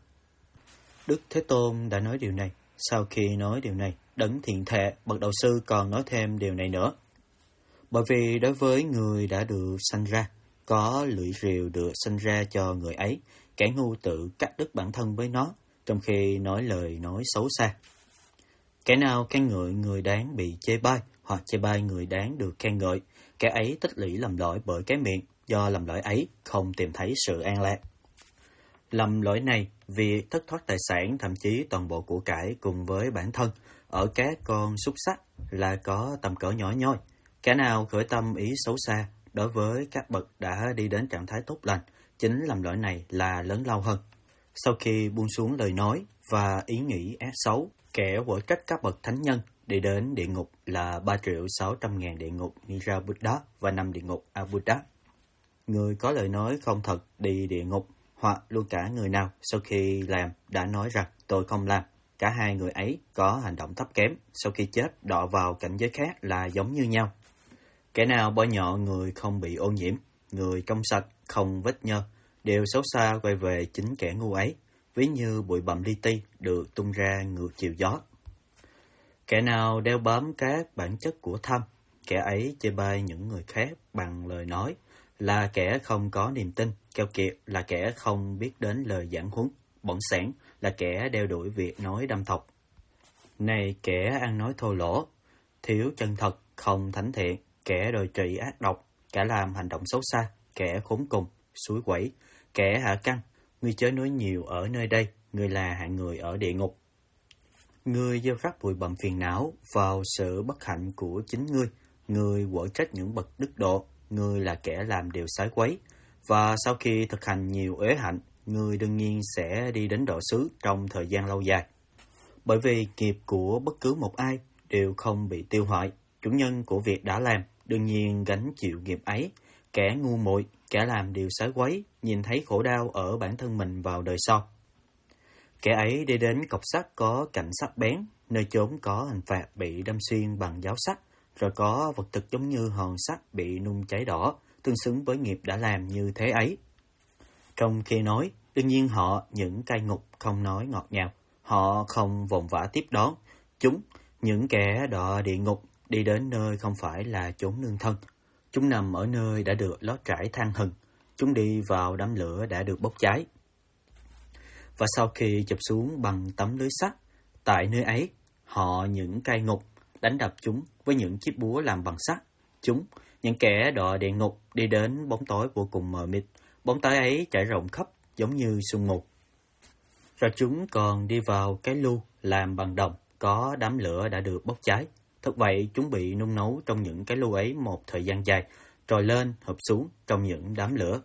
Đức Thế Tôn đã nói điều này. Sau khi nói điều này, Đấng Thiện Thệ bậc đạo sư còn nói thêm điều này nữa. Bởi vì đối với người đã được sanh ra, có lưỡi rìu được sanh ra cho người ấy, kẻ ngu tự cắt đứt bản thân với nó, trong khi nói lời nói xấu xa. Kẻ nào khen ngợi người đáng bị chê bai, hoặc chê bai người đáng được khen ngợi, kẻ ấy tích lũy lầm lỗi bởi cái miệng, do lầm lỗi ấy không tìm thấy sự an lạc. Lầm lỗi này, việc thất thoát tài sản, thậm chí toàn bộ của cải cùng với bản thân, ở các con súc sắt là có tầm cỡ nhỏ nhoi. Kẻ nào khởi tâm ý xấu xa đối với các bậc đã đi đến trạng thái tốt lành, chính lầm lỗi này là lớn lao hơn. Sau khi buông xuống lời nói và ý nghĩ ác xấu, kẻ quở trách các bậc thánh nhân đi đến địa ngục là 3.600.000 địa ngục Nirabuddha và 5 địa ngục Abuddha. Người có lời nói không thật đi địa ngục, hoặc luôn cả người nào sau khi làm đã nói rằng tôi không làm. Cả hai người ấy có hành động thấp kém, sau khi chết đọa vào cảnh giới khác là giống như nhau. Kẻ nào bôi nhọ người không bị ô nhiễm, người trong sạch không vết nhơ, đều xấu xa quay về chính kẻ ngu ấy, ví như bụi bặm li ti được tung ra ngược chiều gió. Kẻ nào đeo bám các bản chất của tham, kẻ ấy chê bai những người khác bằng lời nói, là kẻ không có niềm tin, keo kiệt là kẻ không biết đến lời giảng huấn, bỏng sẻn là kẻ đeo đuổi việc nói đâm thọc. Này kẻ ăn nói thô lỗ, thiếu chân thật, không thánh thiện, kẻ đồi trụy ác độc, kẻ làm hành động xấu xa, kẻ khốn cùng, suối quẩy, kẻ hạ căng, ngươi chớ nói nhiều ở nơi đây, ngươi là hạng người ở địa ngục. Ngươi gieo rắc bụi bặm phiền não vào sự bất hạnh của chính ngươi quở trách những bậc đức độ, ngươi là kẻ làm điều sái quấy, và sau khi thực hành nhiều uế hạnh, ngươi đương nhiên sẽ đi đến độ xứ trong thời gian lâu dài. Bởi vì nghiệp của bất cứ một ai đều không bị tiêu hoại, chủ nhân của việc đã làm đương nhiên gánh chịu nghiệp ấy. Kẻ ngu muội, kẻ làm điều sái quấy, nhìn thấy khổ đau ở bản thân mình vào đời sau. Kẻ ấy đi đến cọc sắt có cạnh sắc bén, nơi chốn có hình phạt bị đâm xuyên bằng giáo sắc, rồi có vật thực giống như hòn sắt bị nung cháy đỏ, tương xứng với nghiệp đã làm như thế ấy. Trong khi nói, đương nhiên họ những cai ngục không nói ngọt ngào, họ không vội vã tiếp đón. Chúng, những kẻ đọa địa ngục, đi đến nơi không phải là chốn nương thân. Chúng nằm ở nơi đã được lót trải than hừng, chúng đi vào đám lửa đã được bốc cháy. và sau khi chụp xuống bằng tấm lưới sắt, tại nơi ấy, họ những cây ngục, đánh đập chúng với những chiếc búa làm bằng sắt. Chúng, những kẻ đọa địa ngục, đi đến bóng tối vô cùng mờ mịt, bóng tối ấy trải rộng khắp giống như sương mù. Rồi chúng còn đi vào cái lu làm bằng đồng, có đám lửa đã được bốc cháy. Thật vậy, chúng bị nung nấu trong những cái lu ấy một thời gian dài, trồi lên, hợp xuống trong những đám lửa.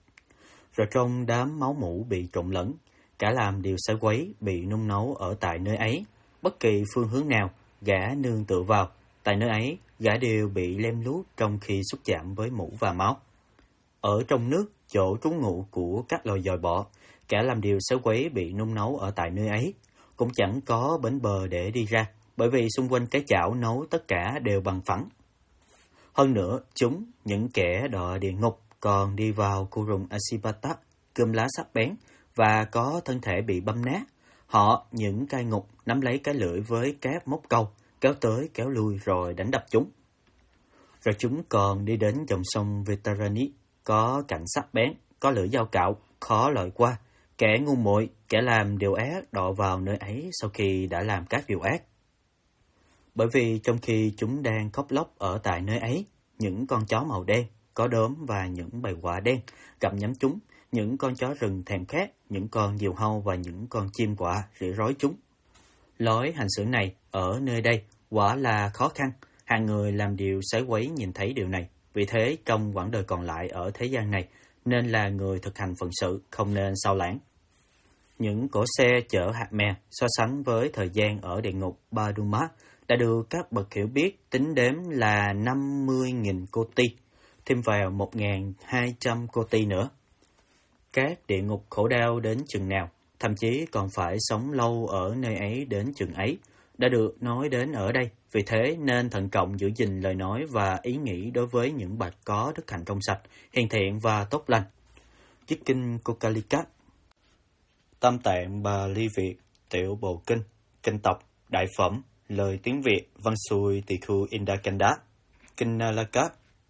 Rồi trong đám máu mủ bị trộn lẫn, cả làm điều xé quấy bị nung nấu ở tại nơi ấy. Bất kỳ phương hướng nào, gã nương tựa vào, tại nơi ấy, gã đều bị lem luốc trong khi xúc chạm với mũ và máu. Ở trong nước, chỗ trú ngụ của các loài dòi bọ, cả làm điều xé quấy bị nung nấu ở tại nơi ấy, cũng chẳng có bến bờ để đi ra, bởi vì xung quanh cái chảo nấu tất cả đều bằng phẳng. Hơn nữa, chúng, những kẻ đọa địa ngục, còn đi vào khu rừng Asipata, cơm lá sắc bén, và có thân thể bị băm nát. Họ, những cai ngục, nắm lấy cái lưỡi với các móc câu, kéo tới kéo lui rồi đánh đập chúng. Rồi chúng còn đi đến dòng sông Veterani, có cạnh sắc bén, có lưỡi dao cạo, khó lội qua. Kẻ ngu muội, kẻ làm điều ác đọ vào nơi ấy sau khi đã làm các điều ác. Bởi vì trong khi chúng đang khóc lóc ở tại nơi ấy, những con chó màu đen, có đốm và những bầy quạ đen gặm nhấm chúng, những con chó rừng thèm khát, những con diều hâu và những con chim quạ rỉ rối chúng. Lối hành xử này ở nơi đây quả là khó khăn, hàng người làm điều sái quấy nhìn thấy điều này, vì thế trong quãng đời còn lại ở thế gian này, nên là người thực hành phận sự không nên sao lãng. Những cỗ xe chở hạt mè so sánh với thời gian ở địa ngục Baduma đã được các bậc hiểu biết tính đếm là 50.000 koti, thêm vào 1.200 koti nữa. Các địa ngục khổ đau đến chừng nào, thậm chí còn phải sống lâu ở nơi ấy đến chừng ấy, đã được nói đến ở đây. Vì thế nên thận trọng giữ gìn lời nói và ý nghĩ đối với những bậc có đức hạnh trong sạch, hiền thiện và tốt lành. Trích kinh Kokalikat, Tam Tạng Bali Việt, Tiểu Bộ Kinh, Kinh Tộc, Đại Phẩm, lời tiếng Việt, văn xuôi Tỳ Khu Indakanda, Kinh Nalakat.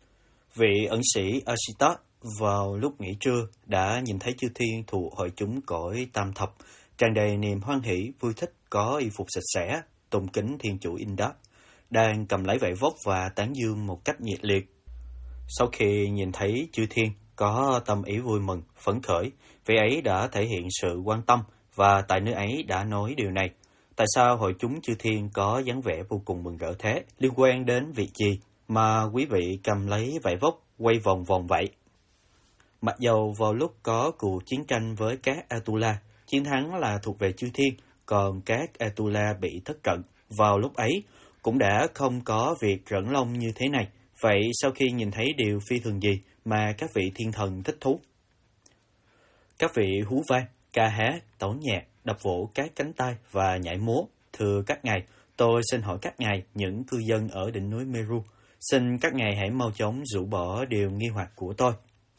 Vị ẩn sĩ Asita vào lúc nghỉ trưa đã nhìn thấy chư thiên thuộc hội chúng cõi tam thập, tràn đầy niềm hoan hỷ, vui thích, có y phục sạch sẽ, tôn kính thiên chủ Indak, đang cầm lấy vảy vóc và tán dương một cách nhiệt liệt. Sau khi nhìn thấy chư thiên có tâm ý vui mừng, phấn khởi, vị ấy đã thể hiện sự quan tâm và tại nơi ấy đã nói điều này. Tại sao hội chúng chư thiên có dáng vẻ vô cùng mừng rỡ thế? Liên quan đến việc gì mà quý vị cầm lấy vảy vóc quay vòng vòng vậy? Mặc dầu vào lúc có cuộc chiến tranh với các Atula, chiến thắng là thuộc về chư thiên, còn các Atula bị thất trận vào lúc ấy cũng đã không có việc rẫn lông như thế này. Vậy sau khi nhìn thấy điều phi thường gì mà các vị thiên thần thích thú? Các vị hú vang, ca hát, tấu nhạc, đập vỗ các cánh tay và nhảy múa. Thưa các ngài, tôi xin hỏi các ngài, những cư dân ở đỉnh núi Meru, xin các ngài hãy mau chóng rũ bỏ điều nghi hoặc của tôi.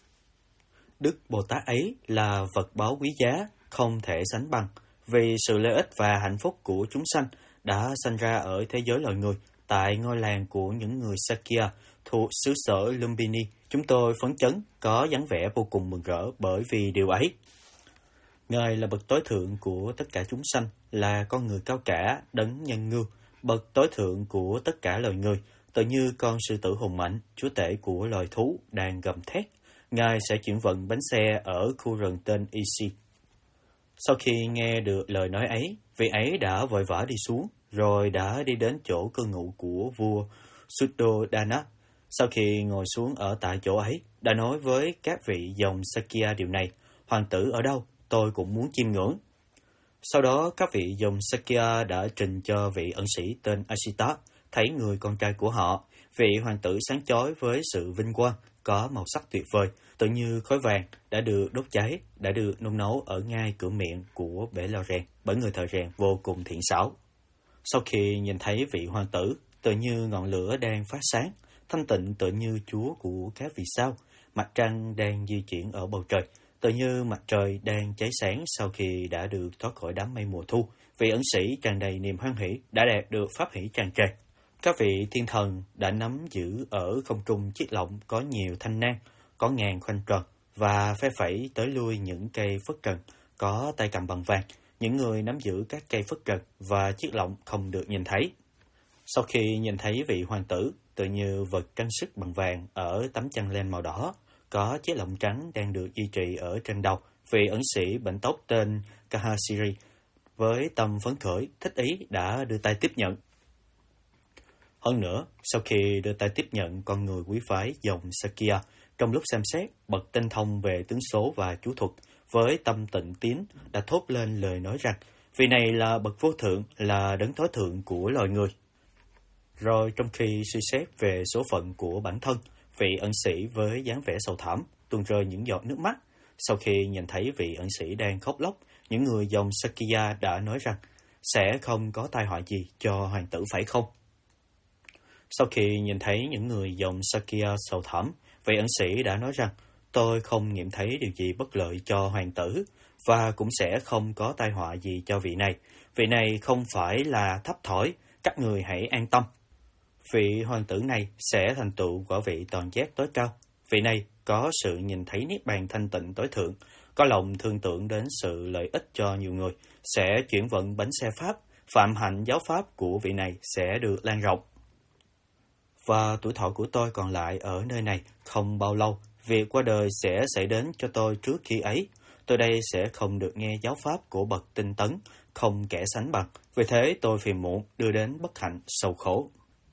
Đức Bồ Tát ấy là vật báu quý giá, không thể sánh bằng, vì sự lợi ích và hạnh phúc của chúng sanh đã sanh ra ở thế giới loài người, tại ngôi làng của những người Sakya thuộc xứ sở Lumbini. Chúng tôi phấn chấn, có dáng vẻ vô cùng mừng rỡ bởi vì điều ấy. Ngài là bậc tối thượng của tất cả chúng sanh, là con người cao cả, đấng nhân ngưu, bậc tối thượng của tất cả loài người, tự như con sư tử hùng mạnh, chúa tể của loài thú đang gầm thét. Ngài sẽ chuyển vận bánh xe ở khu rừng tên Isi. Sau khi nghe được lời nói ấy, vị ấy đã vội vã đi xuống, rồi đã đi đến chỗ cư ngụ của vua Suddhodana. Sau khi ngồi xuống ở tại chỗ ấy, đã nói với các vị dòng Sakya điều này: hoàng tử ở đâu? Tôi cũng muốn chiêm ngưỡng. Sau đó các vị dòng Sakya đã trình cho vị ẩn sĩ tên Asita thấy người con trai của họ. Vị hoàng tử sáng chói với sự vinh quang, có màu sắc tuyệt vời, tự như khói vàng đã được đốt cháy, đã được nung nấu ở ngay cửa miệng của bể lò rèn bởi người thợ rèn vô cùng thiện xảo. Sau khi nhìn thấy vị hoàng tử, tự như ngọn lửa đang phát sáng, thanh tịnh tự như chúa của các vì sao, mặt trăng đang di chuyển ở bầu trời, tự như mặt trời đang cháy sáng sau khi đã được thoát khỏi đám mây mùa thu. Vị ẩn sĩ tràn đầy niềm hoan hỷ đã đạt được pháp hỷ tràn trề. Các vị thiên thần đã nắm giữ ở không trung chiếc lọng có nhiều thanh nang, có ngàn khoanh tròn và phe phẩy tới lui những cây phất trần, có tay cầm bằng vàng, những người nắm giữ các cây phất trần và chiếc lọng không được nhìn thấy. Sau khi nhìn thấy vị hoàng tử, tự như vật trang sức bằng vàng ở tấm chăn len màu đỏ, có chiếc lọng trắng đang được duy trì ở trên đầu, vị ẩn sĩ bệnh tóc tên Kahashiri, với tâm phấn khởi, thích ý đã đưa tay tiếp nhận. Hơn nữa, sau khi đưa tay tiếp nhận con người quý phái dòng Sakya, trong lúc xem xét bậc tinh thông về tướng số và chú thuật, với tâm tịnh tín đã thốt lên lời nói rằng vị này là bậc vô thượng, là đấng tối thượng của loài người. Rồi trong khi suy xét về số phận của bản thân, vị ẩn sĩ với dáng vẻ sầu thảm tuôn rơi những giọt nước mắt. Sau khi nhìn thấy vị ẩn sĩ đang khóc lóc, những người dòng Sakya đã nói rằng sẽ không có tai họa gì cho hoàng tử phải không? Sau khi nhìn thấy những người dòng Sakya sầu thảm, vị ẩn sĩ đã nói rằng tôi không nghiệm thấy điều gì bất lợi cho hoàng tử và cũng sẽ không có tai họa gì cho vị này. Vị này không phải là thấp thỏi, các người hãy an tâm. Vị hoàng tử này sẽ thành tựu quả vị toàn giác tối cao. Vị này có sự nhìn thấy niết bàn thanh tịnh tối thượng, có lòng thương tưởng đến sự lợi ích cho nhiều người, sẽ chuyển vận bánh xe Pháp, phạm hạnh giáo Pháp của vị này sẽ được lan rộng. Và tuổi thọ của tôi còn lại ở nơi này không bao lâu, việc qua đời sẽ xảy đến cho tôi trước khi ấy. Tôi đây sẽ không được nghe giáo Pháp của bậc tinh tấn, không kẻ sánh bằng, vì thế tôi phiền muộn đưa đến bất hạnh sầu khổ.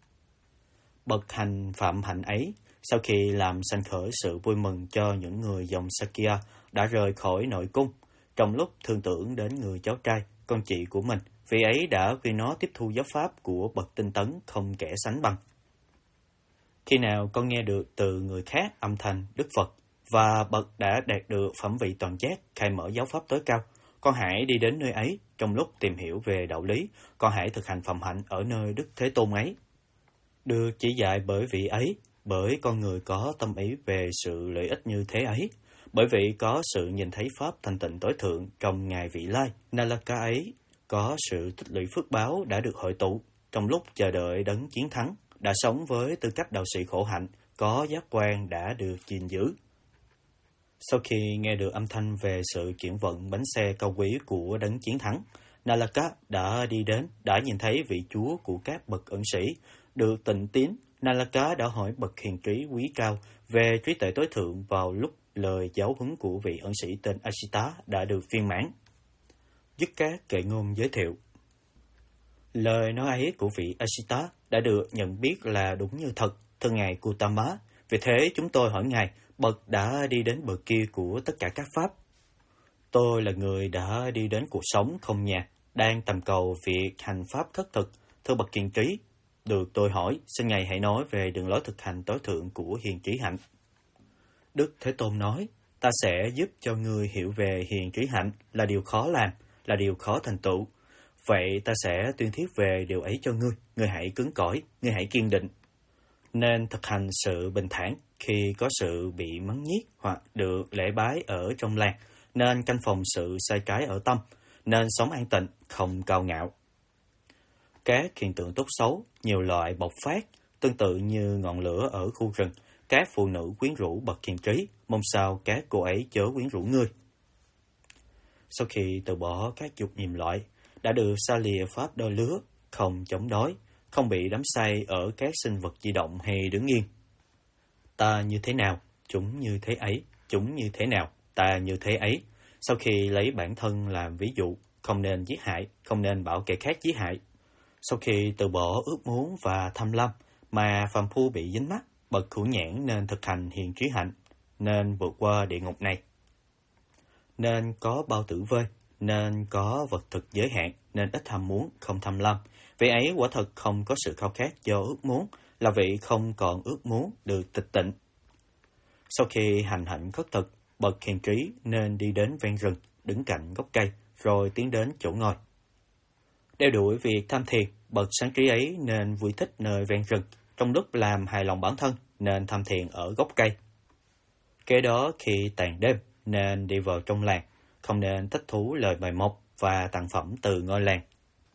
Bậc hành phạm hạnh ấy, sau khi làm sanh khởi sự vui mừng cho những người dòng Sakya, đã rời khỏi nội cung. Trong lúc thương tưởng đến người cháu trai, con chị của mình, vị ấy đã khuyên nó tiếp thu giáo pháp của bậc tinh tấn không kẻ sánh bằng. Khi nào con nghe được từ người khác âm thanh Đức Phật và bậc đã đạt được phẩm vị toàn giác khai mở giáo pháp tối cao, con hãy đi đến nơi ấy. Trong lúc tìm hiểu về đạo lý, con hãy thực hành phẩm hạnh ở nơi Đức Thế Tôn ấy. Được chỉ dạy bởi vị ấy, bởi con người có tâm ý về sự lợi ích như thế ấy, bởi vì có sự nhìn thấy pháp thanh tịnh tối thượng trong ngày vị lai, Nalaka ấy, có sự tích lũy phước báo đã được hội tụ trong lúc chờ đợi đấng chiến thắng, đã sống với tư cách đạo sĩ khổ hạnh, có giác quan đã được gìn giữ. Sau khi nghe được âm thanh về sự chuyển vận bánh xe cao quý của đấng chiến thắng, Nalaka đã đi đến, đã nhìn thấy vị chúa của các bậc ẩn sĩ. Được tịnh tín, Nalaka đã hỏi bậc hiền trí quý cao về trí tuệ tối thượng vào lúc lời giáo huấn của vị ẩn sĩ tên Asita đã được viên mãn. Dứt các kệ ngôn giới thiệu. Lời nói ấy của vị Asita đã được nhận biết là đúng như thật, thưa ngài Gautama. Vì thế chúng tôi hỏi ngài, bậc đã đi đến bờ kia của tất cả các pháp. Tôi là người đã đi đến cuộc sống không nhà, đang tầm cầu việc hành pháp khất thực, thưa bậc hiền trí. Được tôi hỏi, xin ngài hãy nói về đường lối thực hành tối thượng của hiền trí hạnh. Đức Thế Tôn nói, ta sẽ giúp cho ngươi hiểu về hiền trí hạnh là điều khó làm, là điều khó thành tựu. Vậy ta sẽ tuyên thuyết về điều ấy cho ngươi hãy cứng cỏi, ngươi hãy kiên định. Nên thực hành sự bình thản khi có sự bị mắng nhiếc hoặc được lễ bái ở trong làng, nên canh phòng sự sai trái ở tâm, nên sống an tịnh, không cao ngạo. Các hiện tượng tốt xấu, nhiều loại bộc phát, tương tự như ngọn lửa ở khu rừng, các phụ nữ quyến rũ bậc hiền trí, mong sao các cô ấy chớ quyến rũ ngươi. Sau khi từ bỏ các dục nhiệm loại, đã được xa lìa pháp đôi lứa, không chống đói, không bị đắm say ở các sinh vật di động hay đứng yên. Ta như thế nào, chúng như thế ấy, chúng như thế nào, ta như thế ấy. Sau khi lấy bản thân làm ví dụ, không nên giết hại, không nên bảo kẻ khác giết hại. Sau khi từ bỏ ước muốn và tham lam mà phàm phu bị dính mắc, bậc hữu nhãn nên thực hành hiền trí hạnh, nên vượt qua địa ngục này. Nên có bao tử vơi, nên có vật thực giới hạn, nên ít ham muốn, không tham lam. Vị ấy quả thật không có sự khao khát do ước muốn, là vị không còn ước muốn được tịch tịnh. Sau khi hành hạnh khất thực, bậc hiền trí nên đi đến ven rừng, đứng cạnh gốc cây, rồi tiến đến chỗ ngồi. Đeo đuổi việc tham thiền, bậc sáng trí ấy nên vui thích nơi ven rừng, trong lúc làm hài lòng bản thân nên tham thiền ở gốc cây. Kế đó khi tàn đêm nên đi vào trong làng, không nên thích thú lời bài mộc và tặng phẩm từ ngôi làng.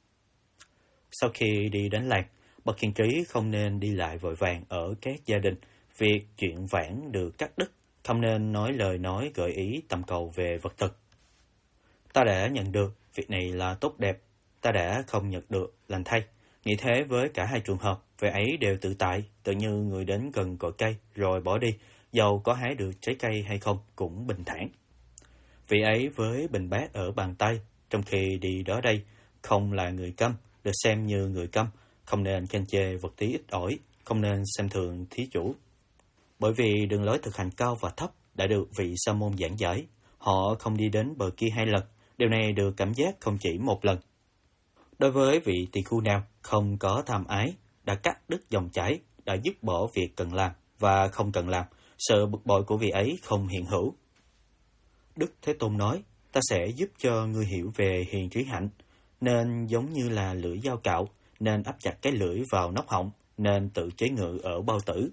Sau khi đi đến làng, bậc hiền trí không nên đi lại vội vàng ở các gia đình, việc chuyện vãn được cắt đứt, không nên nói lời nói gợi ý tầm cầu về vật thực. Ta đã nhận được, việc này là tốt đẹp. Ta đã không nhận được, lành thay. Nghĩ thế với cả hai trường hợp, vị ấy đều tự tại, tự như người đến gần cội cây rồi bỏ đi, dầu có hái được trái cây hay không cũng bình thản. Vị ấy với bình bát ở bàn tay, trong khi đi đó đây, không là người câm, được xem như người câm, không nên khen chê vật tí ít ỏi, không nên xem thường thí chủ. Bởi vì đường lối thực hành cao và thấp đã được vị sa môn giảng giải, họ không đi đến bờ kia 2 lần, điều này được cảm giác không chỉ 1 lần. Đối với vị tỳ khu nào không có tham ái, đã cắt đứt dòng chảy, đã dứt bỏ việc cần làm và không cần làm, sự bực bội của vị ấy không hiện hữu. Đức Thế Tôn nói, ta sẽ giúp cho ngươi hiểu về hiền trí hạnh, nên giống như là lưỡi dao cạo, nên áp chặt cái lưỡi vào nóc họng, nên tự chế ngự ở bao tử.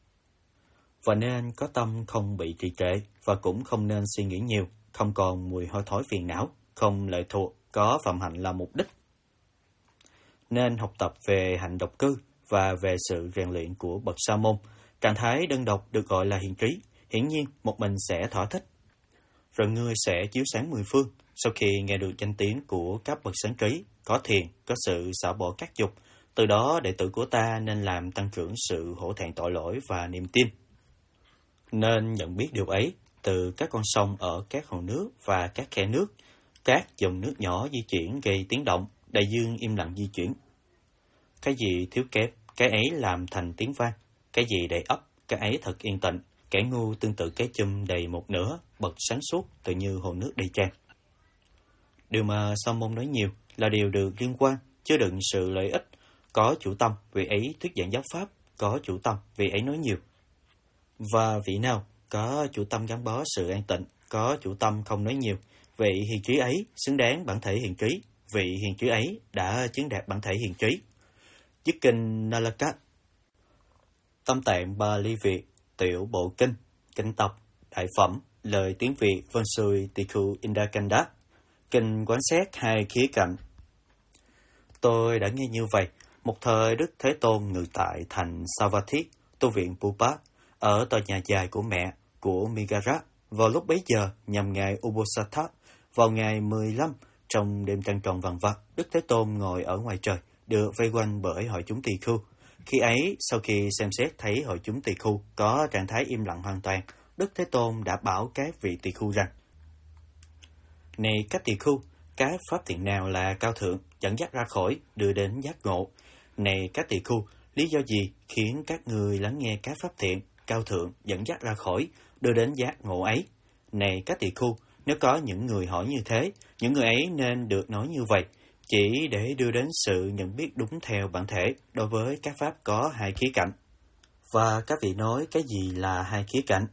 Và nên có tâm không bị trì trệ, và cũng không nên suy nghĩ nhiều, không còn mùi hôi thối phiền não, không lệ thuộc, có phạm hạnh là mục đích. Nên học tập về hạnh độc cư và về sự rèn luyện của bậc sa môn. Trạng thái đơn độc được gọi là hiền trí, hiển nhiên một mình sẽ thỏa thích. Rồi ngươi sẽ chiếu sáng 10 phương, sau khi nghe được danh tiếng của các bậc sáng trí, có thiền, có sự xả bỏ các dục, từ đó đệ tử của ta nên làm tăng trưởng sự hổ thẹn tội lỗi và niềm tin. Nên nhận biết điều ấy từ các con sông ở các hồ nước và các khe nước, các dòng nước nhỏ di chuyển gây tiếng động, đại dương im lặng di chuyển. Cái gì thiếu kém, cái ấy làm thành tiếng vang, cái gì đầy ắp, cái ấy thật yên tĩnh. Kẻ ngu tương tự cái chum đầy một nửa, bật sáng suốt tự như hồ nước đầy tràn. Điều mà sa môn nói nhiều là điều được liên quan, chứa đựng sự lợi ích. Có chủ tâm, vị ấy thuyết giảng giáo pháp, có chủ tâm, vị ấy nói nhiều. Và vị nào có chủ tâm gắn bó sự an tịnh, có chủ tâm không nói nhiều, vị hiền trí ấy xứng đáng bản thể hiền trí, vị hiền trí ấy đã chứng đạt bản thể hiền trí. Dứt kinh Nalaka. Tâm tạng Bali Việt, tiểu bộ kinh, kinh tập, đại phẩm, lời tiếng Việt Vân Xuôi Tikhu Indakanda, kinh quán xét 2 khía cạnh. Tôi đã nghe như vậy, một thời Đức Thế Tôn ngự tại thành Savatthi, tu viện Pupa, ở tòa nhà dài của mẹ của Migara, vào lúc bấy giờ nhằm ngày Uposatha, vào ngày 15, trong đêm trăng tròn vàng vặc, Đức Thế Tôn ngồi ở ngoài trời, được vây quanh bởi hội chúng tỳ khưu. Khi ấy, sau khi xem xét thấy hội chúng tỳ khưu có trạng thái im lặng hoàn toàn, Đức Thế Tôn đã bảo các vị tỳ khưu rằng: Này các tỳ khưu, các pháp thiện nào là cao thượng, dẫn dắt ra khỏi, đưa đến giác ngộ? Này các tỳ khưu, lý do gì khiến các người lắng nghe các pháp thiện, cao thượng, dẫn dắt ra khỏi, đưa đến giác ngộ ấy? Này các tỳ khưu, nếu có những người hỏi như thế, những người ấy nên được nói như vậy, chỉ để đưa đến sự nhận biết đúng theo bản thể đối với các pháp có 2 khía cạnh. Và các vị nói cái gì là 2 khía cạnh?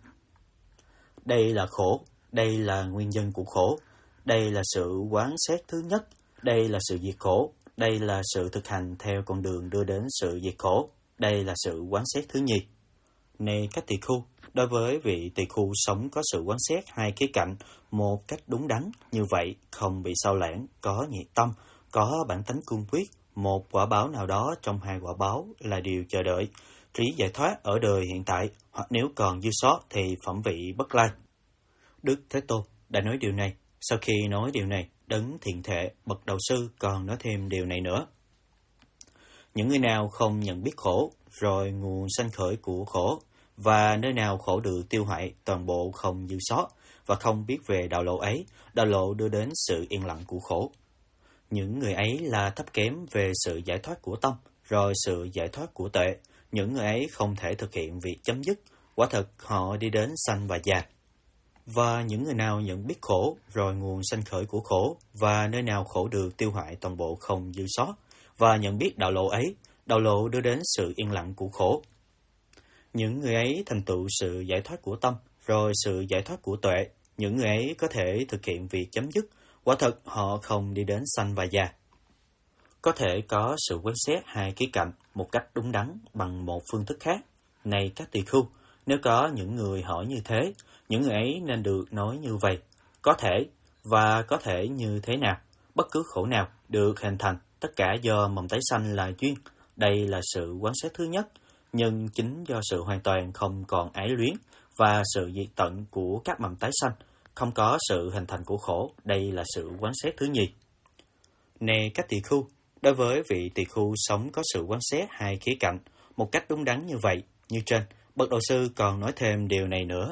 Đây là khổ, đây là nguyên nhân của khổ, đây là sự quán xét thứ nhất, đây là sự diệt khổ, đây là sự thực hành theo con đường đưa đến sự diệt khổ, đây là sự quán xét thứ nhì. Này các tỳ khưu, đối với vị tỳ khưu sống có sự quán xét 2 khía cạnh một cách đúng đắn, như vậy không bị sao lãng, có nhiệt tâm, có bản tánh cương quyết, một quả báo nào đó trong 2 quả báo là điều chờ đợi, trí giải thoát ở đời hiện tại, hoặc nếu còn dư sót thì phẩm vị bất lai. Đức Thế Tôn đã nói điều này. Sau khi nói điều này, đấng thiện thệ, bậc đầu sư còn nói thêm điều này nữa. Những người nào không nhận biết khổ, rồi nguồn sanh khởi của khổ, và nơi nào khổ được tiêu hoại toàn bộ không dư sót, và không biết về đạo lộ ấy, đạo lộ đưa đến sự yên lặng của khổ. Những người ấy là thấp kém về sự giải thoát của tâm, rồi sự giải thoát của tuệ. Những người ấy không thể thực hiện việc chấm dứt, quả thật họ đi đến sanh và già. Và những người nào nhận biết khổ, rồi nguồn sanh khởi của khổ, và nơi nào khổ được tiêu hoại toàn bộ không dư sót, và nhận biết đạo lộ ấy, đạo lộ đưa đến sự yên lặng của khổ. Những người ấy thành tựu sự giải thoát của tâm, rồi sự giải thoát của tuệ. Những người ấy có thể thực hiện việc chấm dứt, quả thật họ không đi đến sanh và già. Có thể có sự quán xét 2 khía cạnh một cách đúng đắn bằng một phương thức khác. Này các tỳ khưu, nếu có những người hỏi như thế, những người ấy nên được nói như vậy. Có thể, và có thể như thế nào? Bất cứ khổ nào được hình thành, tất cả do mầm tái sanh là duyên. Đây là sự quán xét thứ nhất, nhưng chính do sự hoàn toàn không còn ái luyến và sự diệt tận của các mầm tái sanh, không có sự hình thành của khổ, đây là sự quán xét thứ nhì. Này các tỳ khưu, đối với vị tỳ khưu sống có sự quán xét hai khía cạnh, một cách đúng đắn như vậy, như trên, bậc đạo sư còn nói thêm điều này nữa.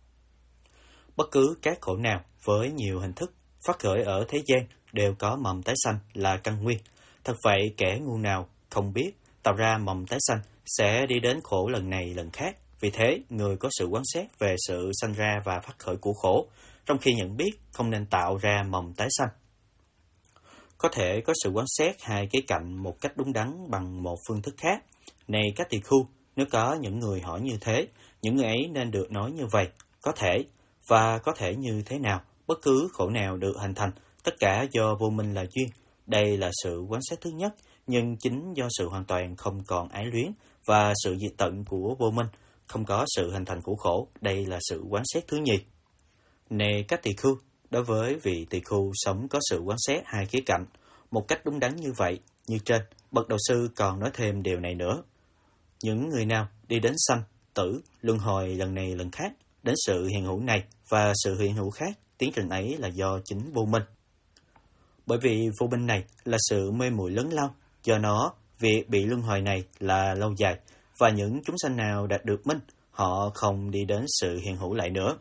Bất cứ các khổ nào với nhiều hình thức phát khởi ở thế gian đều có mầm tái sanh là căn nguyên. Thật vậy, kẻ ngu nào không biết tạo ra mầm tái sanh sẽ đi đến khổ lần này lần khác. Vì thế, người có sự quán xét về sự sanh ra và phát khởi của khổ, trong khi nhận biết không nên tạo ra mầm tái sanh. Có thể có sự quán xét hai khía cạnh một cách đúng đắn bằng một phương thức khác. Này các tỳ khưu, nếu có những người hỏi như thế, những người ấy nên được nói như vậy. Có thể, và có thể như thế nào, bất cứ khổ nào được hình thành, tất cả do vô minh là duyên. Đây là sự quán xét thứ nhất, nhưng chính do sự hoàn toàn không còn ái luyến và sự diệt tận của vô minh, không có sự hình thành của khổ. Đây là sự quán xét thứ nhì. Này các tỳ khưu, đối với vị tỳ khưu sống có sự quán xét hai khía cạnh, một cách đúng đắn như vậy, như trên, bậc đạo sư còn nói thêm điều này nữa. Những người nào đi đến sanh, tử, luân hồi lần này lần khác, đến sự hiện hữu này và sự hiện hữu khác, tiến trình ấy là do chính vô minh. Bởi vì vô minh này là sự mê muội lớn lao, do nó, việc bị luân hồi này là lâu dài, và những chúng sanh nào đạt được minh, họ không đi đến sự hiện hữu lại nữa.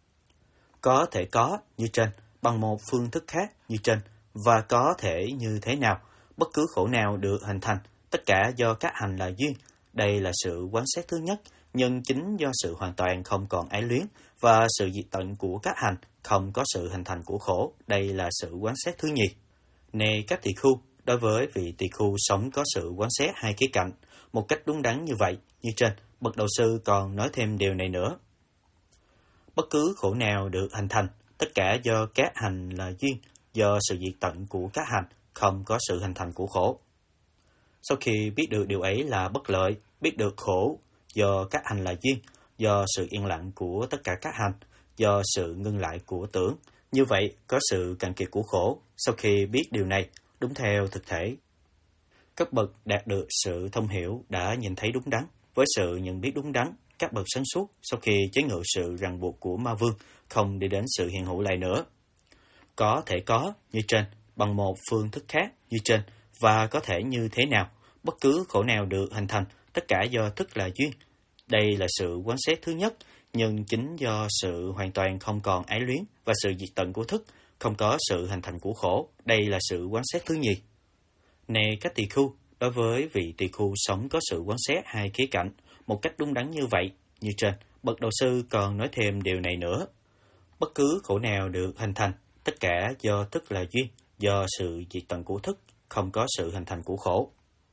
Có thể có, như trên, bằng một phương thức khác, như trên, và có thể như thế nào, bất cứ khổ nào được hình thành, tất cả do các hành là duyên. Đây là sự quán xét thứ nhất, nhưng chính do sự hoàn toàn không còn ái luyến và sự diệt tận của các hành, không có sự hình thành của khổ. Đây là sự quán xét thứ nhì. Này các tỳ khưu, đối với vị tỳ khưu sống có sự quán xét hai khía cạnh, một cách đúng đắn như vậy, như trên, bậc đạo sư còn nói thêm điều này nữa. Bất cứ khổ nào được hình thành, tất cả do các hành là duyên, do sự diệt tận của các hành, không có sự hình thành của khổ. Sau khi biết được điều ấy là bất lợi, biết được khổ do các hành là duyên, do sự yên lặng của tất cả các hành, do sự ngưng lại của tưởng, như vậy có sự cạn kiệt của khổ. Sau khi biết điều này, đúng theo thực thể, các bậc đạt được sự thông hiểu đã nhìn thấy đúng đắn. Với sự nhận biết đúng đắn, các bậc sáng suốt sau khi chế ngự sự ràng buộc của ma vương, không đi đến sự hiện hữu lại nữa. Có thể có, như trên, bằng một phương thức khác, như trên, và có thể như thế nào, bất cứ khổ nào được hình thành, tất cả do thức là duyên. Đây là sự quán xét thứ nhất, nhưng chính do sự hoàn toàn không còn ái luyến và sự diệt tận của thức, không có sự hình thành của khổ. Đây là sự quán xét thứ nhì. Này các tỳ khưu, đối với vị tỳ khưu sống có sự quán xét hai khía cạnh, một cách đúng đắn như vậy, như trên, bậc đạo sư còn nói thêm điều này nữa. Bất cứ khổ nào được hình thành, tất cả do thức là duyên, do sự diệt tận của thức, không có sự hình thành của khổ.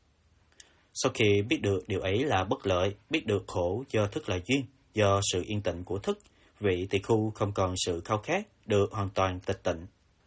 Sau khi biết được điều ấy là bất lợi, biết được khổ do thức là duyên, do sự yên tĩnh của thức, vị tỳ khưu không còn sự khao khát, được hoàn toàn tịch tịnh.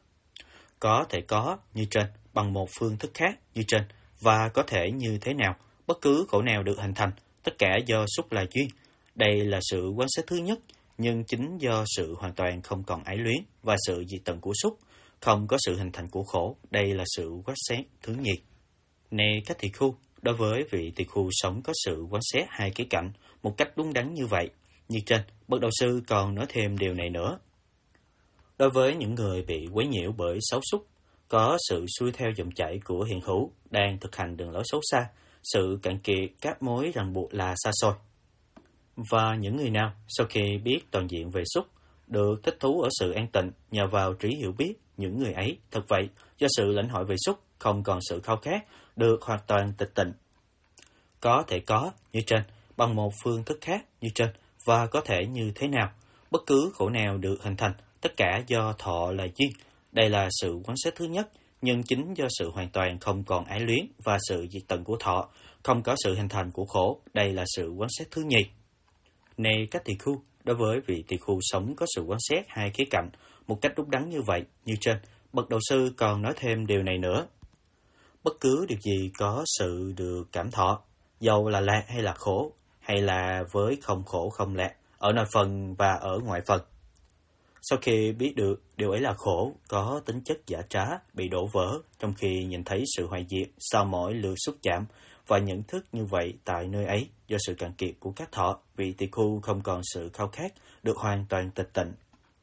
Có thể có, như trên, bằng một phương thức khác, như trên, và có thể như thế nào, bất cứ khổ nào được hình thành, tất cả do xúc là duyên. Đây là sự quán xét thứ nhất, nhưng chính do sự hoàn toàn không còn ái luyến và sự diệt tận của xúc, không có sự hình thành của khổ. Đây là sự quán xét thứ nhì. Này các tỳ khưu, đối với vị tỳ khưu sống có sự quán xét hai khía cạnh, một cách đúng đắn như vậy, như trên, bậc đạo sư còn nói thêm điều này nữa. Đối với những người bị quấy nhiễu bởi xấu xúc, có sự xuôi theo dòng chảy của hiện hữu, đang thực hành đường lối xấu xa, sự cạn kiệt các mối ràng buộc là xa xôi. Và những người nào, sau khi biết toàn diện về xúc, được thích thú ở sự an tịnh nhờ vào trí hiểu biết, những người ấy, thật vậy, do sự lãnh hội về xúc, không còn sự khao khát, được hoàn toàn tịch tịnh. Có thể có, như trên, bằng một phương thức khác, như trên, và có thể như thế nào, bất cứ khổ nào được hình thành, tất cả do thọ là duyên. Đây là sự quán xét thứ nhất, nhưng chính do sự hoàn toàn không còn ái luyến và sự diệt tận của thọ, không có sự hình thành của khổ. Đây là sự quán xét thứ nhì. Này các tỳ khưu, đối với vị tỳ khưu sống có sự quán xét hai khía cạnh, một cách đúng đắn như vậy, như trên, bậc đạo sư còn nói thêm điều này nữa. Bất cứ điều gì có sự được cảm thọ, dầu là lạc hay là khổ, hay là với không khổ không lạc, ở nội phần và ở ngoại phần. Sau khi biết được điều ấy là khổ, có tính chất giả trá, bị đổ vỡ, trong khi nhìn thấy sự hoại diệt sau mỗi lượt xúc chạm, và nhận thức như vậy tại nơi ấy, do sự cạn kiệt của các thọ, vị tỳ khưu không còn sự khao khát, được hoàn toàn tịch tịnh.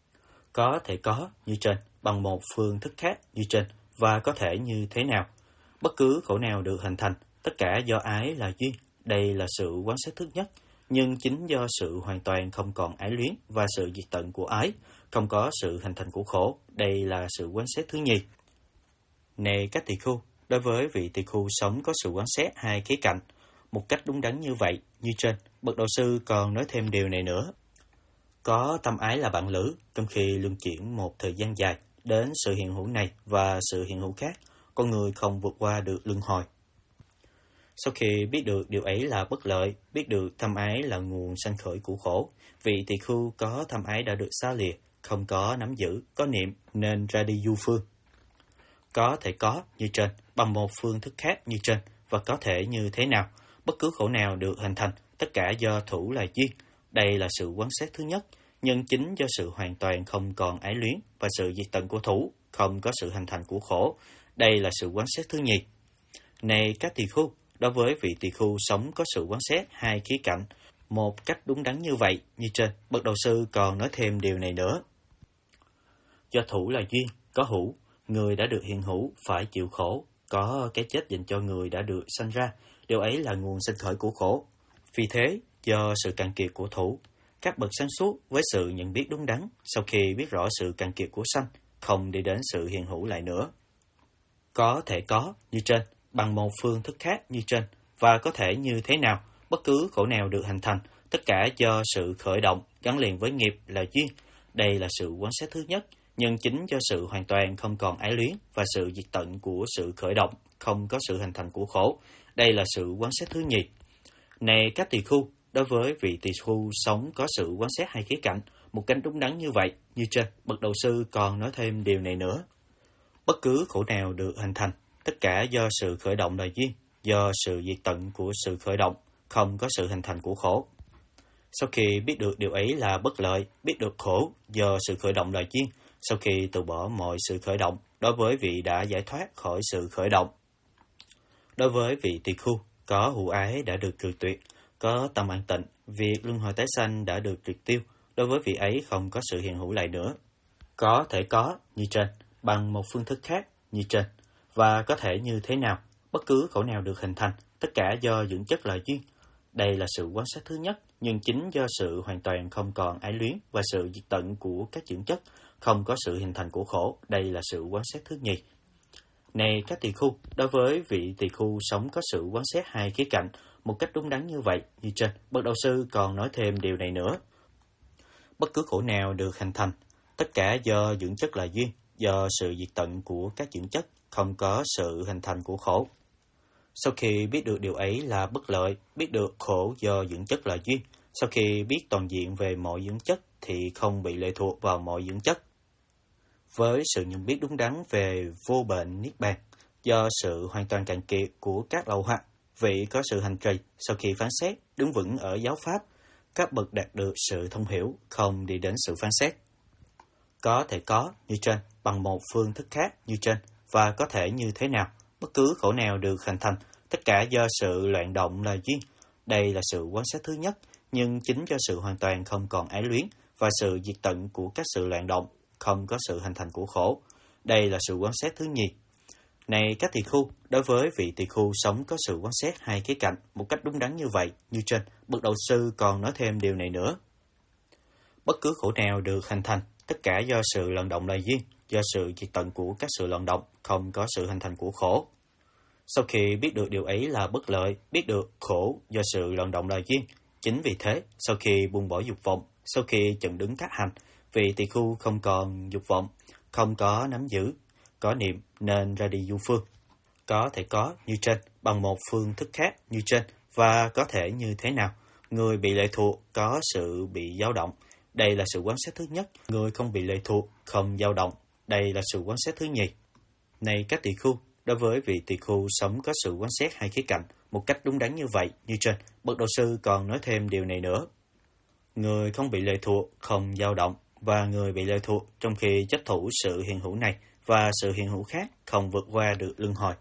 Có thể có như trên bằng một phương thức khác như trên, và có thể như thế nào. Bất cứ khổ nào được hình thành, tất cả do ái là duyên. Đây là sự quán xét thứ nhất. Nhưng chính do sự hoàn toàn không còn ái luyến và sự diệt tận của ái, không có sự hình thành của khổ. Đây là sự quán xét thứ nhì. Này các tỳ khưu, đối với vị tỳ khưu sống có sự quán xét hai khía cạnh, một cách đúng đắn như vậy, như trên, bậc đạo sư còn nói thêm điều này nữa. Có tâm ái là bạn lữ, trong khi luân chuyển một thời gian dài đến sự hiện hữu này và sự hiện hữu khác, con người không vượt qua được luân hồi. Sau khi biết được điều ấy là bất lợi, biết được tham ái là nguồn sanh khởi của khổ, vị tỳ khưu có tham ái đã được xa lìa, không có nắm giữ, có niệm nên ra đi du phương. Có thể có như trên, bằng một phương thức khác như trên, và có thể như thế nào, bất cứ khổ nào được hình thành, tất cả do thủ là duyên. Đây là sự quán xét thứ nhất, nhưng chính do sự hoàn toàn không còn ái luyến và sự diệt tận của thủ, không có sự hình thành của khổ. Đây là sự quán xét thứ nhì. Này các tỳ khưu, đối với vị tỳ khưu sống có sự quán xét hai khía cạnh, một cách đúng đắn như vậy, như trên, bậc đạo sư còn nói thêm điều này nữa. Do thủ là duyên, có hữu, người đã được hiện hữu phải chịu khổ, có cái chết dành cho người đã được sanh ra, điều ấy là nguồn sinh khởi của khổ. Vì thế, do sự cạn kiệt của thủ, các bậc sáng suốt với sự nhận biết đúng đắn, sau khi biết rõ sự cạn kiệt của sanh, không đi đến sự hiện hữu lại nữa. Có thể có như trên, bằng một phương thức khác như trên, và có thể như thế nào, bất cứ khổ nào được hình thành, tất cả do sự khởi động gắn liền với nghiệp là duyên. Đây là sự quán xét thứ nhất, nhưng chính do sự hoàn toàn không còn ái luyến và sự diệt tận của sự khởi động, không có sự hình thành của khổ. Đây là sự quán xét thứ nhì. Này các tỳ khưu, đối với vị tỳ khưu sống có sự quán xét hai khía cạnh, một cách đúng đắn như vậy, như trên, bậc đạo sư còn nói thêm điều này nữa. Bất cứ khổ nào được hình thành, tất cả do sự khởi động là duyên, do sự diệt tận của sự khởi động, không có sự hình thành của khổ. Sau khi biết được điều ấy là bất lợi, biết được khổ do sự khởi động là duyên, sau khi từ bỏ mọi sự khởi động, đối với vị đã giải thoát khỏi sự khởi động. Đối với vị tỳ khưu, có hữu ái đã được trừ tuyệt, có tâm an tịnh, việc luân hồi tái sanh đã được triệt tiêu, đối với vị ấy không có sự hiện hữu lại nữa. Có thể có như trên, bằng một phương thức khác như trên, và có thể như thế nào, bất cứ khổ nào được hình thành, tất cả do dưỡng chất là duyên. Đây là sự quán xét thứ nhất, nhưng chính do sự hoàn toàn không còn ái luyến và sự diệt tận của các dưỡng chất, không có sự hình thành của khổ. Đây là sự quán xét thứ nhì. Này các tỳ khưu, đối với vị tỳ khưu sống có sự quán xét hai khía cạnh, một cách đúng đắn như vậy, như trên, bậc đạo sư còn nói thêm điều này nữa. Bất cứ khổ nào được hình thành, tất cả do dưỡng chất là duyên, do sự diệt tận của các dưỡng chất, không có sự hình thành của khổ. Sau khi biết được điều ấy là bất lợi, biết được khổ do dưỡng chất là duyên, sau khi biết toàn diện về mọi dưỡng chất thì không bị lệ thuộc vào mọi dưỡng chất. Với sự nhận biết đúng đắn về vô bệnh niết bàn, do sự hoàn toàn cạn kiệt của các lậu hoặc, vị có sự hành trì, sau khi phán xét, đứng vững ở giáo pháp, các bậc đạt được sự thông hiểu, không đi đến sự phán xét. Có thể có như trên, bằng một phương thức khác như trên, và có thể như thế nào, bất cứ khổ nào được hình thành, tất cả do sự loạn động là duyên. Đây là sự quán xét thứ nhất, nhưng chính do sự hoàn toàn không còn ái luyến và sự diệt tận của các sự loạn động, không có sự hình thành của khổ. Đây là sự quán xét thứ nhì. Này các tỳ khưu, đối với vị tỳ khưu sống có sự quán xét hai khía cạnh, một cách đúng đắn như vậy, như trên, bậc đạo sư còn nói thêm điều này nữa. Bất cứ khổ nào được hình thành, tất cả do sự loạn động là duyên, do sự diệt tận của các sự loạn động, không có sự hình thành của khổ. Sau khi biết được điều ấy là bất lợi, biết được khổ do sự loạn động là duyên, chính vì thế, sau khi buông bỏ dục vọng, sau khi chận đứng các hành, vị tỳ khưu không còn dục vọng, không có nắm giữ, có niệm nên ra đi du phương. Có thể có như trên, bằng một phương thức khác như trên, và có thể như thế nào, người bị lệ thuộc có sự bị dao động. Đây là sự quán xét thứ nhất, người không bị lệ thuộc, không dao động. Đây là sự quán xét thứ nhì. Này các tỳ khưu, đối với vị tỳ khưu sống có sự quán xét hai khía cạnh, một cách đúng đắn như vậy, như trên, bậc đạo sư còn nói thêm điều này nữa. Người không bị lệ thuộc, không dao động, và người bị lệ thuộc trong khi chấp thủ sự hiện hữu này và sự hiện hữu khác không vượt qua được luân hồi.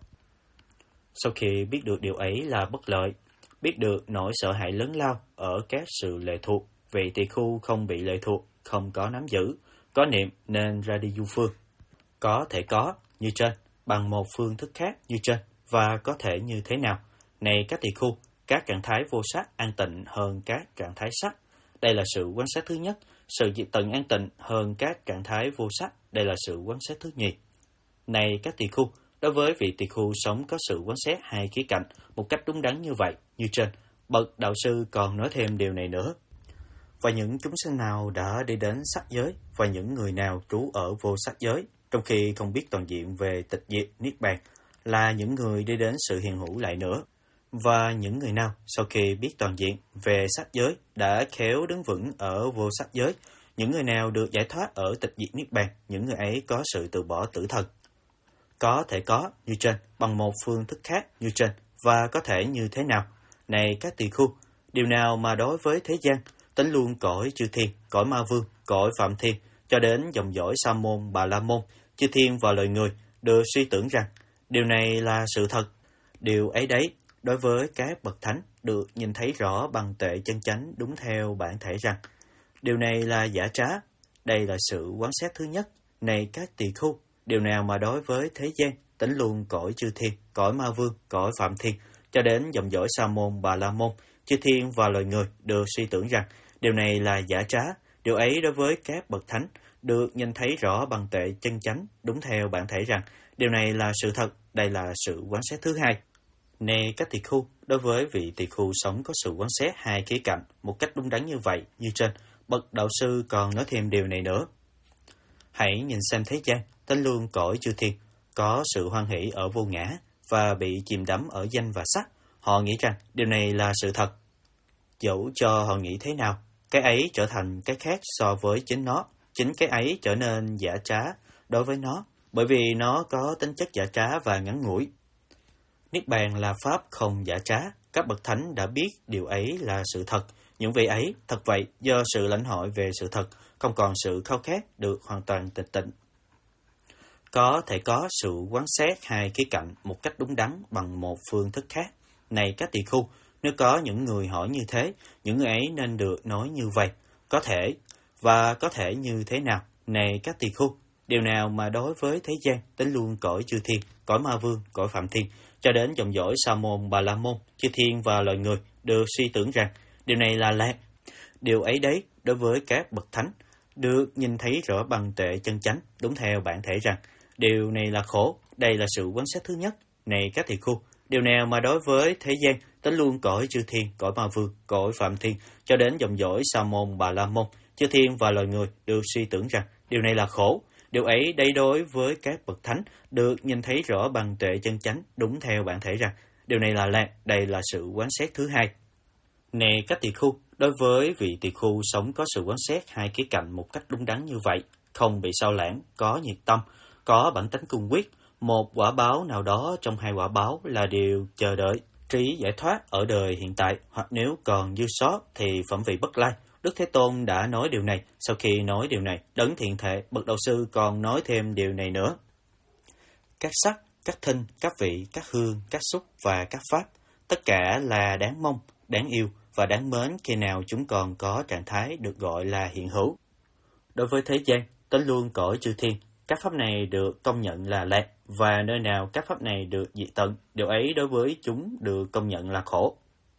Sau khi biết được điều ấy là bất lợi, biết được nỗi sợ hãi lớn lao ở các sự lệ thuộc, vị tỳ khưu không bị lệ thuộc, không có nắm giữ, có niệm nên ra đi du phương. Có thể có như trên, bằng một phương thức khác như trên, và có thể như thế nào? Này các tỳ khu, các trạng thái vô sắc an tịnh hơn các trạng thái sắc. Đây là sự quan sát thứ nhất. Sự diệt tận an tịnh hơn các trạng thái vô sắc. Đây là sự quan sát thứ nhì. Này các tỳ khu, đối với vị tỳ khu sống có sự quan sát hai khía cạnh một cách đúng đắn như vậy, như trên, bậc đạo sư còn nói thêm điều này nữa. Và những chúng sinh nào đã đi đến sắc giới, và những người nào trú ở vô sắc giới, trong khi không biết toàn diện về tịch diệt niết bàn, là những người đi đến sự hiện hữu lại nữa. Và những người nào sau khi biết toàn diện về sắc giới đã khéo đứng vững ở vô sắc giới, những người nào được giải thoát ở tịch diệt niết bàn, những người ấy có sự từ bỏ tử thần. Có thể có như trên, bằng một phương thức khác như trên, và có thể như thế nào? Này các tỳ khu, điều nào mà đối với thế gian, tính luôn cõi chư thiên, cõi ma vương, cõi phạm thiên, cho đến dòng dõi sa môn, bà la môn, chư thiên và loài người, đều suy tưởng rằng điều này là sự thật. Điều ấy đấy, đối với các bậc thánh, được nhìn thấy rõ bằng tuệ chân chánh đúng theo bản thể rằng điều này là giả trá. Đây là sự quán xét thứ nhất. Này các tỳ khu, điều nào mà đối với thế gian, tính luôn cõi chư thiên, cõi ma vương, cõi phạm thiên, cho đến dòng dõi sa môn, bà la môn, chư thiên và loài người đều suy tưởng rằng điều này là giả trá. Điều ấy đối với các bậc thánh được nhìn thấy rõ bằng tuệ chân chánh đúng theo bản thể rằng điều này là sự thật. Đây là sự quán xét thứ hai. Này các tỳ khu, đối với vị tỳ khu sống có sự quán xét hai khía cạnh một cách đúng đắn như vậy, như trên, bậc đạo sư còn nói thêm điều này nữa. Hãy nhìn xem thế gian, tính luôn cõi chư thiên, có sự hoan hỷ ở vô ngã và bị chìm đắm ở danh và sắc. Họ nghĩ rằng điều này là sự thật. Dẫu cho họ nghĩ thế nào, cái ấy trở thành cái khác so với chính nó. Chính cái ấy trở nên giả trá đối với nó, bởi vì nó có tính chất giả trá và ngắn ngủi. Niết bàn là pháp không giả trá. Các bậc thánh đã biết điều ấy là sự thật. Những vị ấy, thật vậy, do sự lãnh hội về sự thật, không còn sự khao khát được hoàn toàn tịch tịnh. Có thể có sự quán xét hai khía cạnh một cách đúng đắn bằng một phương thức khác. Này các tỳ khu, nếu có những người hỏi như thế, những người ấy nên được nói như vậy. Có thể, và có thể như thế nào? Này các tỳ khu, điều nào mà đối với thế gian, tính luôn cõi chư thiên, cõi ma vương, cõi phạm thiên, cho đến dòng dõi sa môn, bà la môn, chư thiên và loài người đều suy tưởng rằng điều này là lạc. Điều ấy đấy, đối với các bậc thánh, được nhìn thấy rõ bằng tuệ chân chánh, đúng theo bản thể rằng điều này là khổ. Đây là sự quán xét thứ nhất. Này các tỳ khu, điều nào mà đối với thế gian, tính luôn cõi chư thiên, cõi ma vương, cõi phạm thiên, cho đến dòng dõi sa môn, bà la môn, chư thiên và loài người đều suy tưởng rằng điều này là khổ. Điều ấy đây đối với các bậc thánh được nhìn thấy rõ bằng tuệ chân chánh đúng theo bản thể rằng điều này là lạc. Đây là sự quán xét thứ hai. Này các tỳ khu, đối với vị tỳ khu sống có sự quán xét hai khía cạnh một cách đúng đắn như vậy, không bị sao lãng, có nhiệt tâm, có bản tánh cương quyết, một quả báo nào đó trong hai quả báo là điều chờ đợi trí giải thoát ở đời hiện tại, hoặc nếu còn dư sót thì phẩm vị bất lai. Đức Thế Tôn đã nói điều này. Sau khi nói điều này, Đấng Thiện Thể, bậc đạo sư còn nói thêm điều này nữa. Các sắc, các thinh, các vị, các hương, các xúc và các pháp, tất cả là đáng mong, đáng yêu và đáng mến khi nào chúng còn có trạng thái được gọi là hiện hữu. Đối với thế gian, tính luôn cõi chư thiên, các pháp này được công nhận là lạc, và nơi nào các pháp này được diệt tận, điều ấy đối với chúng được công nhận là khổ.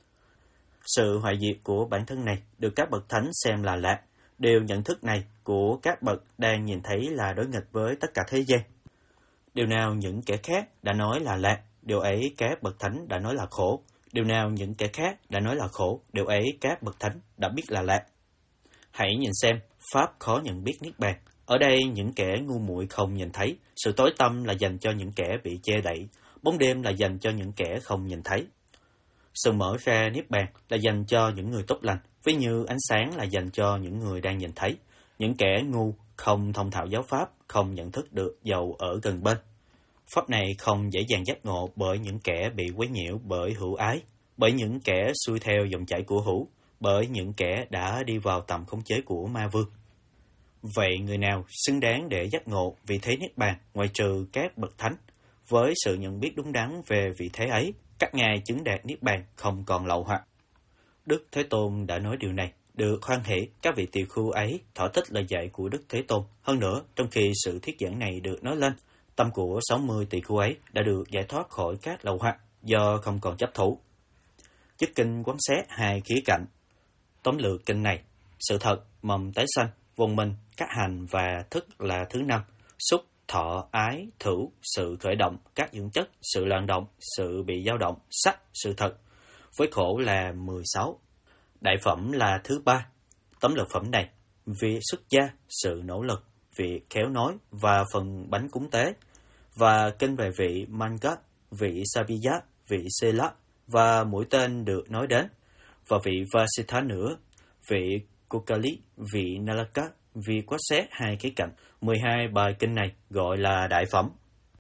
Sự hoại diệt của bản thân này được các bậc thánh xem là lạc. Điều nhận thức này của các bậc đang nhìn thấy là đối nghịch với tất cả thế gian. Điều nào những kẻ khác đã nói là lạc, điều ấy các bậc thánh đã nói là khổ. Điều nào những kẻ khác đã nói là khổ, điều ấy các bậc thánh đã biết là lạc. Hãy nhìn xem, pháp khó nhận biết niết bàn. Ở đây những kẻ ngu muội không nhìn thấy. Sự tối tăm là dành cho những kẻ bị che đậy. Bóng đêm là dành cho những kẻ không nhìn thấy. Sự mở ra niết bàn là dành cho những người tốt lành, ví như ánh sáng là dành cho những người đang nhìn thấy. Những kẻ ngu không thông thạo giáo pháp, không nhận thức được dầu ở gần bên. Pháp này không dễ dàng giác ngộ bởi những kẻ bị quấy nhiễu bởi hữu ái, bởi những kẻ xuôi theo dòng chảy của hữu, bởi những kẻ đã đi vào tầm khống chế của ma vương. Vậy người nào xứng đáng để giác ngộ vị thế niết bàn ngoại trừ các bậc thánh? Với sự nhận biết đúng đắn về vị thế ấy, các ngài chứng đạt niết bàn không còn lậu hoặc. Đức Thế Tôn đã nói điều này. được hoan hỷ các vị tỳ khưu ấy thỏa thích lời dạy của Đức Thế Tôn. Hơn nữa, trong khi sự thuyết giảng này được nói lên, tâm của 60 tỳ khưu ấy đã được giải thoát khỏi các lậu hoặc do không còn chấp thủ. Dứt kinh quán xét hai khía cạnh. Tóm lược kinh này, sự thật, mầm tái sanh, vong minh, các hành và thức là thứ năm, xúc, thọ, ái, thửu, sự khởi động, các dưỡng chất, sự loạn động, sự bị dao động, sắc, sự thật, với khổ là 16. Đại phẩm là thứ ba. Tóm lược phẩm này, việc xuất gia, sự nỗ lực, việc khéo nói và phần bánh cúng tế, và kinh về vị Mangat, vị Saviyat, vị Sela và mũi tên được nói đến, và vị Vasitha nữa, vị Kokali, vị Nalaka, vì quá xé hai cái cạnh. 12 bài kinh này gọi là đại phẩm.